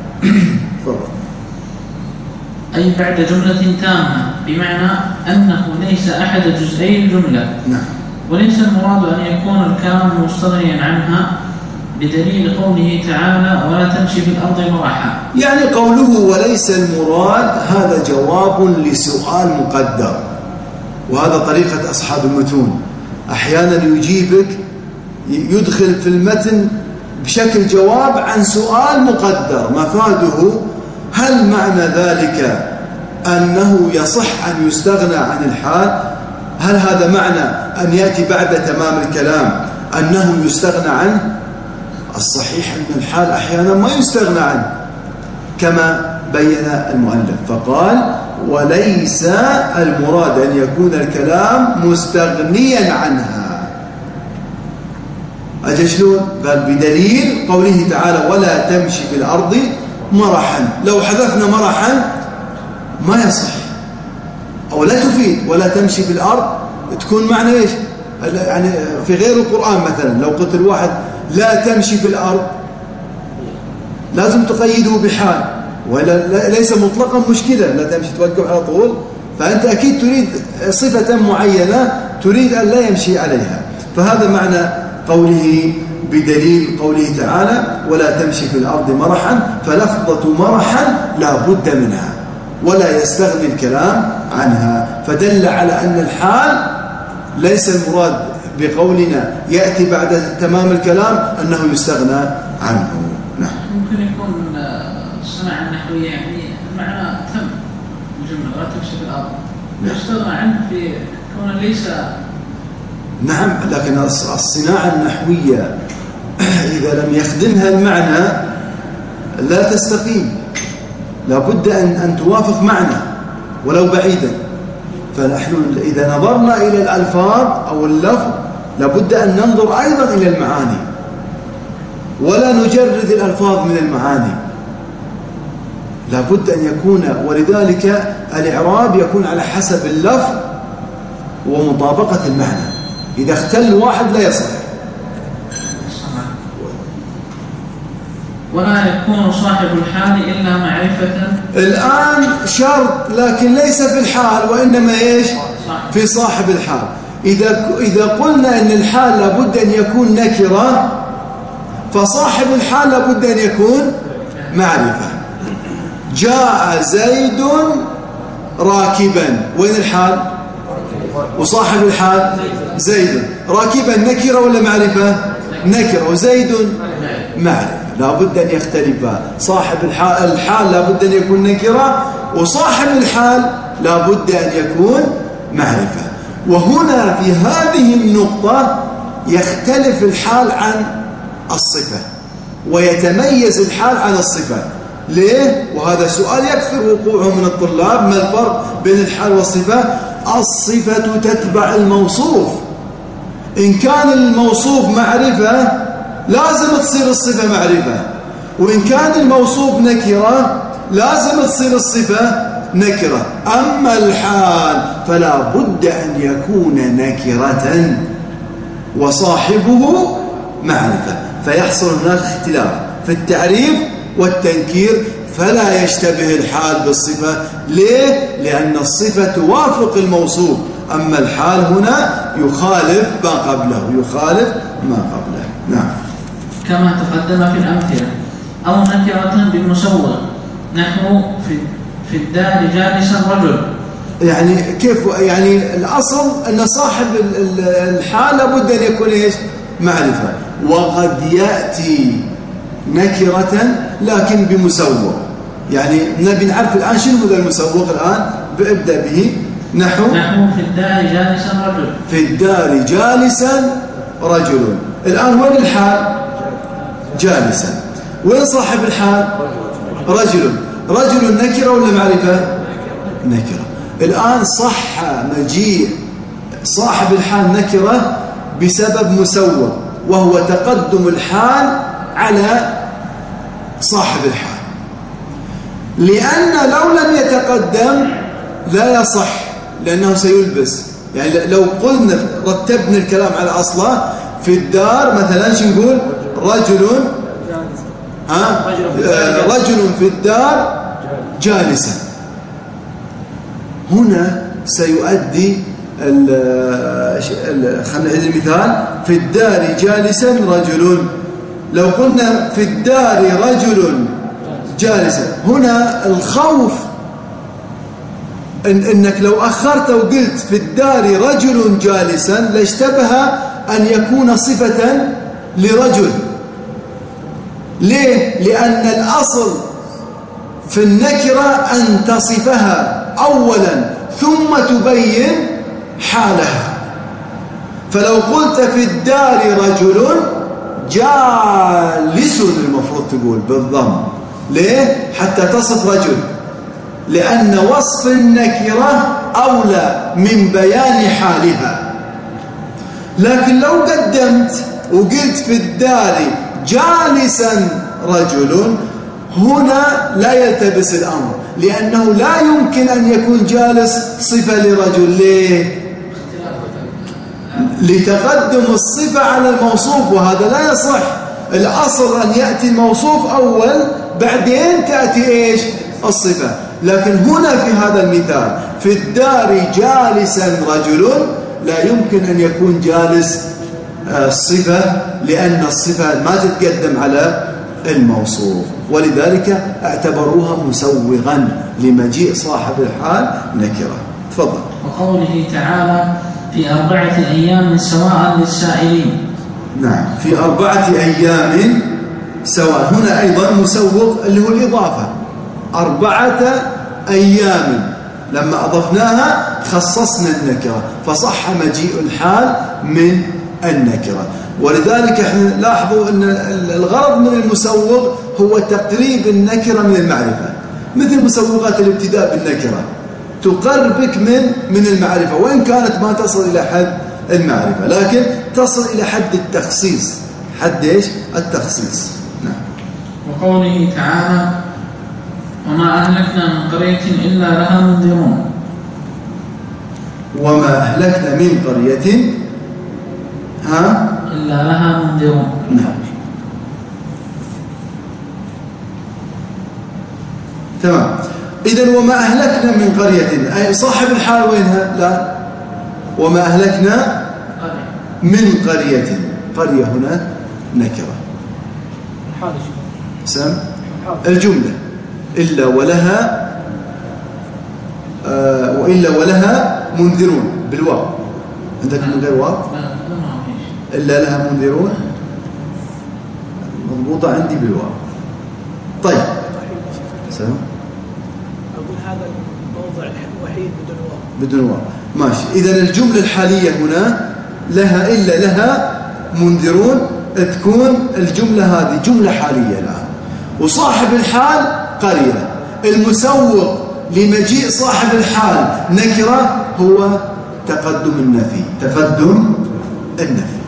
أي بعد جملة تامة بمعنى أنه ليس أحد جزئي الجملة. نعم. وليس المراد أن يكون الكلام مستغنيا عنها بدليل قوله تعالى ولا تمشي في الأرض مرحا. يعني قوله وليس المراد هذا جواب لسؤال مقدر. وهذا طريقة أصحاب المتون. أحيانا يجيبك يدخل في المتن بشكل جواب عن سؤال مقدر. مفاده هل معنى ذلك أنه يصح أن يستغنى عن الحال؟ هل هذا معنى أن يأتي بعد تمام الكلام أنه يستغنى عنه؟ الصحيح أن الحال أحيانا ما يستغنى عنه كما بين المؤلف. فقال وليس المراد أن يكون الكلام مستغنيا عنها. أجل شلون؟ قال بدليل قوله تعالى ولا تمشي في الأرض مرحا. لو حذفنا مرحا ما يصح أو لا تفيد. ولا تمشي في الأرض تكون معنى إيش؟ يعني في غير القرآن مثلا لو قلت الواحد لا تمشي في الأرض لازم تقيده بحال ولا ليس مطلقا مشكلة. لا تمشي توقف على طول. فأنت أكيد تريد صفة معينة تريد أن لا يمشي عليها. فهذا معنى قوله بدليل قوله تعالى ولا تمشي في الأرض مرحا. فلفظة مرحا لا بد منها ولا يستغني الكلام عنها. فدل على أن الحال ليس المراد بقولنا يأتي بعد تمام الكلام أنه يستغنى عنه. نعم. ممكن يكون الصناعة النحوية يعني معنى تم الجملة ولا تمشي في الأرض يستغنى عنه في كون ليس. نعم. لكن الصناعة النحوية إذا لم يخدمها المعنى لا تستقيم. لابد أن توافق معنى ولو بعيدا. فنحن إذا نظرنا إلى الألفاظ أو اللفظ لابد أن ننظر أيضا إلى المعاني ولا نجرد الألفاظ من المعاني. لابد أن يكون، ولذلك الإعراب يكون على حسب اللفظ ومطابقة المعنى. إذا اختل واحد لا يصح. ولا يكون صاحب الحال إلا معرفة. الآن شرط لكن ليس في الحال، وإنما إيش؟ في صاحب الحال. إذا قلنا أن الحال لابد أن يكون نكرة، فصاحب الحال لابد أن يكون معرفة. جاء زيد راكبا، وين الحال؟ وصاحب الحال زيد. راكبا نكرة ولا معرفة؟ نكرة. وزيد معرفة. لابد أن يختلفا. صاحب الحال لابد أن يكون نكرة، وصاحب الحال لابد أن يكون معرفة. وهنا في هذه النقطة يختلف الحال عن الصفة، ويتميز الحال عن الصفة. ليه؟ وهذا سؤال يكثر وقوعه من الطلاب. ما الفرق بين الحال والصفة؟ الصفة تتبع الموصوف. إن كان الموصوف معرفة لازم تصير الصفة معرفة، وإن كان الموصوف نكرة لازم تصير الصفة نكرة. أما الحال فلا بد أن يكون نكرة وصاحبه معرفة، فيحصل هناك اختلاف في التعريف والتنكير، فلا يشتبه الحال بالصفة. ليه؟ لأن الصفة توافق الموصوف، أما الحال هنا يخالف ما قبله، يخالف ما قبله. نعم. كما تقدم في الأمثلة. أو نكرة بالمسوغ، نحو في الدار جالسا رجل. يعني كيف؟ يعني الأصل أن صاحب الحال لابد أن يكون إيش؟ معرفة. وقد يأتي نكرة لكن بمسوغ. يعني نبي نعرف الآن شنو هذا المسوغ. الآن بأبدأ به. نحو في الدار جالسا رجل. في الدار جالسا رجل. الآن وين الحال؟ جالسا. وين صاحب الحال؟ رجل. رجل نكرة ولا معرفة؟ نكرة. الآن صح مجيء صاحب الحال نكرة بسبب مسوغ، وهو تقدم الحال على صاحب الحال. لأن لو لم يتقدم لا يصح، لأنه سيلبس. يعني لو قلنا رتبنا الكلام على أصله، في الدار مثلا شو نقول؟ رجل رجل في الدار جالسا. هنا سيؤدي خلينا نعيد المثال. في الدار جالسا رجل. لو قلنا في الدار رجل جالسا، هنا الخوف إنك لو أخرت وقلت في الدار رجل جالسا لاشتبه أن يكون صفة لرجل. ليه؟ لأن الأصل في النكرة أن تصفها أولا ثم تبين حالها. فلو قلت في الدار رجل جالس المفروض تقول بالضم. ليه؟ حتى تصف رجل، لأن وصف النكرة أولى من بيان حالها. لكن لو قدمت وقلت في الدار جالسا رجل، هنا لا يلتبس الأمر، لأنه لا يمكن أن يكون جالس صفة لرجل. ليه؟ لتقدم الصفة على الموصوف، وهذا لا يصح. الأصل أن يأتي الموصوف أول بعدين تأتي إيش؟ الصفة. لكن هنا في هذا المثال في الدار جالسا رجل لا يمكن أن يكون جالس الصفة، لأن الصفة ما تتقدم على الموصوف، ولذلك اعتبروها مسوغا لمجيء صاحب الحال نكرة. تفضل. وقوله تعالى في 4 أيام سواء للسائلين. نعم، في 4 أيام سواء. هنا أيضا مسوغ اللي هو الإضافة. 4 أيام لما أضفناها خصصنا النكرة، فصح مجيء الحال من النكرة. ولذلك احنا لاحظوا أن الغرض من المسوغ هو تقريب النكرة من المعرفة، مثل مسوغات الابتداء بالنكرة تقربك من المعرفة، وإن كانت ما تصل إلى حد المعرفة لكن تصل إلى حد التخصيص. حد إيش؟ التخصيص. نعم. وقوله تعالى وما أهلكنا من قرية إلا لها منذرون. وما أهلكنا من قرية إلا لها منذرون. نعم. تمام. إذن وما أهلكنا من قرية، أي صاحب الحال وينها؟ لا، وما أهلكنا من قرية. قرية هنا نكرة. سم الجملة إلا ولها وإلا ولها منذرون بالواو. عندك من غير واو؟ إلا لها منذرون مضبوطة عندي بالواو. طيب سم أقول هذا الموضع الوحيد بدون واو. ماشي. إذن الجملة الحالية هنا لها إلا لها منذرون، تكون الجملة هذه جملة حالية الآن. وصاحب الحال قرية. المسوق لمجيء صاحب الحال نكرة هو تقدم النفي. تقدم النفي.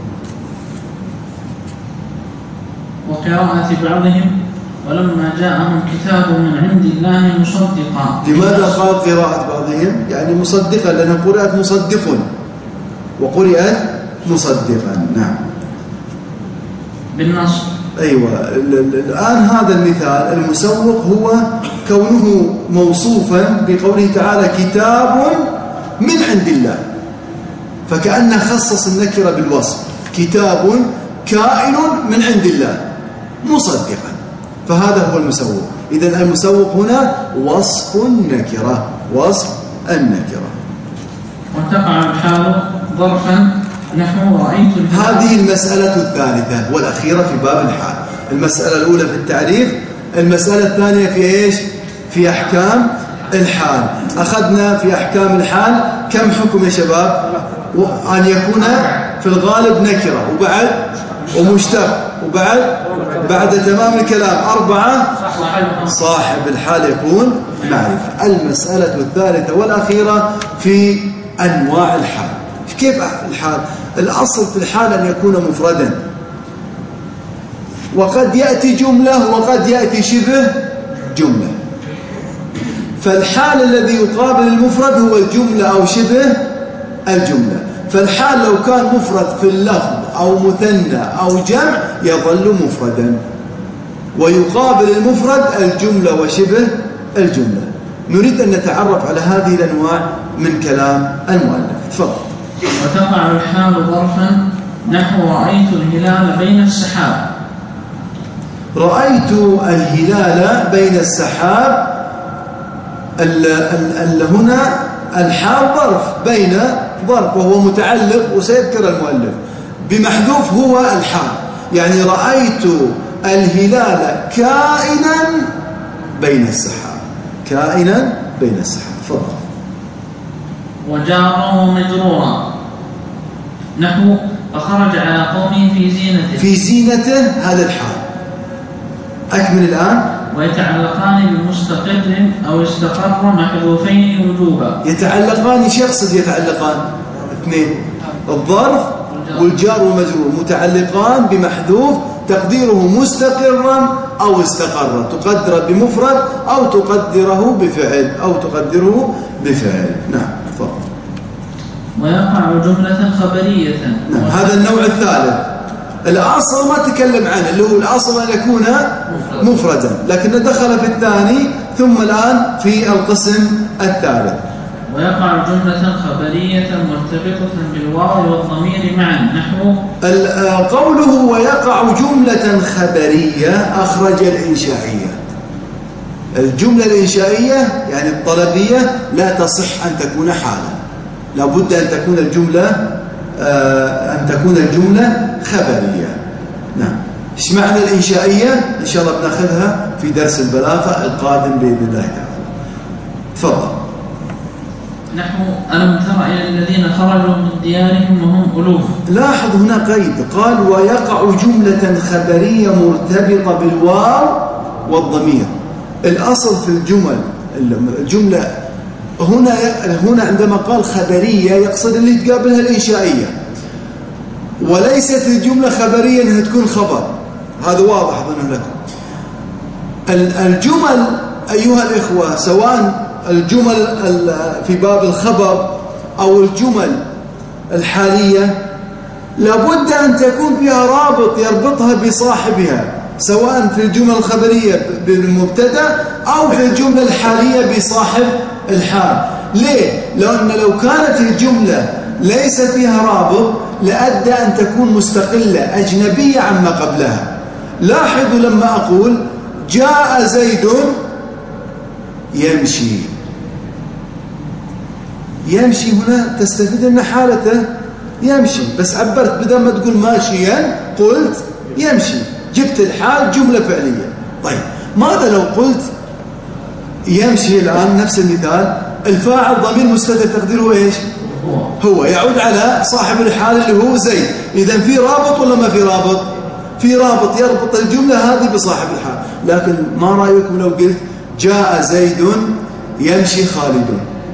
وقراءة بعضهم ولما جاءهم كتاب من عند الله مصدقا. لماذا قال قراءة بعضهم؟ يعني مصدقا، لأنها قرأت مصدق وقرأت مصدقا. نعم بالنص. أيوة. الآن هذا المثال المسوق هو كونه موصوفا بقوله تعالى كتاب من عند الله، فكأنه خصص النكرة بالوصف. كتاب كائن من عند الله مصدقا، فهذا هو المسوق. إذن المسوق هنا وصف النكرة. وصف النكرة. وتقع الحال ظرفا نحو رأيت. هذه المسألة الثالثة والأخيرة في باب الحال. المسألة الأولى في التعريف، المسألة الثانية في إيش؟ في أحكام الحال. أخذنا في أحكام الحال كم حكم يا شباب؟ أن يكون في الغالب نكرة، وبعد ومشتق، وبعد بعد تمام الكلام 4 صاحب الحال يكون معرفة. المسألة الثالثة والأخيرة في أنواع الحال. كيف الحال؟ الأصل في الحال أن يكون مفردا، وقد يأتي جملة وقد يأتي شبه جملة. فالحال الذي يقابل المفرد هو الجملة أو شبه الجملة. فالحال لو كان مفرد في اللفظ أو مثنى أو جمع يظل مفردا، ويقابل المفرد الجملة وشبه الجملة. نريد أن نتعرف على هذه الأنواع من كلام المؤلف. تفضل. وتقع الحال ظرفا نحو رأيت الهلال بين السحاب. رأيت الهلال بين السحاب. هنا الحال ظرف بين ظرف، وهو متعلق وسيذكر المؤلف بمحذوف هو الحال. يعني رأيت الهلال كائنا بين السحاب. كائنا بين السحاب. تفضل. وجارا ومجرورا نحو فخرج على قومه في زينته. في زينته هذا الحال. أكمل الآن. ويتعلقان بمستقر أو استقر محذوفين وجوبا. يتعلقان شخص يتعلقان اثنين، الظرف والجار والمجرور متعلقان بمحذوف تقديره مستقرا أو استقر. تقدر بمفرد أو تقدره بفعل أو تقدره بفعل. نعم تفضل. ويقع جملة خبرية. نعم. هذا النوع الثالث. الأصل ما تكلم عنه، اللي هو الأصل أن يكون مفردا، لكن دخل في الثاني ثم الآن في القسم الثالث. ويقع جملة خبرية مرتبطة بالواو والضمير معا نحو قوله ويقع جملة خبرية أخرج الإنشائية. الجملة الإنشائية يعني الطلبية لا تصح أن تكون حالا، لابد أن تكون الجملة خبرية. نعم. ايش معنى الإنشائية؟ إن شاء الله بناخذها في درس البلاغة القادم بإذن الله تعالى. تفضل. نحو ألم تر إلى الذين خرجوا من ديارهم وهم ألوف. لاحظ هنا قيد، قال ويقع جملة خبرية مرتبطة بالواو والضمير. الأصل في الجملة هنا عندما قال خبرية يقصد اللي تقابلها الإنشائية، وليست الجملة خبرية أنها تكون خبر. هذا واضح أظن لكم. الجمل أيها الإخوة سواء الجمل في باب الخبر أو الجمل الحالية لابد أن تكون فيها رابط يربطها بصاحبها، سواء في الجمل الخبرية بالمبتدأ أو في الجملة الحالية بصاحب الحال. ليه؟ لأن لو كانت الجملة ليس فيها رابط لأدى أن تكون مستقلة أجنبية عما قبلها. لاحظوا لما أقول جاء زيد يمشي، يمشي هنا تستفيد أن حالته يمشي، بس عبرت بدل ما تقول ماشيا قلت يمشي، جبت الحال جملة فعلية. طيب ماذا لو قلت يمشي الآن نفس المثال الفاعل ضمير مستتر تقديره إيش؟ هو، يعود على صاحب الحال اللي هو زيد. إذن في رابط ولا ما في رابط؟ في رابط يربط الجملة هذه بصاحب الحال. لكن ما رأيكم لو قلت جاء زيد يمشي خالد؟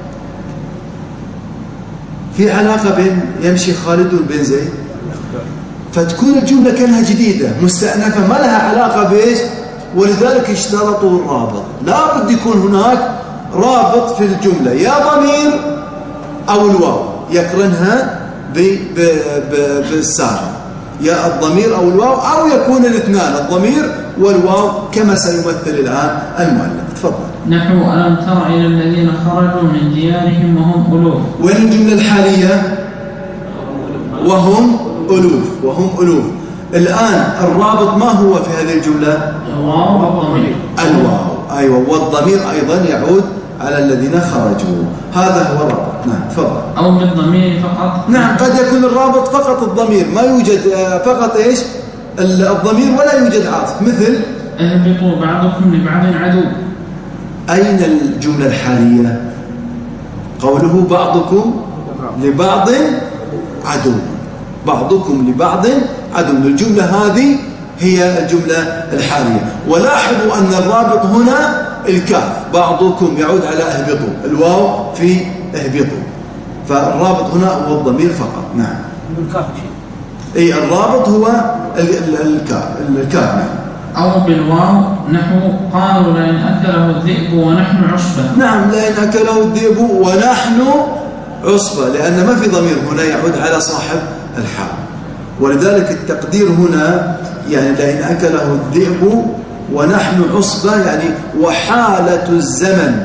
في علاقة بين يمشي خالد وبين زيد؟ فتكون الجملة كأنها جديدة مستأنفة ما لها علاقة بإيش؟ ولذلك اشترطوا الرابط. لا بد يكون هناك رابط في الجملة، يا ضمير أو الواو يقرنها بالساعة، يا الضمير أو الواو، أو يكون الاثنان الضمير والواو كما سيمثل الآن المؤلف. تفضل. نحو ألم تر إلى الذين خرجوا من ديارهم وهم ألوف. وين الجملة الحالية؟ وهم ألوف، وهم ألوف. الآن الرابط ما هو في هذه الجملة؟ الواو والضمير. الواو، أيوة، والضمير أيضا يعود على الذين خرجوا. هذا هو الرابط. نعم تفضل. أو بالضمير فقط. نعم قد يكون الرابط فقط الضمير، ما يوجد فقط إيش الضمير ولا يوجد عاطف. مثل اهبطوا بعضكم لبعض عدو. أين الجملة الحالية؟ قوله بعضكم لبعض عدو، بعضكم لبعض عدو. الجملة هذه هي الجملة الحالية. ولاحظوا أن الرابط هنا الكاف، بعضكم يعود على اهبطوا، الواو في اهبطوا، فالرابط هنا هو الضمير فقط. نعم بالكاف اي الرابط هو الكاف. نعم. أو بالواو نحو قالوا لئن أكله الذئب ونحن عصبة. نعم لئن أكله الذئب ونحن عصبة، لأن ما في ضمير هنا يعود على صاحب الحال، ولذلك التقدير هنا يعني لئن أكله الذئب ونحن عصبة، يعني وحالة الزمن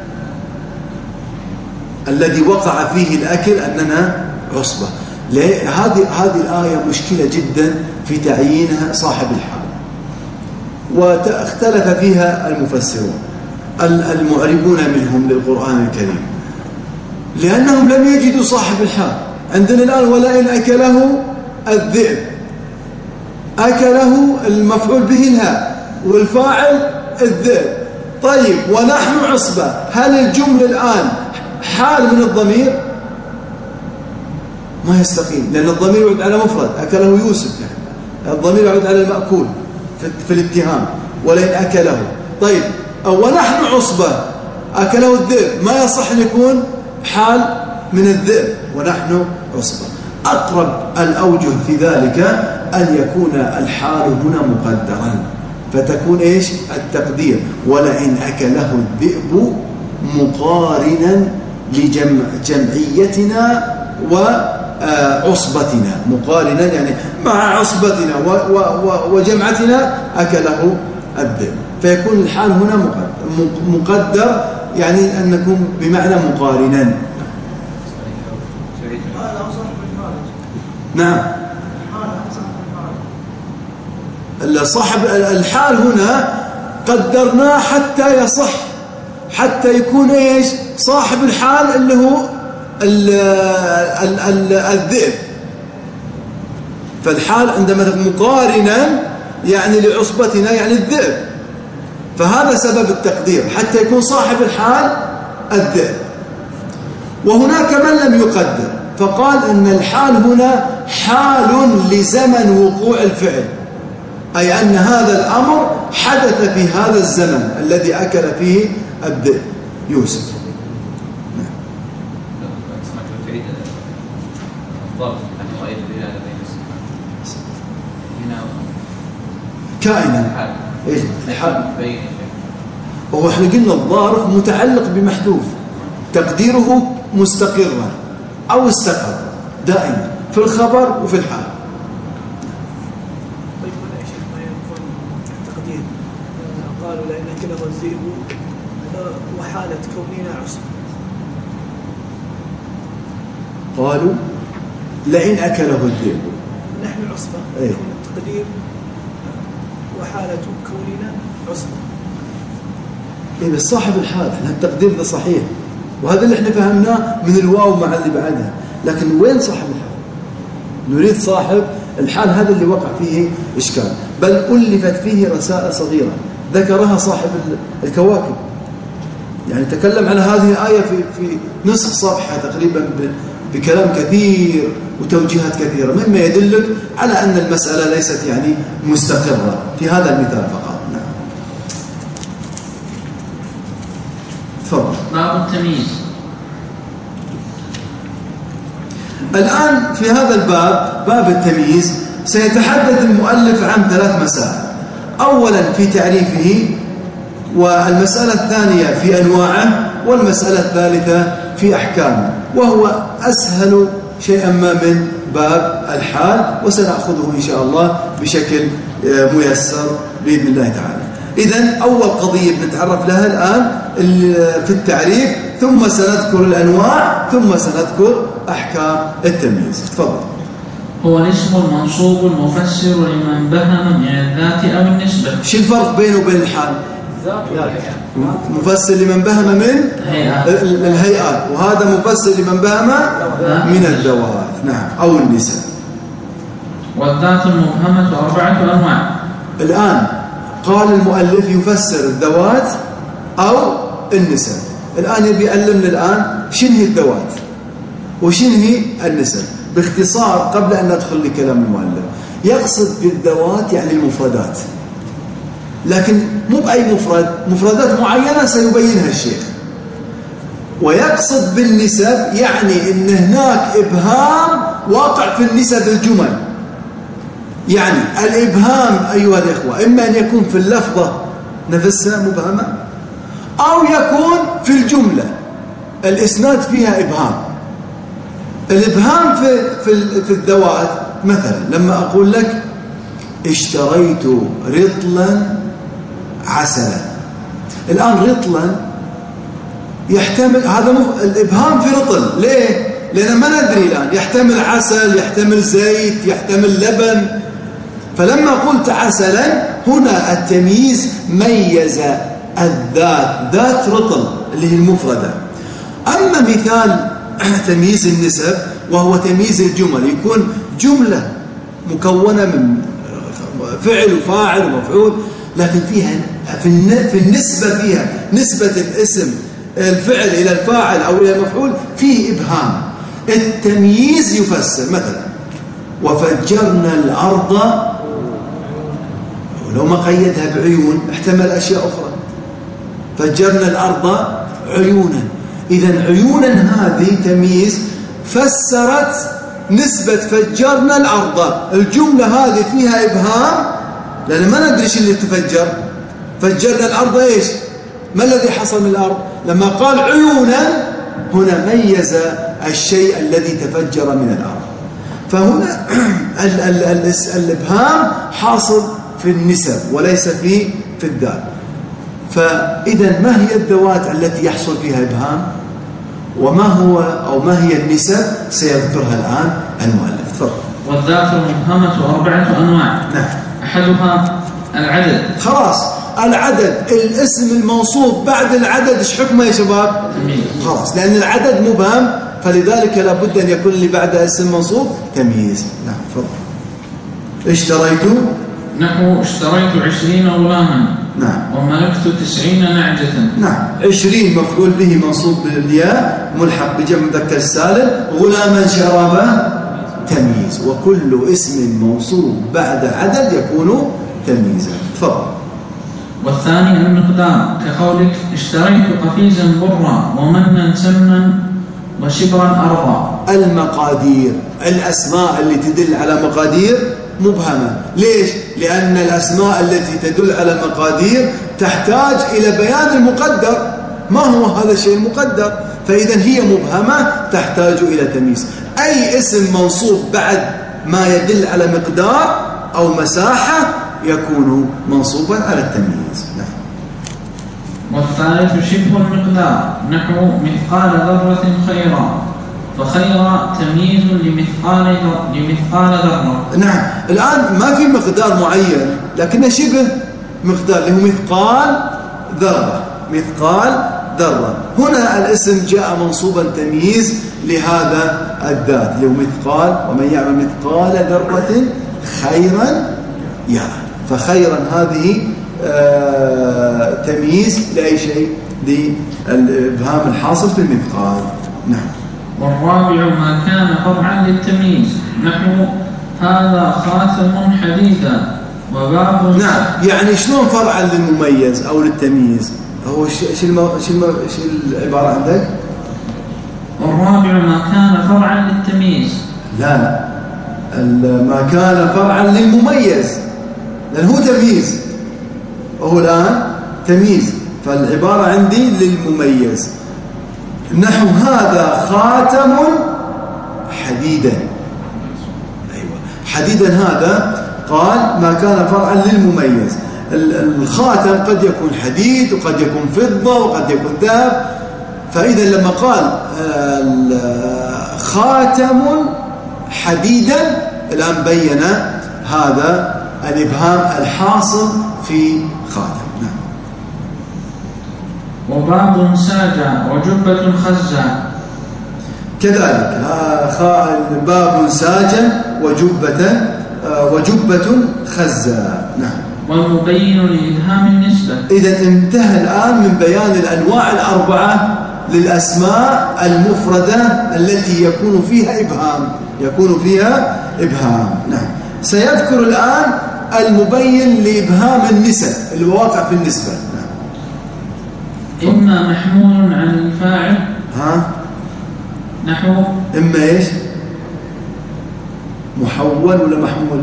الذي وقع فيه الأكل أننا عصبة. هذه الآية مشكلة جدا في تعيينها صاحب الحال، واختلف فيها المفسرون المعربون منهم للقرآن الكريم، لأنهم لم يجدوا صاحب الحال. عندنا الآن ولئن أكله الذئب، أكله المفعول به الهاء والفاعل الذئب. طيب ونحن عصبة، هل الجملة الآن حال من الضمير؟ ما يستقيم، لأن الضمير يعود على مفرد، أكله يوسف، يعني الضمير يعود على المأكول في الاتهام ولئن أكله. طيب ونحن عصبة أكله الذئب، ما يصح أن يكون حال من الذئب ونحن عصبة. أقرب الأوجه في ذلك أن يكون الحال هنا مقدرا، فتكون إيش التقدير؟ ولئن أكله الذئب مقارنا لجمعيتنا وعصبتنا، مقارنا يعني مع عصبتنا وجمعتنا أكله الذئب، فيكون الحال هنا مقدر، يعني أن نكون بمعنى مقارنا. نعم صاحب الحال هنا قدرناه حتى يصح، حتى يكون ايش صاحب الحال اللي هو الذئب. فالحال عندما مقارنا يعني لعصبتنا يعني الذئب، فهذا سبب التقدير حتى يكون صاحب الحال الذئب. وهناك من لم يقدر فقال ان الحال هنا حال لزمن وقوع الفعل، أي أن هذا الأمر حدث في هذا الزمن الذي أكل فيه الذئب يوسف. كائنا وهو احنا قلنا الظرف متعلق بمحذوف تقديره مستقرا أو استقر دائما في الخبر وفي الحال. طيب هنا يا شيخ ما يكون تقدير قالوا لأن أكله الذئب وحالة كوننا عصبة. قالوا لئن أكله الذئب نحن عصبة. أي. التقدير وحالة كوننا عصبة. إيه بس صاحب الحال احنا التقدير ده صحيح وهذا اللي احنا فهمناه من الواو مع اللي بعدها، لكن وين صاحب الحال؟ نريد صاحب الحال، هذا اللي وقع فيه إشكال. بل ألفت فيه رسائل صغيرة ذكرها صاحب الكواكب، يعني تكلم عن هذه الآية في نصف صفحة تقريبا بكلام كثير وتوجيهات كثيرة، مما يدلك على أن المسألة ليست يعني مستقرة في هذا المثال فقط. نعم. تفضل. باب التمييز. الآن في هذا الباب، باب التمييز، سيتحدث المؤلف عن 3 مسائل. أولا في تعريفه، والمسألة الثانية في أنواعه، والمسألة الثالثة في أحكامه، وهو أسهل شيئا ما من باب الحال، وسنأخذه إن شاء الله بشكل ميسر بإذن الله تعالى. إذن أول قضية بنتعرف لها الآن في التعريف، ثم سنذكر الأنواع، ثم سنذكر أحكام التمييز. تفضل. هو الاسم المنصوب المفسر لمن بهم من الذات أو النسبة. شو الفرق بينه وبين الحال؟ مفسر لمن بهم من الهيئات، وهذا مفسر لمن بهم من الذوات. نعم، أو النسب. والذات المبهمة 4 أنواع. الآن قال المؤلف يفسر الذوات أو النسب. الآن يبي يعلمنا الآن شنو هي الذوات وشنو هي النسب باختصار، قبل أن ندخل لكلام المؤلف. يقصد بالذوات يعني المفردات، لكن مو بأي مفرد، مفردات معينة سيبينها الشيخ. ويقصد بالنسب يعني إن هناك إبهام واقع في النسب الجمل. يعني الإبهام أيها الإخوة إما أن يكون في اللفظة نفسها مبهمة، أو يكون في الجملة الإسناد فيها إبهام. الإبهام في الذوات مثلا لما أقول لك اشتريت رطلا عسلا، الآن رطلا يحتمل هذا الإبهام في رطل. ليه؟ لأن ما ندري الآن، يحتمل عسل، يحتمل زيت، يحتمل لبن. فلما قلت عسلا هنا التمييز ميز الذات، ذات رطل اللي هي المفردة. أما مثال تمييز النسب وهو تمييز الجمل، يكون جملة مكونة من فعل وفاعل ومفعول، لكن فيها في النسبة، فيها نسبة الاسم الفعل إلى الفاعل أو إلى المفعول فيه إبهام. التمييز يفسر مثلا وفجرنا الأرض، ولو ما قيدها بعيون احتمل أشياء أخرى. فجرنا الأرض عيونا، إذن عيونا هذه تمييز فسرت نسبة فجرنا الأرض. الجملة هذه فيها إبهام لأن ما ندري شو اللي تفجر. فجرنا الأرض إيش؟ ما الذي حصل من الأرض؟ لما قال عيونا هنا ميز الشيء الذي تفجر من الأرض. فهنا الإبهام حاصل في النسب وليس في الذات. فإذا ما هي الذوات التي يحصل فيها إبهام، وما هو أو ما هي النسب سيذكرها الآن المؤلف. تفضل. والذات المبهمة 4 أنواع. نعم. أحدها العدد. خلاص، العدد الاسم الموصوف بعد العدد ايش حكمه يا شباب؟ خلاص، لأن العدد مبهم فلذلك لابد أن يكون اللي بعده اسم موصوف تمييز. نعم. تفضل. اشتريت نحو اشتريت 20 غلاما. نعم. وملكت 90 نعجة. نعم. 20 مفعول به منصوب بالياء ملحق بجمع مذكر السالم. غلاما شرابه تمييز. وكل اسم موصوب بعد عدد يكون تمييزا. تفضل. والثاني المقدار كقولك اشتريت قفيزا برا ومنا سمنا وشبرا أرضا. المقادير، الأسماء اللي تدل على مقادير مبهمة. ليش؟ لأن الأسماء التي تدل على مقادير تحتاج إلى بيان المقدر، ما هو هذا الشيء المقدر، فإذا هي مبهمة تحتاج إلى تمييز. أي اسم منصوب بعد ما يدل على مقدار أو مساحة يكون منصوبا على التمييز. نعم. والثالث شبه المقدار نحو مثقال ذرة خيرا، فخير تمييز لمثقال ذرة. نعم. الآن ما في مقدار معين لكنه شبه مقدار اللي هو مثقال ذرة. مثقال ذرة هنا الاسم جاء منصوبا تمييز لهذا الذات اللي هو مثقال، ومن يعمل مثقال ذرة خيرا يرى. فخيرا هذه تمييز لأي شيء؟ للإبهام الحاصل في المثقال. نعم. والرابع ما كان فرعا للتمييز نحو هذا خاتم حديدا وباب. نعم. يعني شلون فرعا للمميز أو للتمييز؟ هو شو العبارة عندك؟ والرابع ما كان فرعا للتمييز. لا، ما كان فرعا للمميز، لأن هو تمييز وهو الآن تمييز، فالعبارة عندي للمميز. نحو هذا خاتم حديدا. أيوة، حديدا هذا قال ما كان فرعا للمميز. الخاتم قد يكون حديد وقد يكون فضة وقد يكون ذهب، فإذا لما قال خاتم حديدا الآن بين هذا الإبهام الحاصل في خاتم. نعم. وباب ساجا وجبة خزا كذلك باب ساجا وجبة خزا. نعم. والمبين لإبهام النسبة. إذا انتهى الآن من بيان الأنواع الأربعة للأسماء المفردة التي يكون فيها إبهام. نعم. سيذكر الآن المبين لإبهام النسب اللي هو واقع في النسبة. نعم. إما محمول عن الفاعل نحو إما إيش؟ محول ولا محمول؟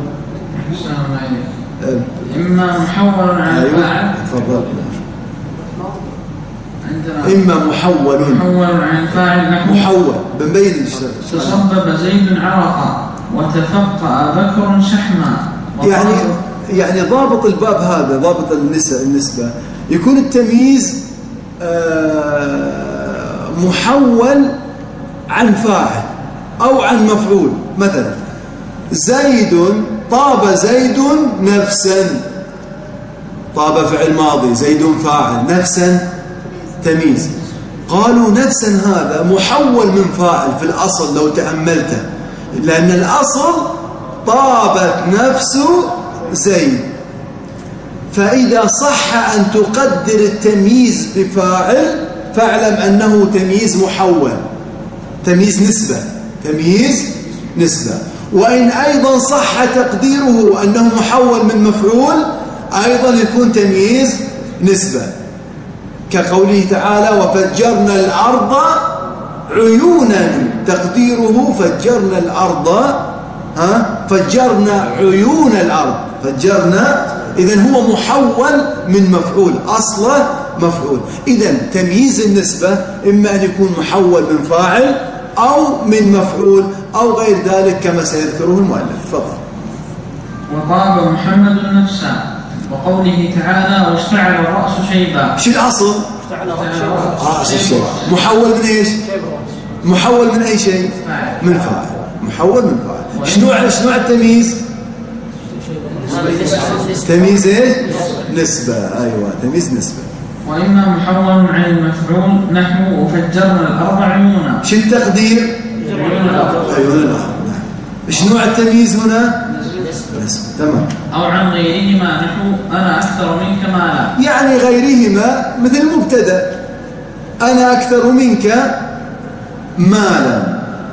إما محول عن الفاعل. تفضل. عندنا إما محول عن الفاعل نحو محول بنبين تصبب زيد عرقا وتفقأ بكر شحما. يعني ضابط الباب هذا، ضابط النسبة يكون التمييز محول عن فاعل أو عن مفعول. مثلا زيد طاب زيد نفسا، طاب فعل ماضي، زيد فاعل، نفسا تمييز. قالوا نفسا هذا محول من فاعل في الأصل لو تأملته، لأن الأصل طابت نفس زيد، فإذا صح أن تقدر التمييز بفاعل فاعلم أنه تمييز محول، تمييز نسبة. وإن أيضا صح تقديره أنه محول من مفعول أيضا يكون تمييز نسبة، كقوله تعالى وفجرنا الأرض عيونا، تقديره فجرنا الأرض فجرنا عيون الأرض، فجرنا. إذن هو محول من مفعول، أصله مفعول. إذن تمييز النسبة إما أن يكون محول من فاعل أو من مفعول أو غير ذلك كما سيذكره المؤلف. تفضل. وطاب محمد نفسه وقوله تعالى واشتعل الرأس شيبا. شو الأصل؟ رأس الشيء محول من إيش؟ محول من أي شيء؟ من فاعل. محول من فاعل. شنو التمييز؟ تمييز إيش؟ نسبة. أيوة، تمييز نسبة. وإما محول عن المفعول نحو وفجرنا الأرض عيونا. شو التقدير؟ عيون الأرض. شنو التمييز هنا؟ نسبة. تمام. أو عن غيرهما نحو أنا أكثر منك مالا. يعني غيرهما مثل مبتدأ، أنا أكثر منك مالا،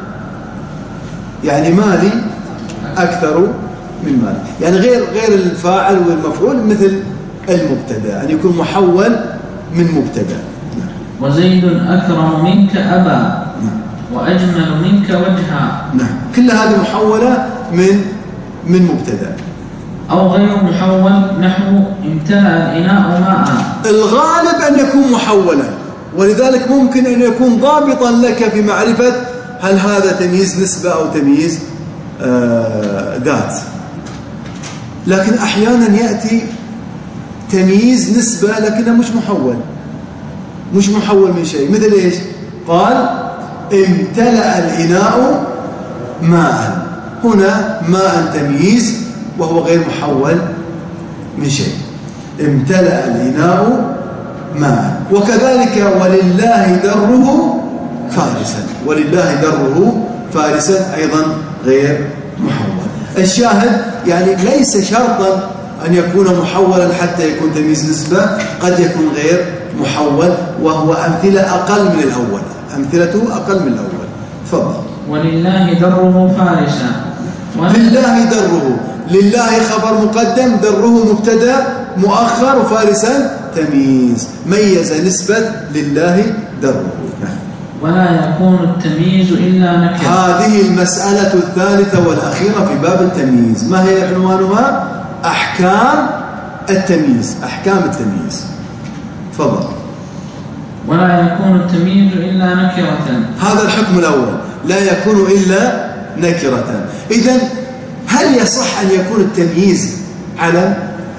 يعني مالي أكثر من مالي، يعني غير الفاعل والمفعول مثل المبتدأ أن يكون محول من مبتدأ. وزيد أكرم منك أبا وأجمل منك وجها. نعم. كل هذه محولة من مبتدأ. أو غير محول نحو امتلأ الإناء ماء. الغالب أن يكون محولا، ولذلك ممكن أن يكون ضابطا لك في معرفة هل هذا تمييز نسبة أو تمييز ذات. لكن أحيانا يأتي تمييز نسبة لكنه مش محول من شيء. مثل إيش؟ قال امتلأ الإناء ماء، هنا ماء تمييز وهو غير محول من شيء. امتلأ الإناء ماء. وكذلك ولله دره فارسا، ولله دره فارسا أيضا غير محول. الشاهد يعني ليس شرطا أن يكون محولا حتى يكون تمييز نسبة، قد يكون غير محول، وهو أمثلة أقل من الأول، أمثلته أقل من الأول. تفضل. ولله دره فارسا. لله دره، لله خبر مقدم، دره مبتدا مؤخر، وفارسا تمييز، ميز نسبة لله دره. ولا يكون التمييز إلا نكرة. هذه المسألة الثالثة والأخيرة في باب التمييز. ما هي عنوانها؟ أحكام التمييز. أحكام التمييز. تفضل. ولا يكون التمييز إلا نكرة. هذا الحكم الأول، لا يكون إلا نكرة. إذن هل يصح أن يكون التمييز علم؟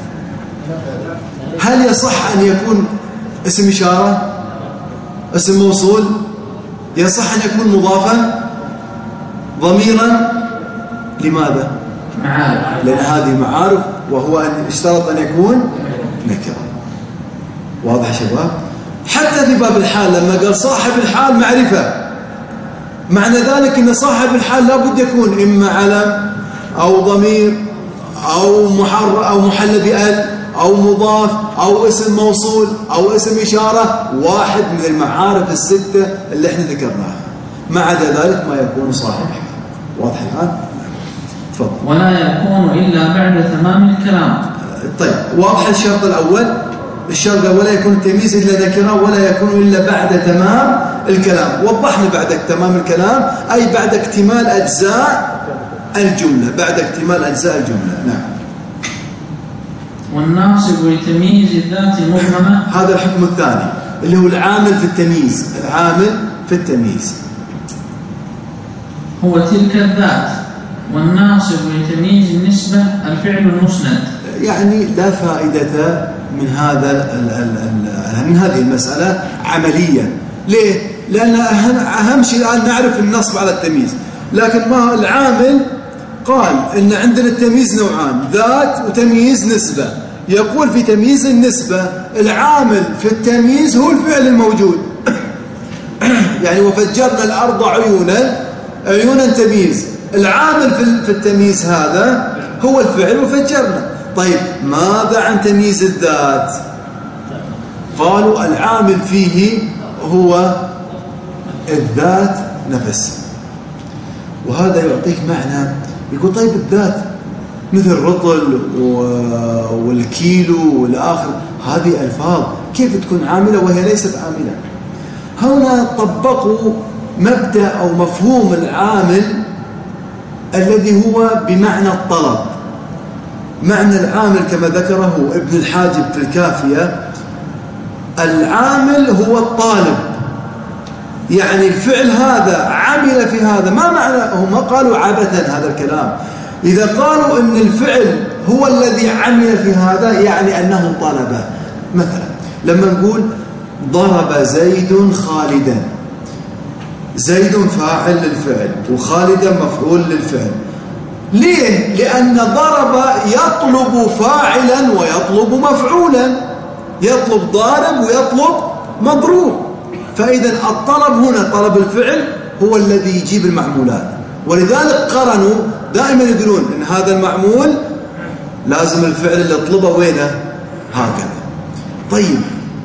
هل يصح أن يكون اسم إشارة؟ اسم موصول؟ يصح أن يكون مضافا ضميرا؟ لماذا؟ معارف. لأن هذه معارف، وهو أن اشترط أن يكون نكرة. واضح شباب؟ حتى في باب الحال لما قال صاحب الحال معرفة، معنى ذلك أن صاحب الحال لابد يكون إما علم أو ضمير أو محل بأل أو مضاف أو اسم موصول أو اسم إشارة، واحد من المعارف الستة اللي احنا ذكرناها. ما عدا ذلك ما يكون صاحب حال. واضح الآن؟ تفضل. ولا يكون إلا بعد تمام الكلام. طيب، واضح الشرط الأول. الشرط ولا يكون التمييز إلا نكرة، ولا يكون إلا بعد تمام الكلام. وضحنا بعد تمام الكلام أي بعد اكتمال أجزاء الجملة، بعد اكتمال أجزاء الجملة. نعم. والناصب لتمييز الذات المبهمة. هذا الحكم الثاني اللي هو العامل في التمييز. العامل في التمييز هو تلك الذات. والناصب لتمييز النسبة الفعل المسند. يعني لا فائدة من هذه المسألة عمليا. ليه؟ لأن أهم شيء الآن نعرف النصب على التمييز، لكن ما العامل قال إن عندنا التمييز نوعان، ذات وتمييز نسبة. يقول في تمييز النسبة العامل في التمييز هو الفعل الموجود. يعني وفجرنا الأرض عيونا تمييز. العامل في التمييز هذا هو الفعل وفجرنا. طيب ماذا عن تمييز الذات؟ قالوا العامل فيه هو الذات نفسها. وهذا يعطيك معنى. يقول طيب الذات مثل الرطل والكيلو والآخر، هذه ألفاظ كيف تكون عاملة وهي ليست عاملة؟ هنا طبقوا مبدأ أو مفهوم العامل الذي هو بمعنى الطلب. معنى العامل كما ذكره ابن الحاجب في الكافية، العامل هو الطالب. يعني الفعل هذا عمل في هذا. ما معنى هم قالوا عبثا هذا الكلام؟ إذا قالوا أن الفعل هو الذي عمل في هذا يعني أنه طلبه. مثلا لما نقول ضرب زيد خالدا، زيد فاعل للفعل وخالدا مفعول للفعل. ليه؟ لأن ضرب يطلب فاعلا ويطلب مفعولا، يطلب ضارب ويطلب مضروب. فإذا الطلب هنا طلب الفعل هو الذي يجيب المعمولات. ولذلك قرنوا دائما يقولون إن هذا المعمول لازم الفعل اللي يطلبه وينه هكذا. طيب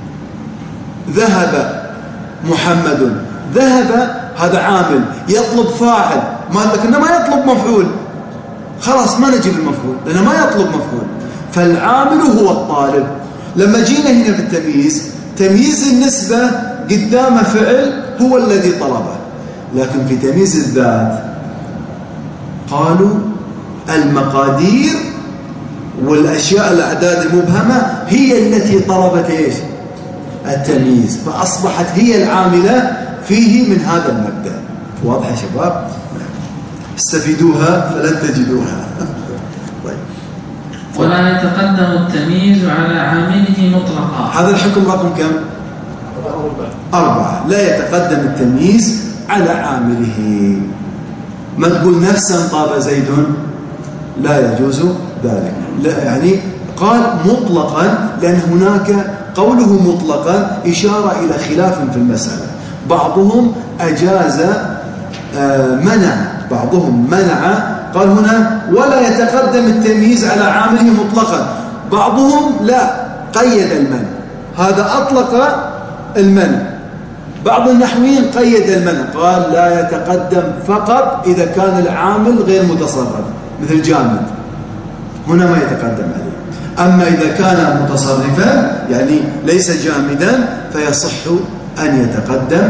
ذهب محمد، ذهب هذا عامل يطلب فاعل، لكنه ما يطلب مفعول. خلاص ما نجيب المفعول لأنه ما يطلب مفعول. فالعامل هو الطالب. لما جينا هنا في التمييز، تمييز النسبة قدام فعل هو الذي طلبه. لكن في تمييز الذات قالوا المقادير والأشياء الأعداد المبهمة هي التي طلبت إيش؟ التمييز، فأصبحت هي العاملة فيه من هذا المبدأ. واضح يا شباب؟ استفيدوها فلن تجدوها. طيب. ولا يتقدم التمييز على عامله مطلقا. هذا الحكم رقم كم؟ 4. لا يتقدم التمييز على عامله. ما تقول نفسا طاب زيد، لا يجوز ذلك. لا يعني قال مطلقا، لأن هناك قوله مطلقا إشارة إلى خلاف في المسألة. بعضهم أجاز منع، بعضهم منع، قال هنا ولا يتقدم التمييز على عامله مطلقا. بعضهم لا، قيد المنع، هذا أطلق المنع. بعض النحويين قيد المنع، قال لا يتقدم فقط إذا كان العامل غير متصرف مثل جامد، هنا ما يتقدم عليه. أما إذا كان متصرفا يعني ليس جامدا فيصح أن يتقدم،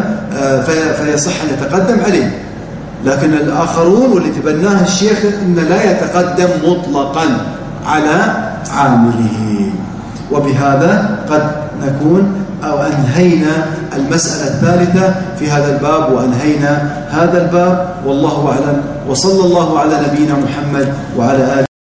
عليه. لكن الآخرون واللي تبناه الشيخ إن لا يتقدم مطلقا على عامله. وبهذا قد نكون أو أنهينا المسألة الثالثة في هذا الباب، وأنهينا هذا الباب، والله أعلم، وصلى الله على نبينا محمد وعلى آله.